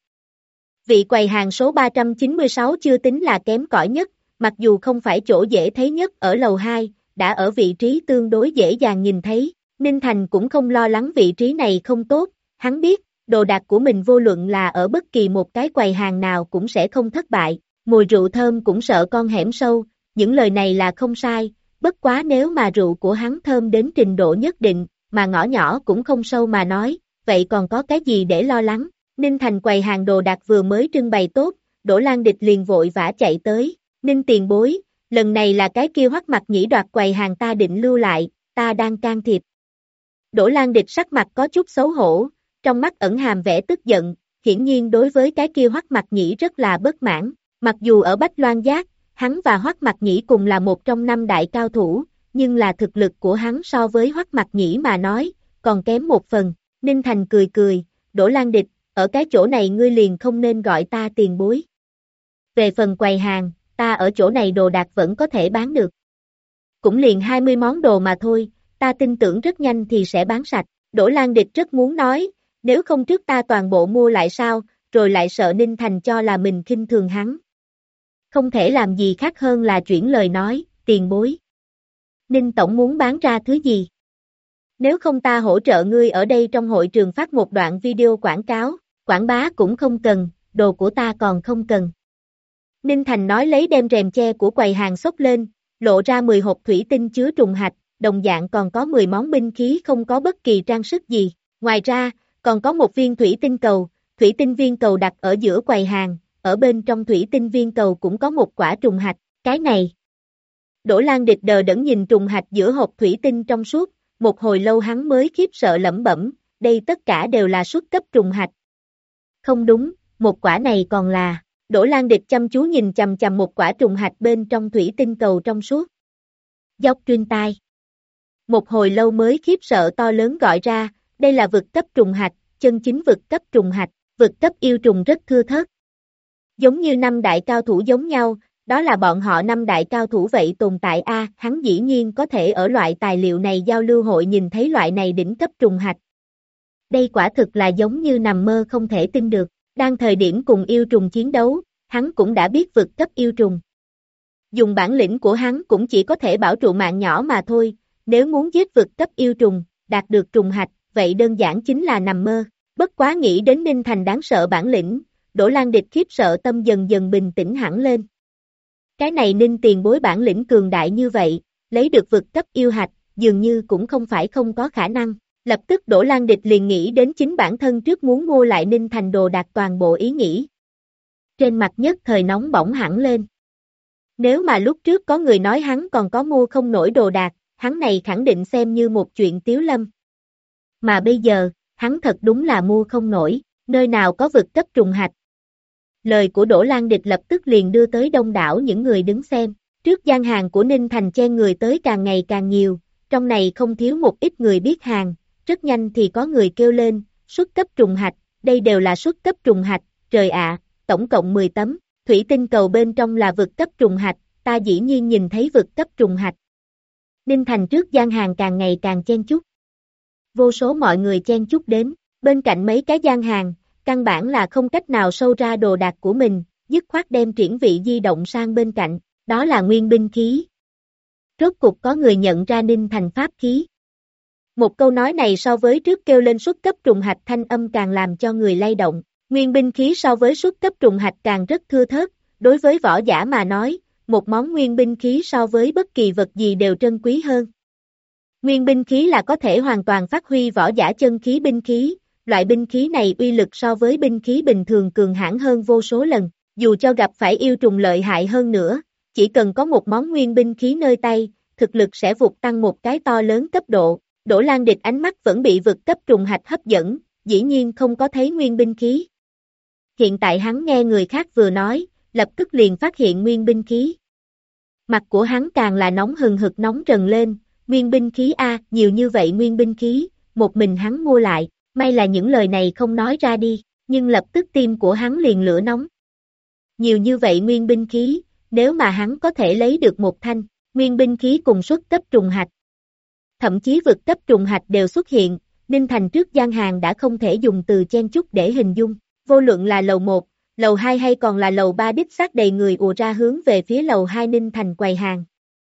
Vị quầy hàng số 396 chưa tính là kém cỏi nhất, mặc dù không phải chỗ dễ thấy nhất ở lầu 2, đã ở vị trí tương đối dễ dàng nhìn thấy, Ninh Thành cũng không lo lắng vị trí này không tốt, hắn biết, đồ đạc của mình vô luận là ở bất kỳ một cái quầy hàng nào cũng sẽ không thất bại, mùi rượu thơm cũng sợ con hẻm sâu, những lời này là không sai, bất quá nếu mà rượu của hắn thơm đến trình độ nhất định, mà ngõ nhỏ cũng không sâu mà nói, vậy còn có cái gì để lo lắng, Ninh Thành quầy hàng đồ đạc vừa mới trưng bày tốt, Đỗ Lan Địch liền vội vã chạy tới, Ninh tiền bối, lần này là cái kia Hoắc Mặc Nhĩ đoạt quầy hàng ta định lưu lại, ta đang can thiệp. Đỗ Lan Địch sắc mặt có chút xấu hổ, trong mắt ẩn hàm vẻ tức giận, hiển nhiên đối với cái kia Hoắc Mặc Nhĩ rất là bất mãn, mặc dù ở Bách Loan Giác, hắn và Hoắc Mặc Nhĩ cùng là một trong năm đại cao thủ, nhưng là thực lực của hắn so với Hoắc Mặc Nhĩ mà nói, còn kém một phần, Ninh Thành cười cười, Đỗ Lan Địch, ở cái chỗ này ngươi liền không nên gọi ta tiền bối. Về phần quầy hàng, ta ở chỗ này đồ đạc vẫn có thể bán được. Cũng liền 20 món đồ mà thôi, ta tin tưởng rất nhanh thì sẽ bán sạch. Đỗ Lan Địch rất muốn nói, nếu không trước ta toàn bộ mua lại sao, rồi lại sợ Ninh Thành cho là mình khinh thường hắn. Không thể làm gì khác hơn là chuyển lời nói, tiền bối. Ninh Tổng muốn bán ra thứ gì? Nếu không ta hỗ trợ ngươi ở đây trong hội trường phát một đoạn video quảng cáo, quảng bá cũng không cần, đồ của ta còn không cần. Ninh Thành nói lấy đem rèm che của quầy hàng xốc lên, lộ ra 10 hộp thủy tinh chứa trùng hạch, đồng dạng còn có 10 món binh khí không có bất kỳ trang sức gì. Ngoài ra, còn có một viên thủy tinh viên cầu đặt ở giữa quầy hàng, ở bên trong thủy tinh viên cầu cũng có một quả trùng hạch, cái này. Đỗ Lan Địch đờ đẫn nhìn trùng hạch giữa hộp thủy tinh trong suốt, một hồi lâu hắn mới khiếp sợ lẩm bẩm, đây tất cả đều là xuất cấp trùng hạch. Không đúng, một quả này còn là... Đỗ Lan Địch chăm chú nhìn chằm chằm một quả trùng hạch bên trong thủy tinh cầu trong suốt. Dốc truyền tai. Một hồi lâu mới khiếp sợ to lớn gọi ra, đây là vực cấp trùng hạch, chân chính vực cấp trùng hạch, vực cấp yêu trùng rất thưa thớt. Giống như năm đại cao thủ giống nhau, đó là bọn họ năm đại cao thủ vậy tồn tại a, hắn dĩ nhiên có thể ở loại tài liệu này giao lưu hội nhìn thấy loại này đỉnh cấp trùng hạch. Đây quả thực là giống như nằm mơ không thể tin được. Đang thời điểm cùng yêu trùng chiến đấu, hắn cũng đã biết vực cấp yêu trùng. Dùng bản lĩnh của hắn cũng chỉ có thể bảo trụ mạng nhỏ mà thôi, nếu muốn giết vực cấp yêu trùng, đạt được trùng hạch, vậy đơn giản chính là nằm mơ. Bất quá nghĩ đến Ninh Thành đáng sợ bản lĩnh, Đỗ Lan Địch khiếp sợ tâm dần dần bình tĩnh hẳn lên. Cái này Ninh tiền bối bản lĩnh cường đại như vậy, lấy được vực cấp yêu hạch, dường như cũng không phải không có khả năng. Lập tức Đỗ Lan Địch liền nghĩ đến chính bản thân trước muốn mua lại Ninh Thành đồ đạc toàn bộ ý nghĩ. Trên mặt nhất thời nóng bỏng hẳn lên. Nếu mà lúc trước có người nói hắn còn có mua không nổi đồ đạc, hắn này khẳng định xem như một chuyện tiếu lâm. Mà bây giờ, hắn thật đúng là mua không nổi, nơi nào có vực cấp trùng hạch. Lời của Đỗ Lan Địch lập tức liền đưa tới đông đảo những người đứng xem. Trước gian hàng của Ninh Thành chen người tới càng ngày càng nhiều, trong này không thiếu một ít người biết hàng. Rất nhanh thì có người kêu lên, xuất cấp trùng hạch, đây đều là xuất cấp trùng hạch, trời ạ, tổng cộng 10 tấm, thủy tinh cầu bên trong là vực cấp trùng hạch, ta dĩ nhiên nhìn thấy vực cấp trùng hạch. Ninh Thành trước gian hàng càng ngày càng chen chúc. Vô số mọi người chen chúc đến, bên cạnh mấy cái gian hàng, căn bản là không cách nào sâu ra đồ đạc của mình, dứt khoát đem triển vị di động sang bên cạnh, đó là nguyên binh khí. Rốt cục có người nhận ra Ninh Thành pháp khí. Một câu nói này so với trước kêu lên xuất cấp trùng hạch thanh âm càng làm cho người lay động. Nguyên binh khí so với xuất cấp trùng hạch càng rất thưa thớt, đối với võ giả mà nói, một món nguyên binh khí so với bất kỳ vật gì đều trân quý hơn. Nguyên binh khí là có thể hoàn toàn phát huy võ giả chân khí binh khí, loại binh khí này uy lực so với binh khí bình thường cường hãn hơn vô số lần, dù cho gặp phải yêu trùng lợi hại hơn nữa, chỉ cần có một món nguyên binh khí nơi tay, thực lực sẽ vụt tăng một cái to lớn cấp độ. Đỗ Lan Địch ánh mắt vẫn bị vực cấp trùng hạch hấp dẫn, dĩ nhiên không có thấy nguyên binh khí. Hiện tại hắn nghe người khác vừa nói, lập tức liền phát hiện nguyên binh khí. Mặt của hắn càng là nóng hừng hực nóng rần lên, nguyên binh khí a, nhiều như vậy nguyên binh khí, một mình hắn mua lại, may là những lời này không nói ra đi, nhưng lập tức tim của hắn liền lửa nóng. Nhiều như vậy nguyên binh khí, nếu mà hắn có thể lấy được một thanh, nguyên binh khí cùng xuất cấp trùng hạch. Thậm chí vực cấp trùng hạch đều xuất hiện, Ninh Thành trước gian hàng đã không thể dùng từ chen chúc để hình dung, vô luận là lầu 1, lầu 2 hay còn là lầu 3 đích xác đầy người ùa ra hướng về phía lầu 2 Ninh Thành quầy hàng.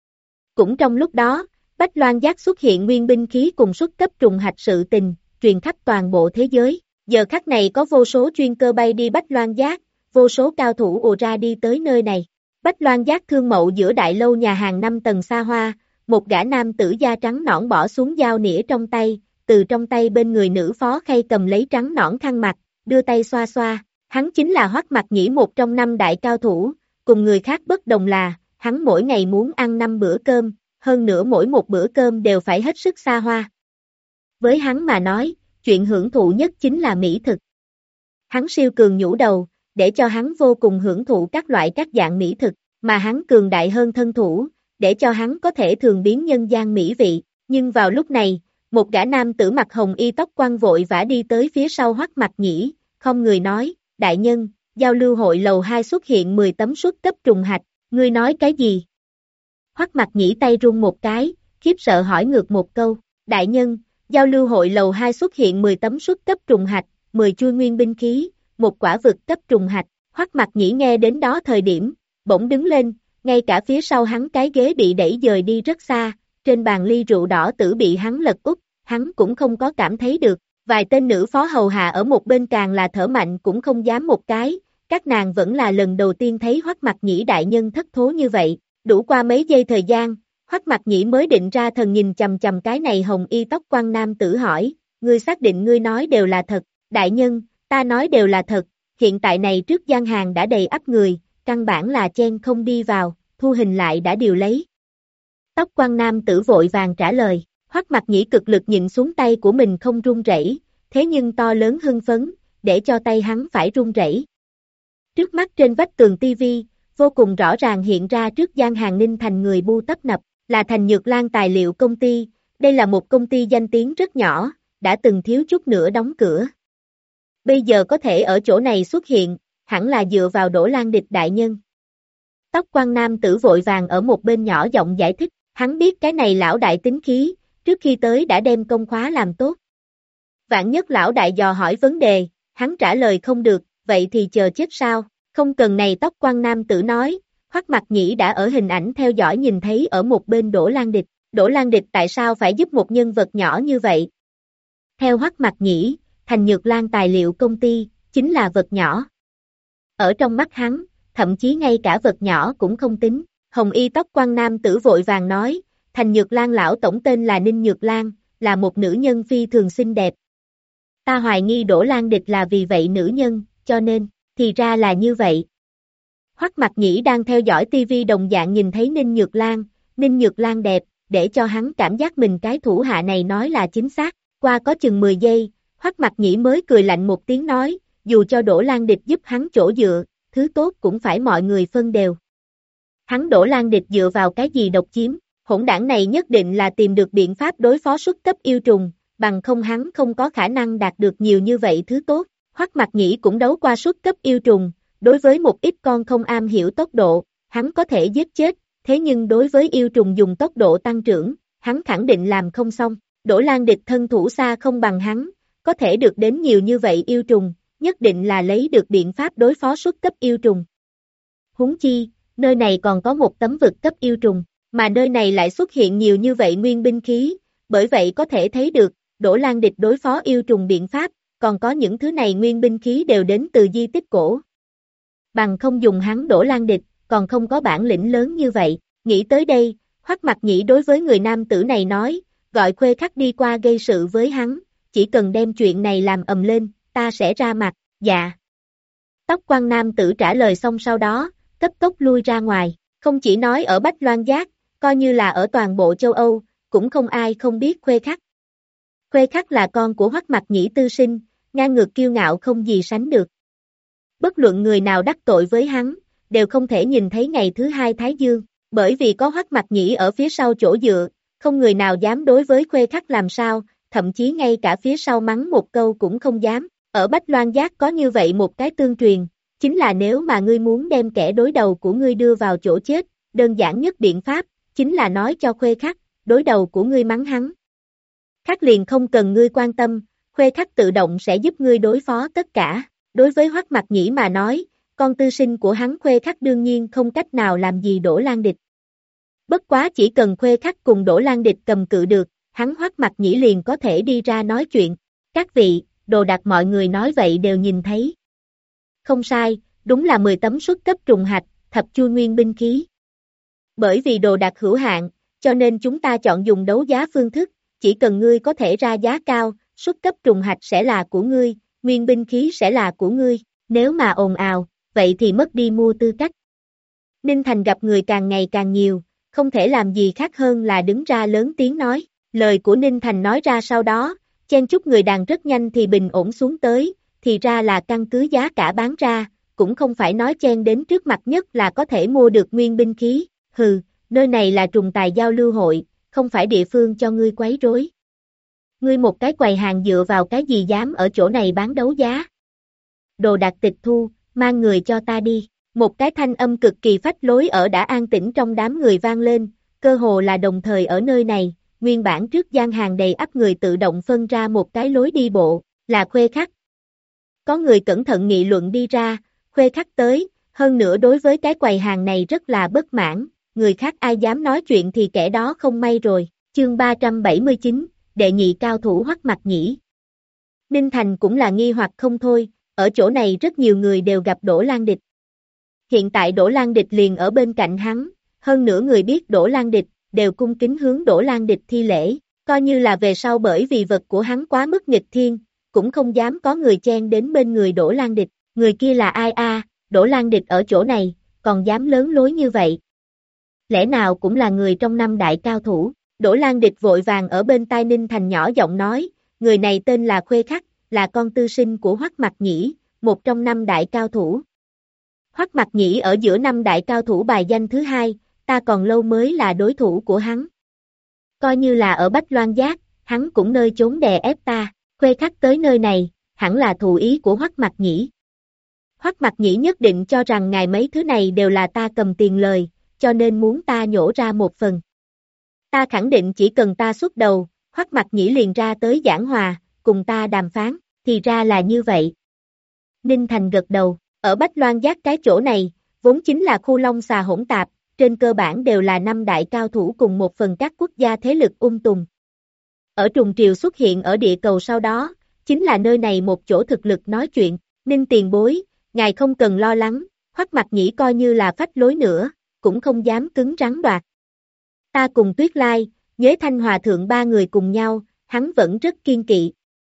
Cũng trong lúc đó, Bách Loan Giác xuất hiện nguyên binh khí cùng xuất cấp trùng hạch sự tình, truyền khắp toàn bộ thế giới. Giờ khắc này có vô số chuyên cơ bay đi Bách Loan Giác, vô số cao thủ ùa ra đi tới nơi này. Bách Loan Giác thương mậu giữa đại lâu nhà hàng 5 tầng xa hoa, một gã nam tử da trắng nõn bỏ xuống dao nĩa trong tay, từ trong tay bên người nữ phó khay cầm lấy trắng nõn khăn mặt, đưa tay xoa xoa. Hắn chính là Hoắc Mặc Nhĩ, một trong 5 đại cao thủ, cùng người khác bất đồng là, hắn mỗi ngày muốn ăn 5 bữa cơm, hơn nữa mỗi một bữa cơm đều phải hết sức xa hoa. Với hắn mà nói, chuyện hưởng thụ nhất chính là mỹ thực. Hắn siêu cường nhũ đầu, để cho hắn vô cùng hưởng thụ các dạng mỹ thực, mà hắn cường đại hơn thân thủ, để cho hắn có thể thường biến nhân gian mỹ vị. Nhưng vào lúc này, một gã nam tử mặc hồng y tóc quăn vội vã đi tới phía sau Hoắc Mặc Nhĩ, không người nói, đại nhân, giao lưu hội lầu 2 xuất hiện 10 tấm xuất cấp trùng hạch, ngươi nói cái gì? Hoắc Mặc Nhĩ tay run một cái, khiếp sợ hỏi ngược một câu, đại nhân, giao lưu hội lầu 2 xuất hiện 10 tấm xuất cấp trùng hạch, 10 chuôi nguyên binh khí, một quả vực cấp trùng hạch. Hoắc Mặc Nhĩ nghe đến đó thời điểm, bỗng đứng lên, ngay cả phía sau hắn cái ghế bị đẩy dời đi rất xa, trên bàn ly rượu đỏ tử bị hắn lật úp, hắn cũng không có cảm thấy được. Vài tên nữ phó hầu hạ ở một bên càng là thở mạnh cũng không dám một cái, các nàng vẫn là lần đầu tiên thấy Hoắc Mặc Nhĩ đại nhân thất thố như vậy. Đủ qua mấy giây thời gian, Hoắc Mặc Nhĩ mới định ra thần, nhìn chầm chầm cái này hồng y tóc quăn nam tử hỏi, ngươi xác định ngươi nói đều là thật? Đại nhân, ta nói đều là thật, hiện tại này trước gian hàng đã đầy ắp người, căn bản là chen không đi vào, thu hình lại đã điều lấy. Tóc quăn nam tử vội vàng trả lời. Hoắc Mặc Nhĩ cực lực nhịn xuống tay của mình không run rẩy, thế nhưng to lớn hưng phấn, để cho tay hắn phải run rẩy. Trước mắt trên vách tường tivi, vô cùng rõ ràng hiện ra trước gian hàng Ninh Thành người bu tấp nập, là Thành Nhược Lan Tài liệu công ty, đây là một công ty danh tiếng rất nhỏ, đã từng thiếu chút nữa đóng cửa. Bây giờ có thể ở chỗ này xuất hiện, hẳn là dựa vào Đỗ Lan Địch đại nhân. Tóc quan nam tử vội vàng ở một bên nhỏ giọng giải thích, hắn biết cái này lão đại tính khí, trước khi tới đã đem công khóa làm tốt. Vạn nhất lão đại dò hỏi vấn đề, hắn trả lời không được, vậy thì chờ chết sao? Không cần này, tóc quan nam tử nói, Hoắc Mặc Nhĩ đã ở hình ảnh theo dõi nhìn thấy ở một bên Đỗ Lan Địch. Đỗ Lan Địch tại sao phải giúp một nhân vật nhỏ như vậy? Theo Hoắc Mặc Nhĩ, Thành Nhược Lan tài liệu công ty, chính là vật nhỏ. Ở trong mắt hắn, thậm chí ngay cả vật nhỏ cũng không tính. Hồng y tóc quan nam tử vội vàng nói, Thành Nhược Lan lão tổng tên là Ninh Nhược Lan, là một nữ nhân phi thường xinh đẹp. Ta hoài nghi Đỗ Lan Địch là vì vậy nữ nhân, cho nên, thì ra là như vậy. Hoắc Mặc Nhĩ đang theo dõi tivi đồng dạng nhìn thấy Ninh Nhược Lan đẹp, để cho hắn cảm giác mình cái thủ hạ này nói là chính xác. Qua có chừng 10 giây, Hoắc Mặc Nhĩ mới cười lạnh một tiếng nói, dù cho Đỗ Lan Địch giúp hắn chỗ dựa, thứ tốt cũng phải mọi người phân đều. Hắn Đỗ Lan Địch dựa vào cái gì độc chiếm, hỗn đảng này nhất định là tìm được biện pháp đối phó xuất cấp yêu trùng, bằng không hắn không có khả năng đạt được nhiều như vậy thứ tốt. Hoắc Mặc Nhĩ cũng đấu qua xuất cấp yêu trùng, đối với một ít con không am hiểu tốc độ, hắn có thể giết chết, thế nhưng đối với yêu trùng dùng tốc độ tăng trưởng, hắn khẳng định làm không xong. Đỗ Lan Địch thân thủ xa không bằng hắn, có thể được đến nhiều như vậy yêu trùng, nhất định là lấy được biện pháp đối phó xuất cấp yêu trùng. Huống chi, nơi này còn có một tấm vực cấp yêu trùng, mà nơi này lại xuất hiện nhiều như vậy nguyên binh khí, bởi vậy có thể thấy được, Đỗ Lan Địch đối phó yêu trùng biện pháp, còn có những thứ này nguyên binh khí đều đến từ di tích cổ. Bằng không dùng hắn Đỗ Lan Địch, còn không có bản lĩnh lớn như vậy. Nghĩ tới đây, Hoắc Mặc Nhĩ đối với người nam tử này nói, gọi Khuê Khắc đi qua gây sự với hắn, chỉ cần đem chuyện này làm ầm lên, ta sẽ ra mặt. Dạ. Tóc quan nam tử trả lời xong sau đó, cấp tốc lui ra ngoài, không chỉ nói ở Bách Loan Giác, coi như là ở toàn bộ châu Âu, cũng không ai không biết Khuê Khắc. Khuê Khắc là con của Hoắc Mặc Nhĩ tư sinh, ngang ngược kiêu ngạo không gì sánh được. Bất luận người nào đắc tội với hắn, đều không thể nhìn thấy ngày thứ hai Thái Dương, bởi vì có Hoắc Mặc Nhĩ ở phía sau chỗ dựa, không người nào dám đối với Khuê Khắc làm sao, thậm chí ngay cả phía sau mắng một câu cũng không dám. Ở Bách Loan Giác có như vậy một cái tương truyền, chính là nếu mà ngươi muốn đem kẻ đối đầu của ngươi đưa vào chỗ chết, đơn giản nhất biện pháp, chính là nói cho Khuê Khắc, đối đầu của ngươi mắng hắn. Khắc liền không cần ngươi quan tâm, Khuê Khắc tự động sẽ giúp ngươi đối phó tất cả. Đối với Hoắc Mặc Nhĩ mà nói, con tư sinh của hắn Khuê Khắc đương nhiên không cách nào làm gì Đỗ Lan Địch. Bất quá chỉ cần Khuê Khắc cùng Đỗ Lan Địch cầm cự được, hắn Hoắc Mặc Nhĩ liền có thể đi ra nói chuyện. Các vị, đồ đạc mọi người nói vậy đều nhìn thấy. Không sai, đúng là 10 tấm xuất cấp trùng hạch, thập chu nguyên binh khí. Bởi vì đồ đạc hữu hạn, cho nên chúng ta chọn dùng đấu giá phương thức, chỉ cần ngươi có thể ra giá cao, xuất cấp trùng hạch sẽ là của ngươi, nguyên binh khí sẽ là của ngươi, nếu mà ồn ào, vậy thì mất đi mua tư cách. Ninh Thành gặp người càng ngày càng nhiều, không thể làm gì khác hơn là đứng ra lớn tiếng nói, lời của Ninh Thành nói ra sau đó, chen chúc người đàn rất nhanh thì bình ổn xuống tới, thì ra là căn cứ giá cả bán ra, cũng không phải nói chen đến trước mặt nhất là có thể mua được nguyên binh khí, hừ, nơi này là trùng tài giao lưu hội, không phải địa phương cho ngươi quấy rối. Ngươi một cái quầy hàng dựa vào cái gì dám ở chỗ này bán đấu giá? Đồ đạc tịch thu, mang người cho ta đi. Một cái thanh âm cực kỳ phách lối ở đã an tĩnh trong đám người vang lên, cơ hồ là đồng thời ở nơi này, nguyên bản trước gian hàng đầy ắp người tự động phân ra một cái lối đi bộ, là Khuê Khắc. Có người cẩn thận nghị luận đi ra, Khuê Khắc tới, hơn nữa đối với cái quầy hàng này rất là bất mãn, người khác ai dám nói chuyện thì kẻ đó không may rồi. Chương 379, đệ nhị cao thủ Hoắc Mặc Nhĩ. Ninh Thành cũng là nghi hoặc không thôi, ở chỗ này rất nhiều người đều gặp Đỗ Lan Địch. Hiện tại Đỗ Lan Địch liền ở bên cạnh hắn, hơn nữa người biết Đỗ Lan Địch, đều cung kính hướng Đỗ Lan Địch thi lễ, coi như là về sau bởi vì vật của hắn quá mức nghịch thiên, cũng không dám có người chen đến bên người Đỗ Lan Địch, người kia là ai a? Đỗ Lan Địch ở chỗ này, còn dám lớn lối như vậy. Lẽ nào cũng là người trong năm đại cao thủ, Đỗ Lan Địch vội vàng ở bên tai Ninh Thành nhỏ giọng nói, người này tên là Khuê Khắc, là con tư sinh của Hoắc Mặc Nhĩ, một trong năm đại cao thủ. Hoắc Mặc Nhĩ ở giữa năm đại cao thủ bài danh thứ hai, ta còn lâu mới là đối thủ của hắn. Coi như là ở Bách Loan Giác, hắn cũng nơi trốn đè ép ta, Khuê Khắc tới nơi này, hẳn là thù ý của Hoắc Mặc Nhĩ. Hoắc Mặc Nhĩ nhất định cho rằng ngài mấy thứ này đều là ta cầm tiền lời, cho nên muốn ta nhổ ra một phần. Ta khẳng định chỉ cần ta xuất đầu, Hoắc Mặc Nhĩ liền ra tới giảng hòa, cùng ta đàm phán, thì ra là như vậy. Ninh Thành gật đầu, ở Bách Loan Giác cái chỗ này, vốn chính là khu long xà hỗn tạp, trên cơ bản đều là năm đại cao thủ cùng một phần các quốc gia thế lực tùng. Ở trùng triều xuất hiện ở địa cầu sau đó, chính là nơi này một chỗ thực lực nói chuyện, Ninh tiền bối, ngài không cần lo lắng, Hoắc Mặc Nhĩ coi như là phách lối nữa, cũng không dám cứng rắn đoạt. Ta cùng Tuyết Lai, Nhuế Thanh Hòa thượng ba người cùng nhau, hắn vẫn rất kiên kỵ.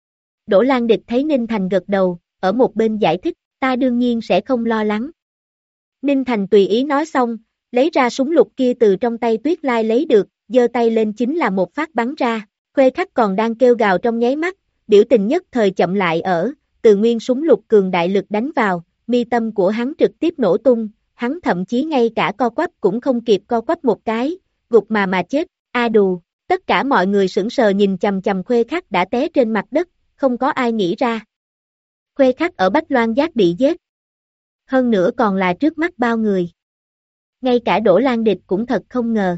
Đỗ Lan Địch thấy Ninh Thành gật đầu, ở một bên giải thích, ta đương nhiên sẽ không lo lắng. Ninh Thành tùy ý nói xong, lấy ra súng lục kia từ trong tay Tuyết Lai lấy được, giơ tay lên chính là một phát bắn ra, Khuê Khắc còn đang kêu gào trong nháy mắt, biểu tình nhất thời chậm lại ở, từ nguyên súng lục cường đại lực đánh vào, mi tâm của hắn trực tiếp nổ tung, hắn thậm chí ngay cả co quắp cũng không kịp co quắp một cái, gục mà chết, a đù, tất cả mọi người sững sờ nhìn chằm chằm Khuê Khắc đã té trên mặt đất, không có ai nghĩ ra. Khuê Khắc ở Bách Loan Giác bị giết. Hơn nữa còn là trước mắt bao người. Ngay cả Đỗ Lan Địch cũng thật không ngờ.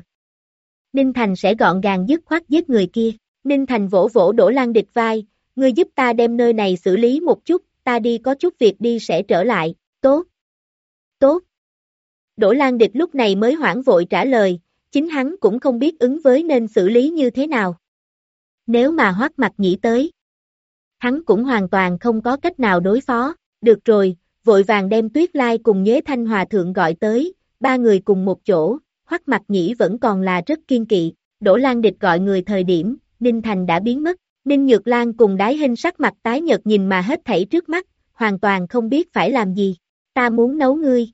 Ninh Thành sẽ gọn gàng dứt khoát giết người kia. Ninh Thành vỗ vỗ Đỗ Lan Địch vai, ngươi giúp ta đem nơi này xử lý một chút, ta đi có chút việc đi sẽ trở lại, tốt. Tốt. Đỗ Lan Địch lúc này mới hoảng vội trả lời, chính hắn cũng không biết ứng với nên xử lý như thế nào. Nếu mà Hoắc Mặc Nhĩ tới, hắn cũng hoàn toàn không có cách nào đối phó, được rồi, vội vàng đem Tuyết Lai cùng Nhuế Thanh Hòa thượng gọi tới, ba người cùng một chỗ, Hoắc Mặc Nhĩ vẫn còn là rất kiên kỵ, Đỗ Lan Địch gọi người thời điểm, Ninh Thành đã biến mất, Ninh Nhược Lan cùng Đái Hinh sắc mặt tái nhợt nhìn mà hết thảy trước mắt, hoàn toàn không biết phải làm gì, ta muốn nấu ngươi.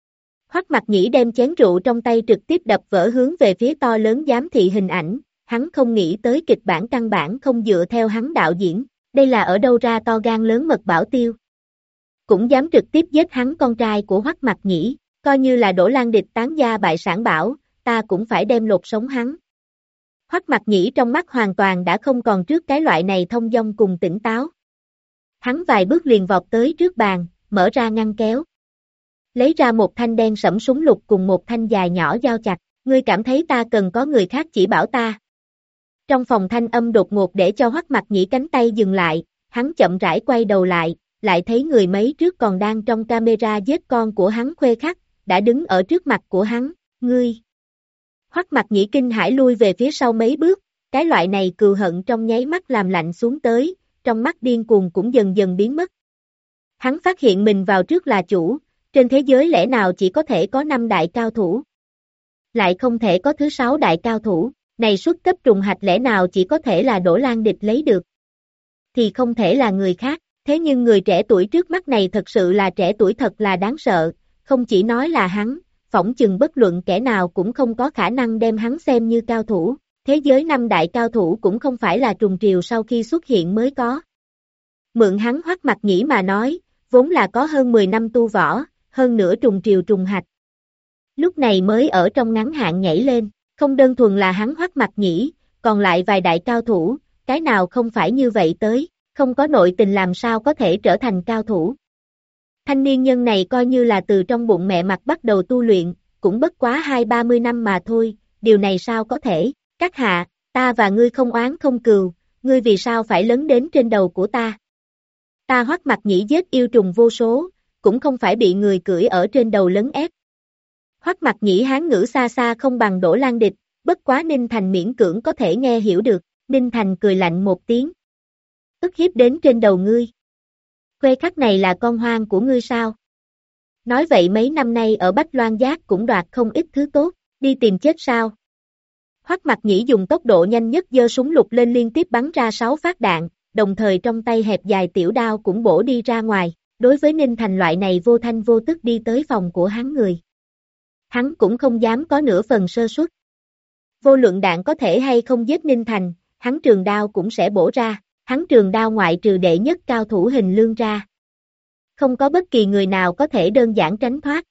Hoắc Mặc Nhĩ đem chén rượu trong tay trực tiếp đập vỡ hướng về phía to lớn giám thị hình ảnh, hắn không nghĩ tới kịch bản căn bản không dựa theo hắn đạo diễn, đây là ở đâu ra to gan lớn mật bảo tiêu. Cũng dám trực tiếp giết hắn con trai của Hoắc Mặc Nhĩ, coi như là Đỗ Lan Địch tán gia bại sản bảo, ta cũng phải đem lột sống hắn. Hoắc Mặc Nhĩ trong mắt hoàn toàn đã không còn trước cái loại này thông dong cùng tỉnh táo. Hắn vài bước liền vọt tới trước bàn, mở ra ngăn kéo. Lấy ra một thanh đen sẫm súng lục cùng một thanh dài nhỏ dao chặt, ngươi cảm thấy ta cần có người khác chỉ bảo ta. Trong phòng thanh âm đột ngột để cho Hoắc Mặc Nhĩ cánh tay dừng lại, hắn chậm rãi quay đầu lại thấy người mấy trước còn đang trong camera giết con của hắn Khuê Khắc, đã đứng ở trước mặt của hắn, ngươi. Hoắc Mặc Nhĩ kinh hãi lui về phía sau mấy bước, cái loại này cừu hận trong nháy mắt làm lạnh xuống tới, trong mắt điên cuồng cũng dần dần biến mất. Hắn phát hiện mình vào trước là chủ, trên thế giới lẽ nào chỉ có thể có 5 đại cao thủ. Lại không thể có thứ 6 đại cao thủ, này xuất cấp trùng hạch lẽ nào chỉ có thể là Đỗ Lan Địch lấy được. Thì không thể là người khác, thế nhưng người trẻ tuổi trước mắt này thật sự là trẻ tuổi thật là đáng sợ, không chỉ nói là hắn, phỏng chừng bất luận kẻ nào cũng không có khả năng đem hắn xem như cao thủ, thế giới 5 đại cao thủ cũng không phải là trùng triều sau khi xuất hiện mới có. Mượn hắn Hoắc Mặc Nhĩ mà nói, vốn là có hơn 10 năm tu võ, hơn nữa trùng triều trùng hạch. Lúc này mới ở trong ngắn hạn nhảy lên, không đơn thuần là hắn Hoắc Mặc Nhĩ, còn lại vài đại cao thủ, cái nào không phải như vậy tới, không có nội tình làm sao có thể trở thành cao thủ. Thanh niên nhân này coi như là từ trong bụng mẹ mặt bắt đầu tu luyện, cũng bất quá 20-30 năm mà thôi, điều này sao có thể, các hạ, ta và ngươi không oán không cừu, ngươi vì sao phải lấn đến trên đầu của ta. Ta Hoắc Mặc Nhĩ giết yêu trùng vô số, cũng không phải bị người cưỡi ở trên đầu lấn ép. Hoắc Mặc Nhĩ hán ngữ xa xa không bằng Đỗ Lan Địch, bất quá Ninh Thành miễn cưỡng có thể nghe hiểu được, Ninh Thành cười lạnh một tiếng. Ức hiếp đến trên đầu ngươi. Khuê Khắc này là con hoang của ngươi sao? Nói vậy mấy năm nay ở Bách Loan Giác cũng đoạt không ít thứ tốt, đi tìm chết sao? Hoắc Mặc Nhĩ dùng tốc độ nhanh nhất giơ súng lục lên liên tiếp bắn ra 6 phát đạn, đồng thời trong tay hẹp dài tiểu đao cũng bổ đi ra ngoài, đối với Ninh Thành loại này vô thanh vô tức đi tới phòng của hắn người. Hắn cũng không dám có nửa phần sơ suất. Vô luận đạn có thể hay không giết Ninh Thành, hắn trường đao cũng sẽ bổ ra, hắn trường đao ngoại trừ đệ nhất cao thủ Hình Lương ra. Không có bất kỳ người nào có thể đơn giản tránh thoát.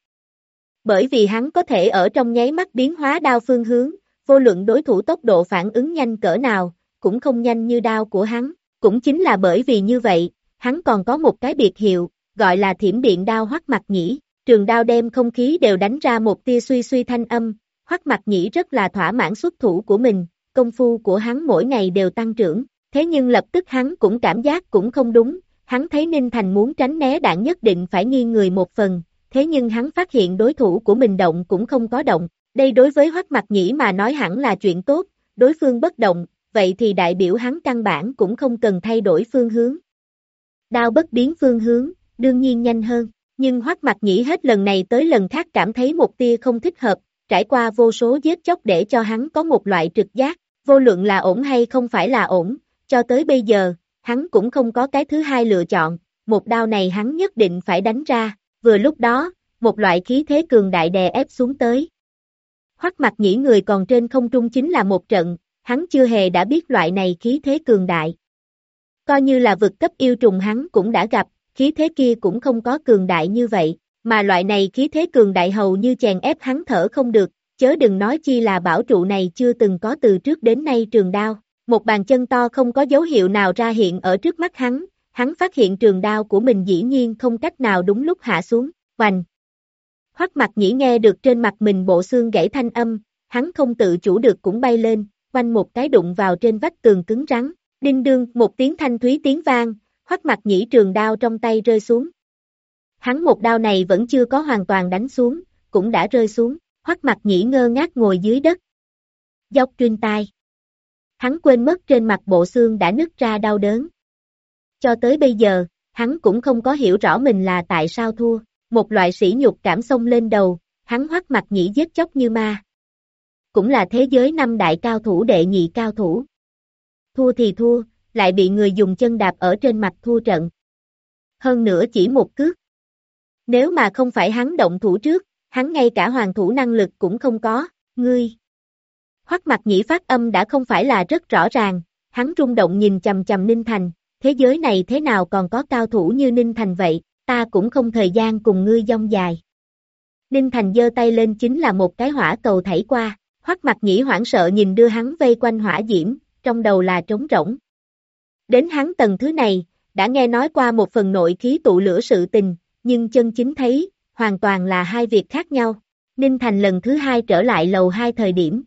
Bởi vì hắn có thể ở trong nháy mắt biến hóa đao phương hướng, vô luận đối thủ tốc độ phản ứng nhanh cỡ nào, cũng không nhanh như đao của hắn. Cũng chính là bởi vì như vậy, hắn còn có một cái biệt hiệu, gọi là thiểm điện đao Hoắc Mặc Nhĩ, trường đao đem không khí đều đánh ra một tia suy suy thanh âm, Hoắc Mặc Nhĩ rất là thỏa mãn xuất thủ của mình, công phu của hắn mỗi ngày đều tăng trưởng, thế nhưng lập tức hắn cũng cảm giác cũng không đúng, hắn thấy Ninh Thành muốn tránh né đạn nhất định phải nghiêng người một phần, thế nhưng hắn phát hiện đối thủ của mình động cũng không có động, đây đối với Hoắc Mặc Nhĩ mà nói hẳn là chuyện tốt, đối phương bất động, vậy thì đại biểu hắn căn bản cũng không cần thay đổi phương hướng. Đao bất biến phương hướng, đương nhiên nhanh hơn, nhưng Hoắc Mặc Nhĩ hết lần này tới lần khác cảm thấy một tia không thích hợp, trải qua vô số giết chóc để cho hắn có một loại trực giác, vô luận là ổn hay không phải là ổn, cho tới bây giờ, hắn cũng không có cái thứ hai lựa chọn, một đao này hắn nhất định phải đánh ra, vừa lúc đó, một loại khí thế cường đại đè ép xuống tới. Hoắc Mặc Nhĩ người còn trên không trung chính là một trận, hắn chưa hề đã biết loại này khí thế cường đại. Coi như là vực cấp yêu trùng hắn cũng đã gặp, khí thế kia cũng không có cường đại như vậy, mà loại này khí thế cường đại hầu như chèn ép hắn thở không được, chớ đừng nói chi là bảo trụ này chưa từng có từ trước đến nay trường đao. Một bàn chân to không có dấu hiệu nào ra hiện ở trước mắt hắn phát hiện trường đao của mình dĩ nhiên không cách nào đúng lúc hạ xuống, oành. Hoắc Mặc Nhĩ nghe được trên mặt mình bộ xương gãy thanh âm, hắn không tự chủ được cũng bay lên, oanh một cái đụng vào trên vách tường cứng rắn, đinh đương một tiếng thanh thúy tiếng vang, Hoắc Mặc Nhĩ trường đao trong tay rơi xuống. Hắn một đao này vẫn chưa có hoàn toàn đánh xuống, cũng đã rơi xuống, Hoắc Mặc Nhĩ ngơ ngác ngồi dưới đất. Dốc trên tai. Hắn quên mất trên mặt bộ xương đã nứt ra đau đớn. Cho tới bây giờ, hắn cũng không có hiểu rõ mình là tại sao thua, một loại sỉ nhục cảm xông lên đầu, hắn Hoắc Mặc Nhĩ giết chóc như ma. Cũng là thế giới 5 đại cao thủ đệ nhị cao thủ. Thua thì thua, lại bị người dùng chân đạp ở trên mặt thua trận. Hơn nữa chỉ một cước. Nếu mà không phải hắn động thủ trước, hắn ngay cả hoàng thủ năng lực cũng không có, ngươi. Hoắc Mặc Nhĩ phát âm đã không phải là rất rõ ràng, hắn rung động nhìn chằm chằm Ninh Thành, thế giới này thế nào còn có cao thủ như Ninh Thành vậy, ta cũng không thời gian cùng ngươi dông dài. Ninh Thành giơ tay lên chính là một cái hỏa cầu thảy qua, Hoắc Mặc Nhĩ hoảng sợ nhìn đưa hắn vây quanh hỏa diễm, trong đầu là trống rỗng. Đến hắn tầng thứ này, đã nghe nói qua một phần nội khí tụ lửa sự tình, nhưng chân chính thấy, hoàn toàn là hai việc khác nhau. Ninh Thành lần thứ 2 trở lại lầu 2 thời điểm.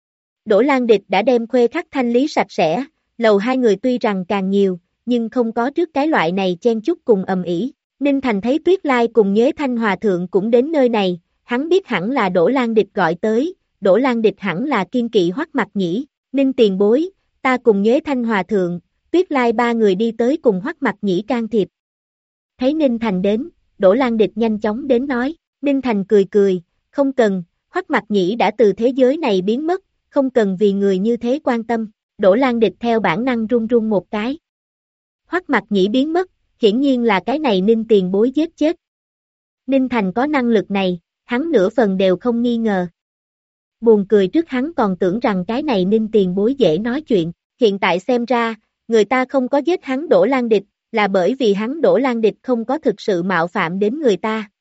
Đỗ Lan Địch đã đem Khuê Khắc thanh lý sạch sẽ, lầu 2 người tuy rằng càng nhiều, nhưng không có trước cái loại này chen chúc cùng ầm ĩ. Ninh Thành thấy Tuyết Lai cùng Nhuế Thanh Hòa Thượng cũng đến nơi này, hắn biết hẳn là Đỗ Lan Địch gọi tới, Đỗ Lan Địch hẳn là kiên kỵ Hoắc Mặc Nhĩ, Ninh tiền bối, ta cùng Nhuế Thanh Hòa Thượng, Tuyết Lai 3 người đi tới cùng Hoắc Mặc Nhĩ can thiệp. Thấy Ninh Thành đến, Đỗ Lan Địch nhanh chóng đến nói, Ninh Thành cười cười, không cần, Hoắc Mặc Nhĩ đã từ thế giới này biến mất, không cần vì người như thế quan tâm, Đỗ Lan Địch theo bản năng run run một cái. Hoắc Mặc Nhĩ biến mất, hiển nhiên là cái này Ninh tiền bối giết chết. Ninh Thành có năng lực này, hắn nửa phần đều không nghi ngờ. Buồn cười trước hắn còn tưởng rằng cái này Ninh tiền bối dễ nói chuyện, hiện tại xem ra, người ta không có giết hắn Đỗ Lan Địch, là bởi vì hắn Đỗ Lan Địch không có thực sự mạo phạm đến người ta.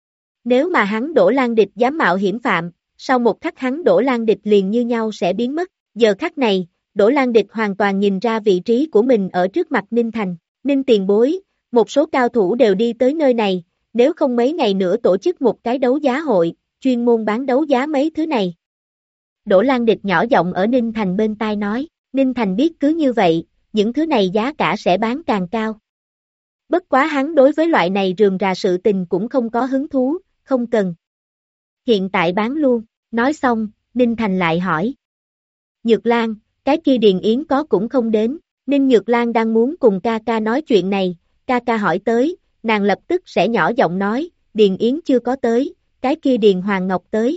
Nếu mà hắn Đỗ Lan Địch dám mạo hiểm phạm, sau một khắc hắn Đỗ Lan Địch liền như nhau sẽ biến mất. Giờ khắc này, Đỗ Lan Địch hoàn toàn nhìn ra vị trí của mình ở trước mặt Ninh Thành. Ninh tiền bối, một số cao thủ đều đi tới nơi này, nếu không mấy ngày nữa tổ chức một cái đấu giá hội, chuyên môn bán đấu giá mấy thứ này. Đỗ Lan Địch nhỏ giọng ở Ninh Thành bên tai nói, Ninh Thành biết cứ như vậy, những thứ này giá cả sẽ bán càng cao. Bất quá hắn đối với loại này rườm rà sự tình cũng không có hứng thú, không cần. Hiện tại bán luôn, nói xong, Ninh Thành lại hỏi. Nhược Lan, cái kia Điền Yến có cũng không đến, Ninh Nhược Lan đang muốn cùng ca ca nói chuyện này, ca ca hỏi tới, nàng lập tức sẽ nhỏ giọng nói, Điền Yến chưa có tới, cái kia Điền Hoàng Ngọc tới.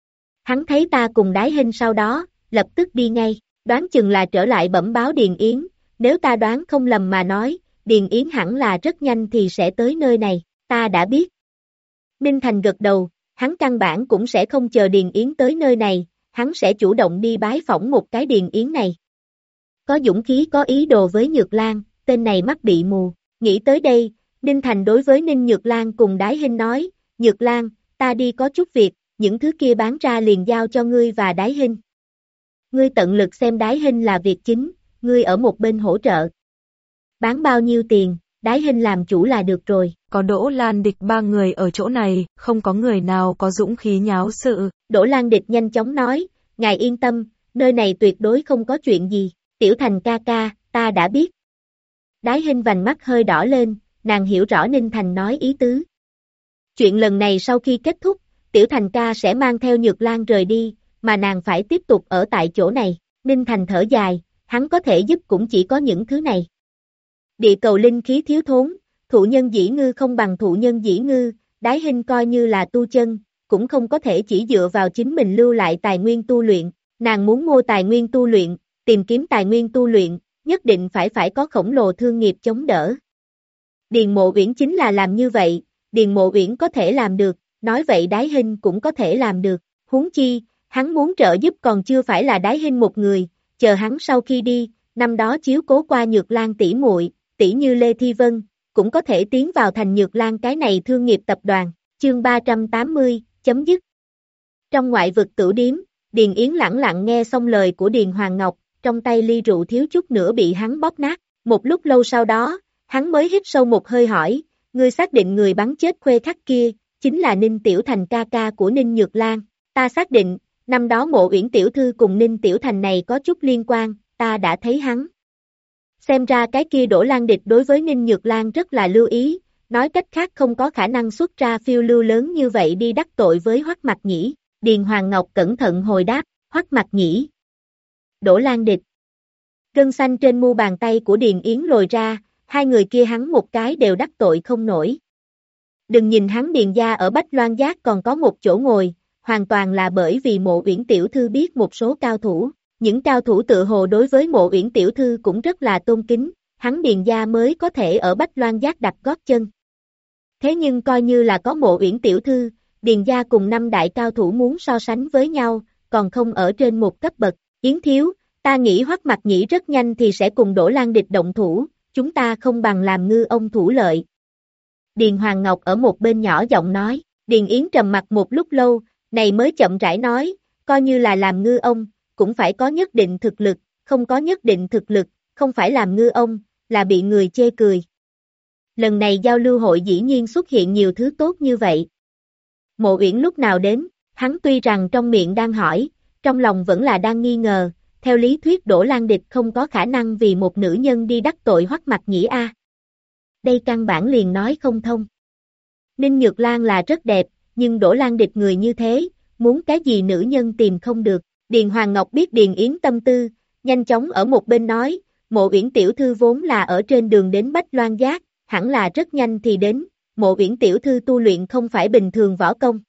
Hắn thấy ta cùng Đái Hinh sau đó, lập tức đi ngay, đoán chừng là trở lại bẩm báo Điền Yến, nếu ta đoán không lầm mà nói, Điền Yến hẳn là rất nhanh thì sẽ tới nơi này, ta đã biết. Ninh Thành gật đầu, hắn căn bản cũng sẽ không chờ Điền Yến tới nơi này, hắn sẽ chủ động đi bái phỏng một cái Điền Yến này. Có dũng khí có ý đồ với Nhược Lan, tên này mắt bị mù, nghĩ tới đây, Ninh Thành đối với Ninh Nhược Lan cùng Đái Hinh nói, Nhược Lan, ta đi có chút việc, những thứ kia bán ra liền giao cho ngươi và Đái Hinh. Ngươi tận lực xem Đái Hinh là việc chính, ngươi ở một bên hỗ trợ. Bán bao nhiêu tiền, Đái Hinh làm chủ là được rồi. Có Đỗ Lan Địch 3 người ở chỗ này, không có người nào có dũng khí nháo sự. Đỗ Lan Địch nhanh chóng nói, ngài yên tâm, nơi này tuyệt đối không có chuyện gì. Tiểu Thành ca ca, ta đã biết. Đái Hinh vành mắt hơi đỏ lên, nàng hiểu rõ Ninh Thành nói ý tứ. Chuyện lần này sau khi kết thúc, Tiểu Thành ca sẽ mang theo Nhược Lan rời đi, mà nàng phải tiếp tục ở tại chỗ này. Ninh Thành thở dài, hắn có thể giúp cũng chỉ có những thứ này. Địa cầu linh khí thiếu thốn, thụ nhân dĩ ngư không bằng thụ nhân dĩ ngư, Đái Hinh coi như là tu chân, cũng không có thể chỉ dựa vào chính mình lưu lại tài nguyên tu luyện, nàng muốn mua tài nguyên tu luyện, tìm kiếm tài nguyên tu luyện, nhất định phải có khổng lồ thương nghiệp chống đỡ. Điền Mộ Uyển chính là làm như vậy, Điền Mộ Uyển có thể làm được, nói vậy Đái Hinh cũng có thể làm được, huống chi, hắn muốn trợ giúp còn chưa phải là Đái Hinh một người, chờ hắn sau khi đi, năm đó chiếu cố qua Nhược Lan tỷ muội, tỷ như Lê Thi Vân, cũng có thể tiến vào thành Nhược Lan cái này thương nghiệp tập đoàn, chương 380, chấm dứt. Trong ngoại vực tửu điếm, Điền Yến lẳng lặng nghe xong lời của Điền Hoàng Ngọc, trong tay ly rượu thiếu chút nữa bị hắn bóp nát, một lúc lâu sau đó, hắn mới hít sâu một hơi hỏi, ngươi xác định người bắn chết Khuê Khắc kia, chính là Ninh Tiểu Thành ca ca của Ninh Nhược Lan, ta xác định, năm đó Mộ Uyển tiểu thư cùng Ninh Tiểu Thành này có chút liên quan, ta đã thấy hắn. Xem ra cái kia Đỗ Lan Địch đối với Ninh Nhược Lan rất là lưu ý, nói cách khác không có khả năng xuất ra phiêu lưu lớn như vậy đi đắc tội với Hoắc Mặc Nhĩ. Điền Hoàng Ngọc cẩn thận hồi đáp, Hoắc Mặc Nhĩ. Đỗ Lan Địch. Gân xanh trên mu bàn tay của Điền Yến lồi ra, hai người kia hắn một cái đều đắc tội không nổi. Đừng nhìn hắn Điền gia ở Bách Loan Giác còn có một chỗ ngồi, hoàn toàn là bởi vì Mộ Uyển tiểu thư biết một số cao thủ, những cao thủ tự hồ đối với Mộ Uyển tiểu thư cũng rất là tôn kính, hắn Điền gia mới có thể ở Bách Loan Giác đặt gót chân. Thế nhưng coi như là có Mộ Uyển tiểu thư, Điền gia cùng 5 đại cao thủ muốn so sánh với nhau, còn không ở trên một cấp bậc. Yến thiếu, ta nghĩ Hoắc Mặc Nhĩ rất nhanh thì sẽ cùng Đỗ Lan Địch động thủ, chúng ta không bằng làm ngư ông thủ lợi. Điền Hoàng Ngọc ở một bên nhỏ giọng nói, Điền Yến trầm mặt một lúc lâu, này mới chậm rãi nói, coi như là làm ngư ông, cũng phải có nhất định thực lực, không có nhất định thực lực, không phải làm ngư ông, là bị người chê cười. Lần này giao lưu hội dĩ nhiên xuất hiện nhiều thứ tốt như vậy. Mộ Uyển lúc nào đến, hắn tuy rằng trong miệng đang hỏi, trong lòng vẫn là đang nghi ngờ, theo lý thuyết Đỗ Lan Địch không có khả năng vì một nữ nhân đi đắc tội Hoắc Mặc Nhĩ a. Đây căn bản liền nói không thông. Ninh Nhược Lan là rất đẹp, nhưng Đỗ Lan Địch người như thế, muốn cái gì nữ nhân tìm không được. Điền Hoàng Ngọc biết Điền Yến tâm tư, nhanh chóng ở một bên nói, Mộ Uyển tiểu thư vốn là ở trên đường đến Bách Loan Giác, hẳn là rất nhanh thì đến, Mộ Uyển tiểu thư tu luyện không phải bình thường võ công.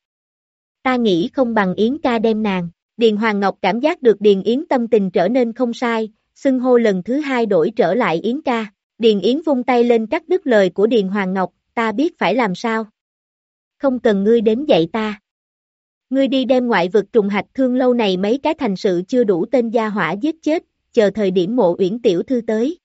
Ta nghĩ không bằng Yến ca đem nàng. Điền Hoàng Ngọc cảm giác được Điền Yến tâm tình trở nên không sai, xưng hô lần thứ 2 đổi trở lại Yến ca. Điền Yến vung tay lên cắt đứt lời của Điền Hoàng Ngọc, ta biết phải làm sao. Không cần ngươi đến dạy ta. Ngươi đi đem ngoại vực Trùng Hạch Thương lâu này mấy cái thành sự chưa đủ tên gia hỏa giết chết, chờ thời điểm Mộ Uyển tiểu thư tới.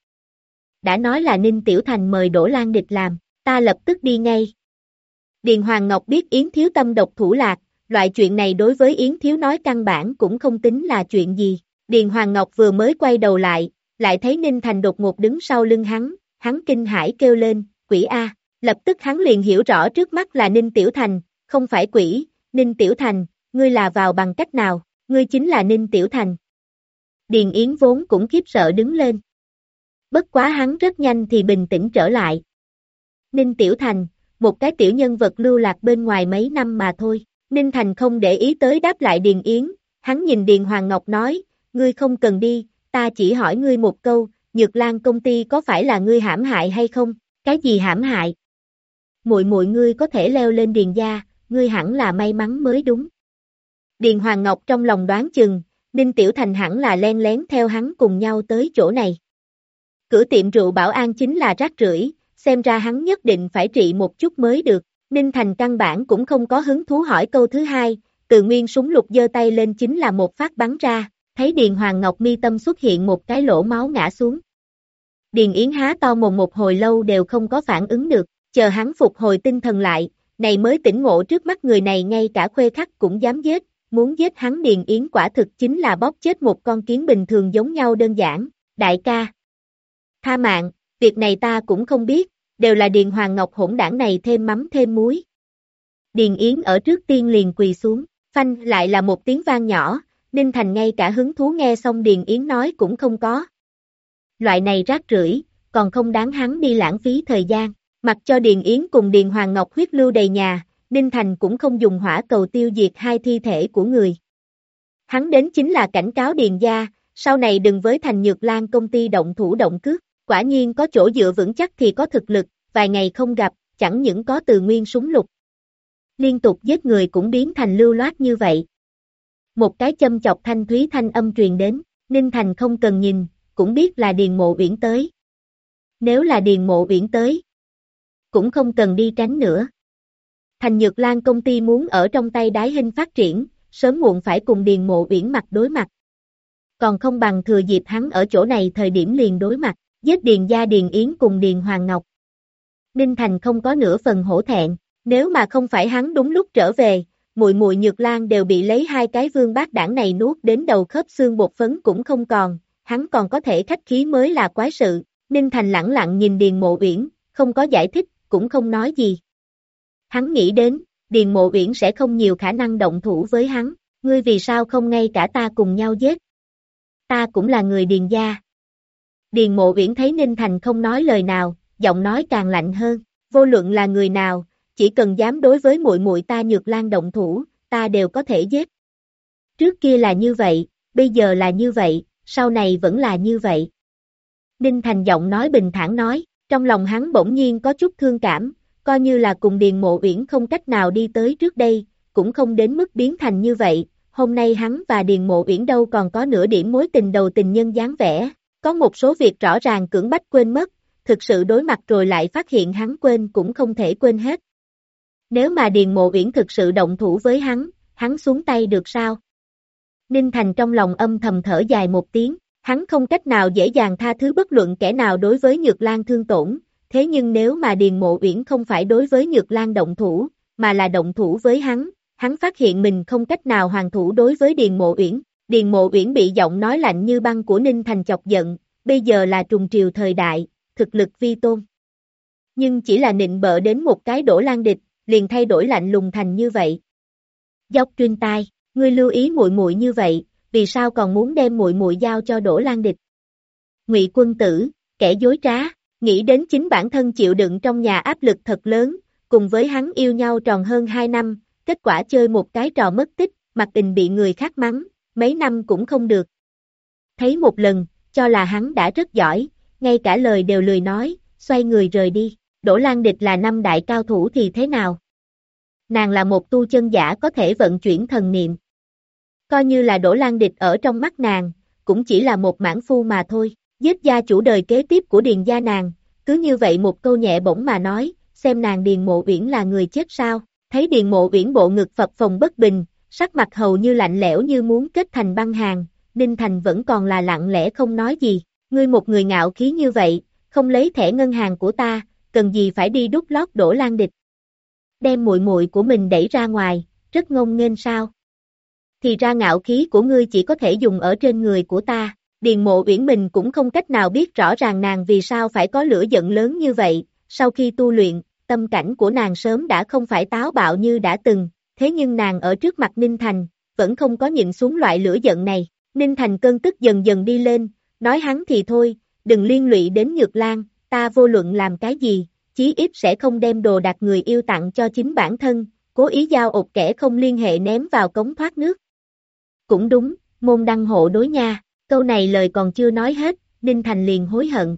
Đã nói là Ninh Tiểu Thành mời Đỗ Lan Địch làm, ta lập tức đi ngay. Điền Hoàng Ngọc biết Yến thiếu tâm độc thủ lạc, loại chuyện này đối với Yến thiếu nói căn bản cũng không tính là chuyện gì. Điền Hoàng Ngọc vừa mới quay đầu lại thấy Ninh Thành đột ngột đứng sau lưng hắn kinh hãi kêu lên, quỷ A, lập tức hắn liền hiểu rõ trước mắt là Ninh Tiểu Thành, không phải quỷ, Ninh Tiểu Thành, ngươi là vào bằng cách nào, ngươi chính là Ninh Tiểu Thành. Điền Yến vốn cũng khiếp sợ đứng lên. Bất quá hắn rất nhanh thì bình tĩnh trở lại. Ninh Tiểu Thành, một cái tiểu nhân vật lưu lạc bên ngoài mấy năm mà thôi. Ninh Thành không để ý tới đáp lại Điền Yến, hắn nhìn Điền Hoàng Ngọc nói, ngươi không cần đi, ta chỉ hỏi ngươi một câu, Nhược Lan công ty có phải là ngươi hãm hại hay không? Cái gì hãm hại? Muội muội ngươi có thể leo lên Điền gia, ngươi hẳn là may mắn mới đúng. Điền Hoàng Ngọc trong lòng đoán chừng, Ninh Tiểu Thành hẳn là len lén theo hắn cùng nhau tới chỗ này. Cửa tiệm rượu Bảo An chính là rác rưởi, xem ra hắn nhất định phải trị một chút mới được. Ninh Thành căn bản cũng không có hứng thú hỏi câu thứ hai, từ nguyên súng lục giơ tay lên chính là một phát bắn ra, thấy Điền Hoàng Ngọc mi tâm xuất hiện một cái lỗ máu ngã xuống. Điền Yến há to mồm một hồi lâu đều không có phản ứng được, chờ hắn phục hồi tinh thần lại, này mới tỉnh ngộ trước mắt người này ngay cả khuê khắc cũng dám giết, muốn giết hắn Điền Yến quả thực chính là bóp chết một con kiến bình thường giống nhau đơn giản, đại ca. Tha mạng, việc này ta cũng không biết, đều là Điền Hoàng Ngọc hỗn đảng này thêm mắm thêm muối. Điền Yến ở trước tiên liền quỳ xuống, phanh lại là một tiếng vang nhỏ, Ninh Thành ngay cả hứng thú nghe xong Điền Yến nói cũng không có. Loại này rác rưởi, còn không đáng hắn đi lãng phí thời gian, mặc cho Điền Yến cùng Điền Hoàng Ngọc huyết lưu đầy nhà, Ninh Thành cũng không dùng hỏa cầu tiêu diệt hai thi thể của người. Hắn đến chính là cảnh cáo Điền gia, sau này đừng với Thành Nhược Lan công ty động thủ động cước, quả nhiên có chỗ dựa vững chắc thì có thực lực, vài ngày không gặp, chẳng những có từ nguyên súng lục. Liên tục giết người cũng biến thành lưu loát như vậy. Một cái châm chọc thanh thúy thanh âm truyền đến, Ninh Thành không cần nhìn, cũng biết là Điền Mộ Uyển tới. Nếu là Điền Mộ Uyển tới, cũng không cần đi tránh nữa. Thành Nhược Lan công ty muốn ở trong tay đái hình phát triển, sớm muộn phải cùng Điền Mộ Uyển mặt đối mặt. Còn không bằng thừa dịp hắn ở chỗ này thời điểm liền đối mặt, giết Điền gia Điền Yến cùng Điền Hoàng Ngọc. Ninh Thành không có nửa phần hổ thẹn, nếu mà không phải hắn đúng lúc trở về, muội muội Nhược Lan đều bị lấy hai cái vương bát đảng này nuốt đến đầu khớp xương bột phấn cũng không còn, hắn còn có thể khách khí mới là quái sự. Ninh Thành lẳng lặng nhìn Điền Mộ Uyển, không có giải thích, cũng không nói gì. Hắn nghĩ đến, Điền Mộ Uyển sẽ không nhiều khả năng động thủ với hắn, ngươi vì sao không ngay cả ta cùng nhau giết? Ta cũng là người Điền gia. Điền Mộ Uyển thấy Ninh Thành không nói lời nào, giọng nói càng lạnh hơn, vô luận là người nào, chỉ cần dám đối với muội muội ta Nhược Lan động thủ, ta đều có thể giết. Trước kia là như vậy, bây giờ là như vậy, sau này vẫn là như vậy. Ninh Thành giọng nói bình thản nói, trong lòng hắn bỗng nhiên có chút thương cảm, coi như là cùng Điền Mộ Uyển không cách nào đi tới trước đây, cũng không đến mức biến thành như vậy, hôm nay hắn và Điền Mộ Uyển đâu còn có nửa điểm mối tình đầu tình nhân dáng vẻ, có một số việc rõ ràng cưỡng bách quên mất, thực sự đối mặt rồi lại phát hiện hắn quên cũng không thể quên hết. Nếu mà Điền Mộ Uyển thực sự động thủ với hắn xuống tay được sao? Ninh Thành trong lòng âm thầm thở dài một tiếng, hắn không cách nào dễ dàng tha thứ bất luận kẻ nào đối với Nhược Lan thương tổn, thế nhưng nếu mà Điền Mộ Uyển không phải đối với Nhược Lan động thủ, mà là động thủ với hắn phát hiện mình không cách nào hoàn thủ đối với Điền Mộ Uyển. Điền Mộ Uyển bị giọng nói lạnh như băng của Ninh Thành chọc giận, bây giờ là trùng triều thời đại, thực lực vi tôn. Nhưng chỉ là nịnh bợ đến một cái Đỗ Lan Địch, liền thay đổi lạnh lùng thành như vậy. Dốc Trinh tai, ngươi lưu ý muội muội như vậy, vì sao còn muốn đem muội muội giao cho Đỗ Lan Địch? Ngụy Quân Tử, kẻ dối trá, nghĩ đến chính bản thân chịu đựng trong nhà áp lực thật lớn, cùng với hắn yêu nhau tròn hơn 2 năm, kết quả chơi một cái trò mất tích, mặc tình bị người khác mắng, mấy năm cũng không được. Thấy một lần, cho là hắn đã rất giỏi, ngay cả lời đều lười nói, xoay người rời đi. Đỗ Lan Địch là 5 đại cao thủ thì thế nào? Nàng là một tu chân giả có thể vận chuyển thần niệm. Coi như là Đỗ Lan Địch ở trong mắt nàng, cũng chỉ là một mãn phu mà thôi, giết gia chủ đời kế tiếp của Điền gia nàng, cứ như vậy một câu nhẹ bỗng mà nói, xem nàng Điền Mộ Uyển là người chết sao, thấy Điền Mộ Uyển bộ ngực phập phồng bất bình, sắc mặt hầu như lạnh lẽo như muốn kết thành băng hàn, Ninh Thành vẫn còn là lặng lẽ không nói gì, ngươi một người ngạo khí như vậy, không lấy thẻ ngân hàng của ta, cần gì phải đi đút lót Đỗ Lan Địch. Đem muội muội của mình đẩy ra ngoài, rất ngông nghênh sao? Thì ra ngạo khí của ngươi chỉ có thể dùng ở trên người của ta. Điền Mộ Uyển mình cũng không cách nào biết rõ ràng nàng vì sao phải có lửa giận lớn như vậy, sau khi tu luyện, tâm cảnh của nàng sớm đã không phải táo bạo như đã từng, thế nhưng nàng ở trước mặt Ninh Thành, vẫn không có nhịn xuống loại lửa giận này. Ninh Thành cơn tức dần dần đi lên, nói hắn thì thôi, đừng liên lụy đến Nhược Lan, ta vô luận làm cái gì, chí ít sẽ không đem đồ đạc người yêu tặng cho chính bản thân, cố ý giao ột kẻ không liên hệ ném vào cống thoát nước. Cũng đúng, môn đăng hộ đối nha, câu này lời còn chưa nói hết, Ninh Thành liền hối hận.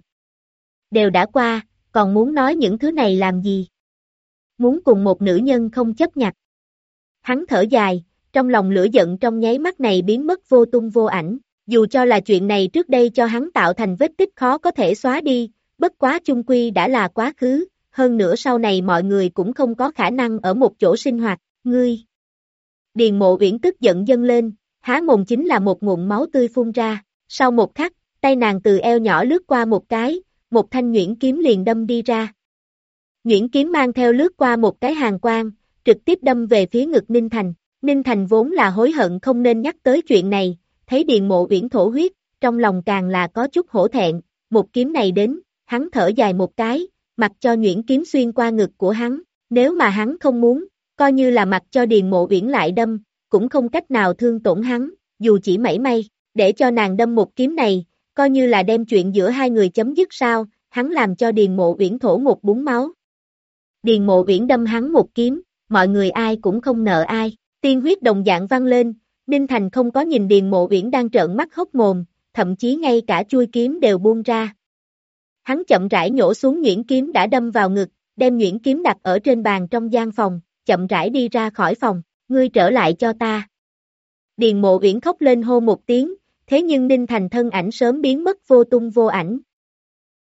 Đều đã qua, còn muốn nói những thứ này làm gì? Muốn cùng một nữ nhân không chấp nhặt. Hắn thở dài, trong lòng lửa giận trong nháy mắt này biến mất vô tung vô ảnh, dù cho là chuyện này trước đây cho hắn tạo thành vết tích khó có thể xóa đi, bất quá chung quy đã là quá khứ, hơn nữa sau này mọi người cũng không có khả năng ở một chỗ sinh hoạt, ngươi. Điền Mộ Uyển tức giận dâng lên, há mồm chính là một ngụm máu tươi phun ra, sau một khắc, tay nàng từ eo nhỏ lướt qua một cái, một thanh nhuyễn kiếm liền đâm đi ra. Nhuyễn kiếm mang theo lướt qua một cái hàn quang, trực tiếp đâm về phía ngực Ninh Thành. Ninh Thành vốn là hối hận không nên nhắc tới chuyện này, thấy Điền Mộ Uyển thổ huyết, trong lòng càng là có chút hổ thẹn, một kiếm này đến, hắn thở dài một cái, mặc cho nhuyễn kiếm xuyên qua ngực của hắn, nếu mà hắn không muốn, coi như là mặc cho Điền Mộ Uyển lại đâm, cũng không cách nào thương tổn hắn, dù chỉ mảy may, để cho nàng đâm một kiếm này, coi như là đem chuyện giữa hai người chấm dứt sao, hắn làm cho Điền Mộ Uyển thổ một búng máu. Điền Mộ Uyển đâm hắn một kiếm, mọi người ai cũng không nợ ai, tiên huyết đồng dạng văng lên, Ninh Thành không có nhìn Điền Mộ Uyển đang trợn mắt hốc mồm, thậm chí ngay cả chui kiếm đều buông ra. Hắn chậm rãi nhổ xuống nhuyễn kiếm đã đâm vào ngực, đem nhuyễn kiếm đặt ở trên bàn trong gian phòng, chậm rãi đi ra khỏi phòng, ngươi trở lại cho ta. Điền Mộ Uyển khóc lên hô một tiếng, thế nhưng Ninh Thành thân ảnh sớm biến mất vô tung vô ảnh,